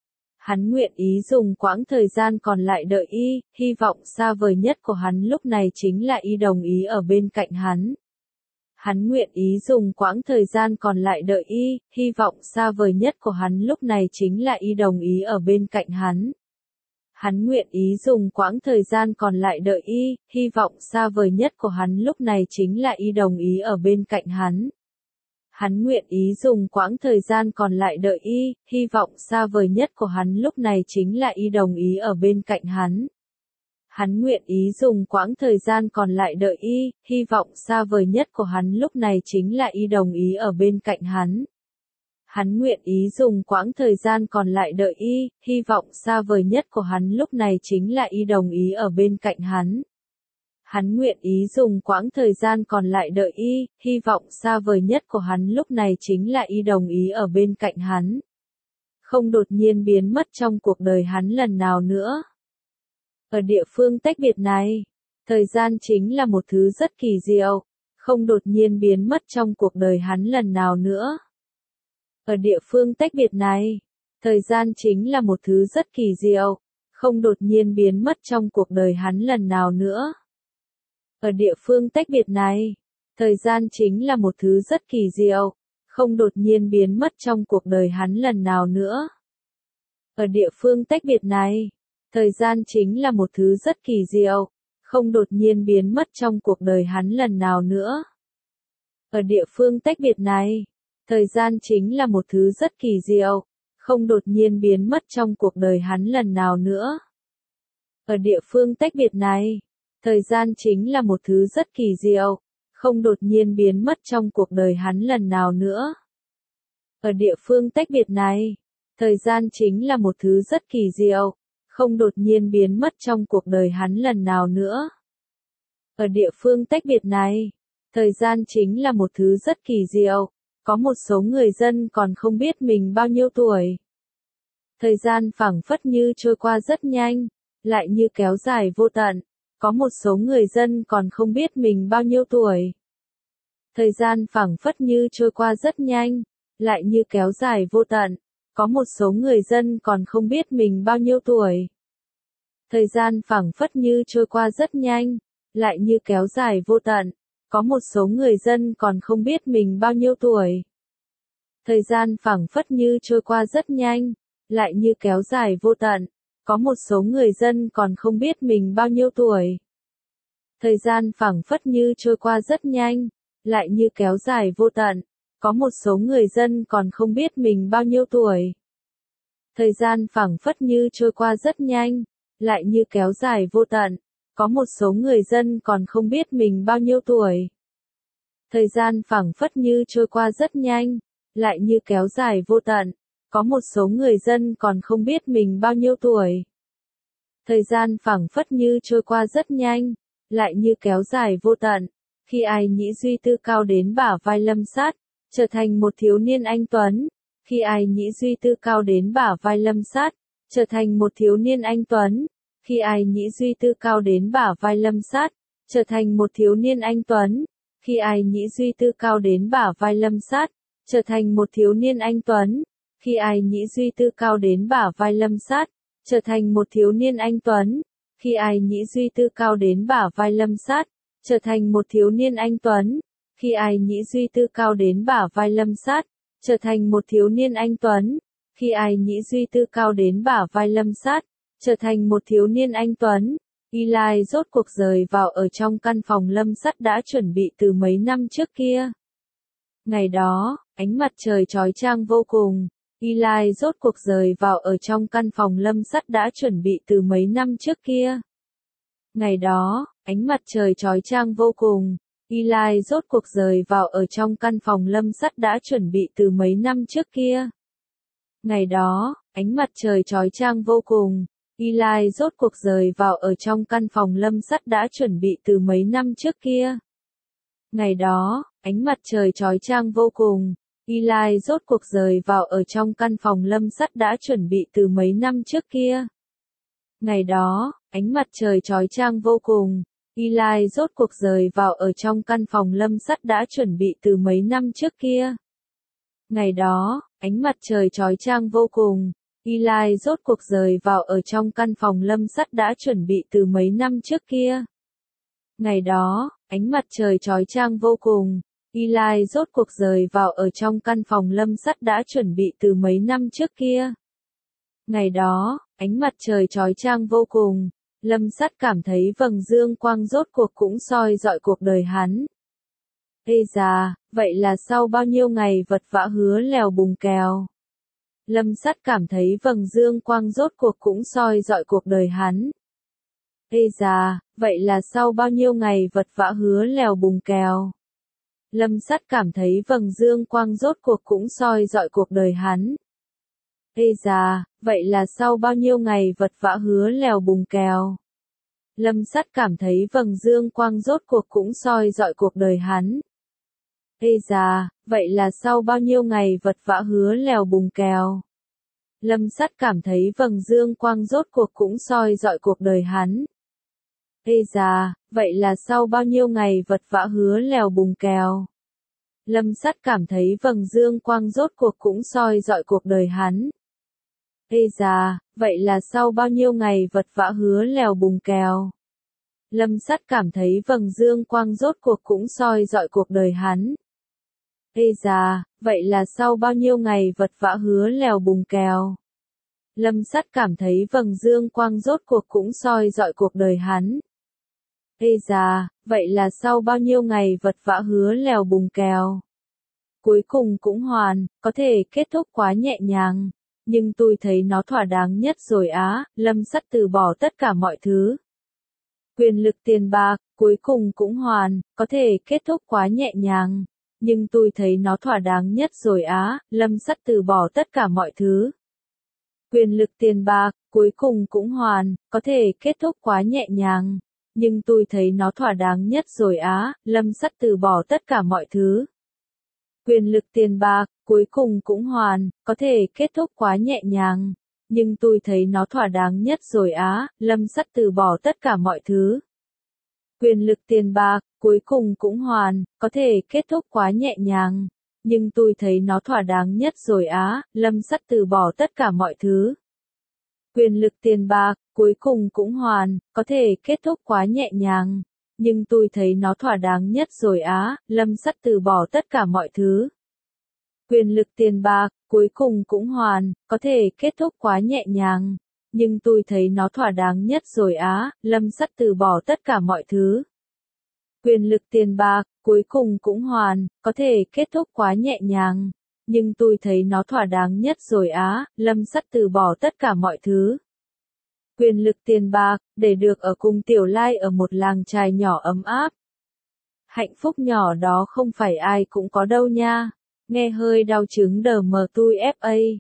Hắn nguyện ý dùng quãng thời gian còn lại đợi y, hy vọng xa vời nhất của hắn lúc này chính là y đồng ý ở bên cạnh hắn. Hắn nguyện ý dùng quãng thời gian còn lại đợi y, hy vọng xa vời nhất của hắn lúc này chính là y đồng ý ở bên cạnh hắn. Hắn nguyện ý dùng quãng thời gian còn lại đợi y, hy vọng xa vời nhất của hắn lúc này chính là y đồng ý ở bên cạnh hắn. Hắn nguyện ý dùng quãng thời gian còn lại đợi y, hy vọng xa vời nhất của hắn lúc này chính là y đồng ý ở bên cạnh hắn. Hắn nguyện ý dùng quãng thời gian còn lại đợi y, hy vọng xa vời nhất của hắn lúc này chính là y đồng ý ở bên cạnh hắn. Hắn nguyện ý dùng quãng thời gian còn lại đợi y, hy vọng xa vời nhất của hắn lúc này chính là y đồng ý ở bên cạnh hắn. Hắn nguyện ý dùng quãng thời gian còn lại đợi y, hy vọng xa vời nhất của hắn lúc này chính là y đồng ý ở bên cạnh hắn. Không đột nhiên biến mất trong cuộc đời hắn lần nào nữa. Ở địa phương tách biệt này, thời gian chính là một thứ rất kỳ diệu, không đột nhiên biến mất trong cuộc đời hắn lần nào nữa. Ở địa phương tách biệt này, thời gian chính là một thứ rất kỳ diệu, không đột nhiên biến mất trong cuộc đời hắn lần nào nữa. Ở địa phương tách biệt này, thời gian chính là một thứ rất kỳ diệu, không đột nhiên biến mất trong cuộc đời hắn lần nào nữa. Ở địa phương tách biệt này, thời gian chính là một thứ rất kỳ diệu, không đột nhiên biến mất trong cuộc đời hắn lần nào nữa. Ở địa phương tách biệt này, thời gian chính là một thứ rất kỳ diệu, không đột nhiên biến mất trong cuộc đời hắn lần nào nữa. Ở địa phương tách biệt này, thời gian chính là một thứ rất kỳ diệu, không đột nhiên biến mất trong cuộc đời hắn lần nào nữa. Ở địa phương tách biệt này, thời gian chính là một thứ rất kỳ diệu, không đột nhiên biến mất trong cuộc đời hắn lần nào nữa. Ở địa phương tách biệt này, thời gian chính là một thứ rất kỳ diệu, có một số người dân còn không biết mình bao nhiêu tuổi. Thời gian phảng phất như trôi qua rất nhanh, lại như kéo dài vô tận, có một số người dân còn không biết mình bao nhiêu tuổi. Thời gian phảng phất như trôi qua rất nhanh, lại như kéo dài vô tận, có một số người dân còn không biết mình bao nhiêu tuổi. Thời gian phảng phất như trôi qua rất nhanh, lại như kéo dài vô tận, có một số người dân còn không biết mình bao nhiêu tuổi. Thời gian phảng phất như trôi qua rất nhanh, lại như kéo dài vô tận, có một số người dân còn không biết mình bao nhiêu tuổi. Thời gian phảng phất như trôi qua rất nhanh, lại như kéo dài vô tận, có một số người dân còn không biết mình bao nhiêu tuổi. Thời gian phảng phất như trôi qua rất nhanh, lại như kéo dài vô tận, có một số người dân còn không biết mình bao nhiêu tuổi. Thời gian phảng phất như trôi qua rất nhanh, lại như kéo dài vô tận, Có một số người dân còn không biết mình bao nhiêu tuổi. Thời gian phảng phất như trôi qua rất nhanh, lại như kéo dài vô tận. Khi Ai Nhĩ Duy Tư cao đến bả vai Lâm Sát, trở thành một thiếu niên anh tuấn. Khi Ai Nhĩ Duy Tư cao đến bả vai Lâm Sát, trở thành một thiếu niên anh tuấn. Khi Ai Nhĩ Duy Tư cao đến bả vai Lâm Sát, trở thành một thiếu niên anh tuấn. Khi Ai Nhĩ Duy Tư cao đến bả vai Lâm Sát, trở thành một thiếu niên anh tuấn. Khi Ai Nhĩ Duy Tư cao đến bả vai Lâm Sát, trở thành một thiếu niên anh tuấn. Khi Ai Nhĩ Duy Tư cao đến bả vai Lâm Sát, trở thành một thiếu niên anh tuấn. Khi Ai Nhĩ Duy Tư cao đến bả vai Lâm Sát, trở thành một thiếu niên anh tuấn. Khi Ai Nhĩ Duy Tư cao đến bả vai Lâm Sát, trở thành một thiếu niên anh tuấn. Eli rốt cuộc rời vào ở trong căn phòng Lâm Sát đã chuẩn bị từ mấy năm trước kia. Ngày đó, ánh mặt trời chói chang vô cùng. Eli rốt cuộc rời vào ở trong căn phòng Lâm Sát đã chuẩn bị từ mấy năm trước kia. Ngày đó, ánh mặt trời chói chang vô cùng. Eli rốt cuộc rời vào ở trong căn phòng Lâm Sát đã chuẩn bị từ mấy năm trước kia. Ngày đó, ánh mặt trời chói chang vô cùng. Eli rốt cuộc rời vào ở trong căn phòng Lâm Sát đã chuẩn bị từ mấy năm trước kia. Ngày đó, ánh mặt trời chói chang vô cùng. Eli rốt cuộc rời vào ở trong căn phòng Lâm Sát đã chuẩn bị từ mấy năm trước kia. Ngày đó, ánh mặt trời chói chang vô cùng. Eli rốt cuộc rời vào ở trong căn phòng Lâm Sát đã chuẩn bị từ mấy năm trước kia. Ngày đó, ánh mặt trời chói chang vô cùng. Eli rốt cuộc rời vào ở trong căn phòng Lâm Sát đã chuẩn bị từ mấy năm trước kia. Ngày đó, ánh mặt trời chói chang vô cùng. Eli rốt cuộc rời vào ở trong căn phòng Lâm Sát đã chuẩn bị từ mấy năm trước kia. Ngày đó, ánh mặt trời chói chang vô cùng. Lâm Sát cảm thấy vầng dương quang rốt cuộc cũng soi dọi cuộc đời hắn. Ê già, vậy là sau bao nhiêu ngày vật vã hứa lèo bùng kèo. Lâm Sát cảm thấy vầng dương quang rốt cuộc cũng soi dọi cuộc đời hắn. Ê già, vậy là sau bao nhiêu ngày vật vã hứa lèo bùng kèo. Lâm Sát cảm thấy vầng dương quang rốt cuộc cũng soi dọi cuộc đời hắn. Ê già, vậy là sau bao nhiêu ngày vật vã hứa lèo bùng kèo. Lâm Sát cảm thấy vầng dương quang rốt cuộc cũng soi dọi cuộc đời hắn. Ê già, vậy là sau bao nhiêu ngày vật vã hứa lèo bùng kèo. Lâm Sát cảm thấy vầng dương quang rốt cuộc cũng soi dọi cuộc đời hắn. Ê già, vậy là sau bao nhiêu ngày vật vã hứa lèo bùng kèo. Lâm Sát cảm thấy vầng dương quang rốt cuộc cũng soi dọi cuộc đời hắn. Ê già, vậy là sau bao nhiêu ngày vật vã hứa lèo bùng kèo. Lâm Sát cảm thấy vầng dương quang rốt cuộc cũng soi dọi cuộc đời hắn. Ê già, vậy là sau bao nhiêu ngày vật vã hứa lèo bùng kèo. Lâm Sát cảm thấy vầng dương quang rốt cuộc cũng soi dọi cuộc đời hắn. Ê già, vậy là sau bao nhiêu ngày vật vã hứa lèo bùng kèo. Cuối cùng cũng hoàn, có thể kết thúc quá nhẹ nhàng. Nhưng tôi thấy nó thỏa đáng nhất rồi á, Lâm Sát từ bỏ tất cả mọi thứ. Quyền lực tiền bạc, cuối cùng cũng hoàn, có thể kết thúc quá nhẹ nhàng. Nhưng tôi thấy nó thỏa đáng nhất rồi á, Lâm Sát từ bỏ tất cả mọi thứ. Quyền lực tiền bạc, cuối cùng cũng hoàn, có thể kết thúc quá nhẹ nhàng. Nhưng tôi thấy nó thỏa đáng nhất rồi á, Lâm Sát từ bỏ tất cả mọi thứ. Quyền lực tiền bạc, cuối cùng cũng hoàn, có thể kết thúc quá nhẹ nhàng. Nhưng tôi thấy nó thỏa đáng nhất rồi á, Lâm Sát từ bỏ tất cả mọi thứ. Quyền lực tiền bạc, cuối cùng cũng hoàn, có thể kết thúc quá nhẹ nhàng. Nhưng tôi thấy nó thỏa đáng nhất rồi á, Lâm Sát từ bỏ tất cả mọi thứ. Quyền lực tiền bạc, cuối cùng cũng hoàn, có thể kết thúc quá nhẹ nhàng. Nhưng tôi thấy nó thỏa đáng nhất rồi á, Lâm Sát từ bỏ tất cả mọi thứ. Quyền lực tiền bạc, cuối cùng cũng hoàn, có thể kết thúc quá nhẹ nhàng. Nhưng tôi thấy nó thỏa đáng nhất rồi á, Lâm Sát từ bỏ tất cả mọi thứ. Quyền lực tiền bạc, cuối cùng cũng hoàn, có thể kết thúc quá nhẹ nhàng. Nhưng tôi thấy nó thỏa đáng nhất rồi á, Lâm Sát từ bỏ tất cả mọi thứ. Quyền lực tiền bạc, để được ở cùng Tiểu Lai ở một làng chài nhỏ ấm áp. Hạnh phúc nhỏ đó không phải ai cũng có đâu nha. Nghe hơi đau chứng đờ mờ tui ép a.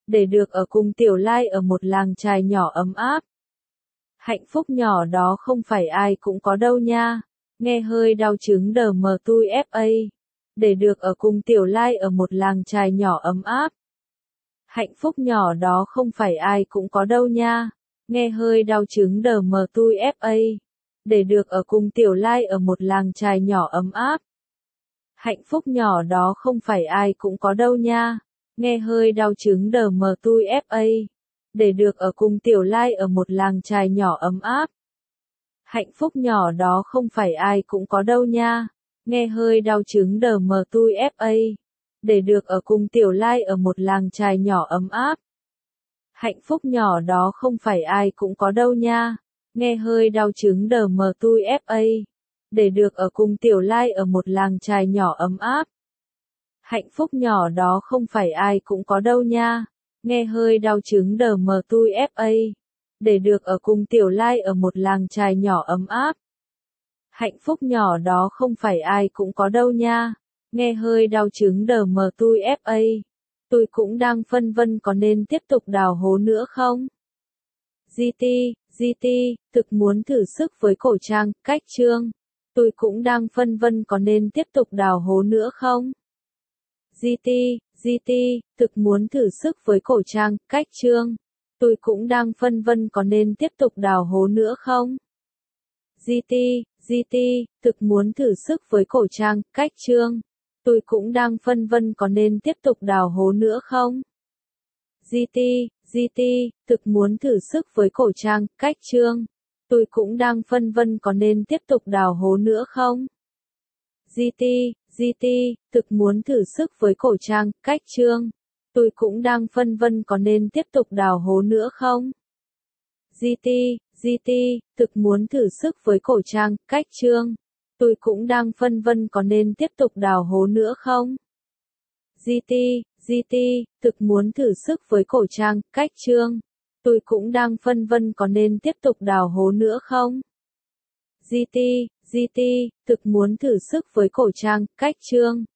để được ở cùng Tiểu Lai ở một làng chài nhỏ ấm áp. Hạnh phúc nhỏ đó không phải ai cũng có đâu nha. Nghe hơi đau chứng đờ mờ tui ép a. Để được ở cùng Tiểu Lai ở một làng chài nhỏ ấm áp. Hạnh phúc nhỏ đó không phải ai cũng có đâu nha. Nghe hơi đau chứng đờ mờ tui ép a. Để được ở cùng Tiểu Lai ở một làng chài nhỏ ấm áp. Hạnh phúc nhỏ đó không phải ai cũng có đâu nha. Nghe hơi đau chứng đờ mờ tui ép a. Để được ở cùng Tiểu Lai ở một làng chài nhỏ ấm áp. Hạnh phúc nhỏ đó không phải ai cũng có đâu nha. Nghe hơi đau chứng đờ mờ tui ép a. Để được ở cùng Tiểu Lai ở một làng chài nhỏ ấm áp. Hạnh phúc nhỏ đó không phải ai cũng có đâu nha. Nghe hơi đau chứng đờ mờ tui ép a. Để được ở cùng Tiểu Lai ở một làng chài nhỏ ấm áp. Hạnh phúc nhỏ đó không phải ai cũng có đâu nha. Nghe hơi đau chứng đờ mờ tui ép a. Để được ở cùng Tiểu Lai ở một làng chài nhỏ ấm áp. Hạnh phúc nhỏ đó không phải ai cũng có đâu nha. Nghe hơi đau chứng đờ mờ tui ép a. Tôi cũng đang phân vân có nên tiếp tục đào hố nữa không? giê tê, giê tê, thực muốn thử sức với cổ trang, cách chương. Tôi cũng đang phân vân có nên tiếp tục đào hố nữa không? giê tê, giê tê, thực muốn thử sức với cổ trang, cách chương. Tôi cũng đang phân vân có nên tiếp tục đào hố nữa không? giê tê, giê tê, thực muốn thử sức với cổ trang, cách chương. Tôi cũng đang phân vân có nên tiếp tục đào hố nữa không? giê tê, giê tê, thực muốn thử sức với cổ trang, cách chương. Tôi cũng đang phân vân có nên tiếp tục đào hố nữa không? giê tê, giê tê, thực muốn thử sức với cổ trang, cách chương. Tôi cũng đang phân vân có nên tiếp tục đào hố nữa không? giê tê, giê tê, thực muốn thử sức với cổ trang, cách chương. Tôi cũng đang phân vân có nên tiếp tục đào hố nữa không? giê tê, giê tê, thực muốn thử sức với cổ trang, cách chương. Tôi cũng đang phân vân có nên tiếp tục đào hố nữa không? giê tê, giê tê, thực muốn thử sức với cổ trang, cách chương.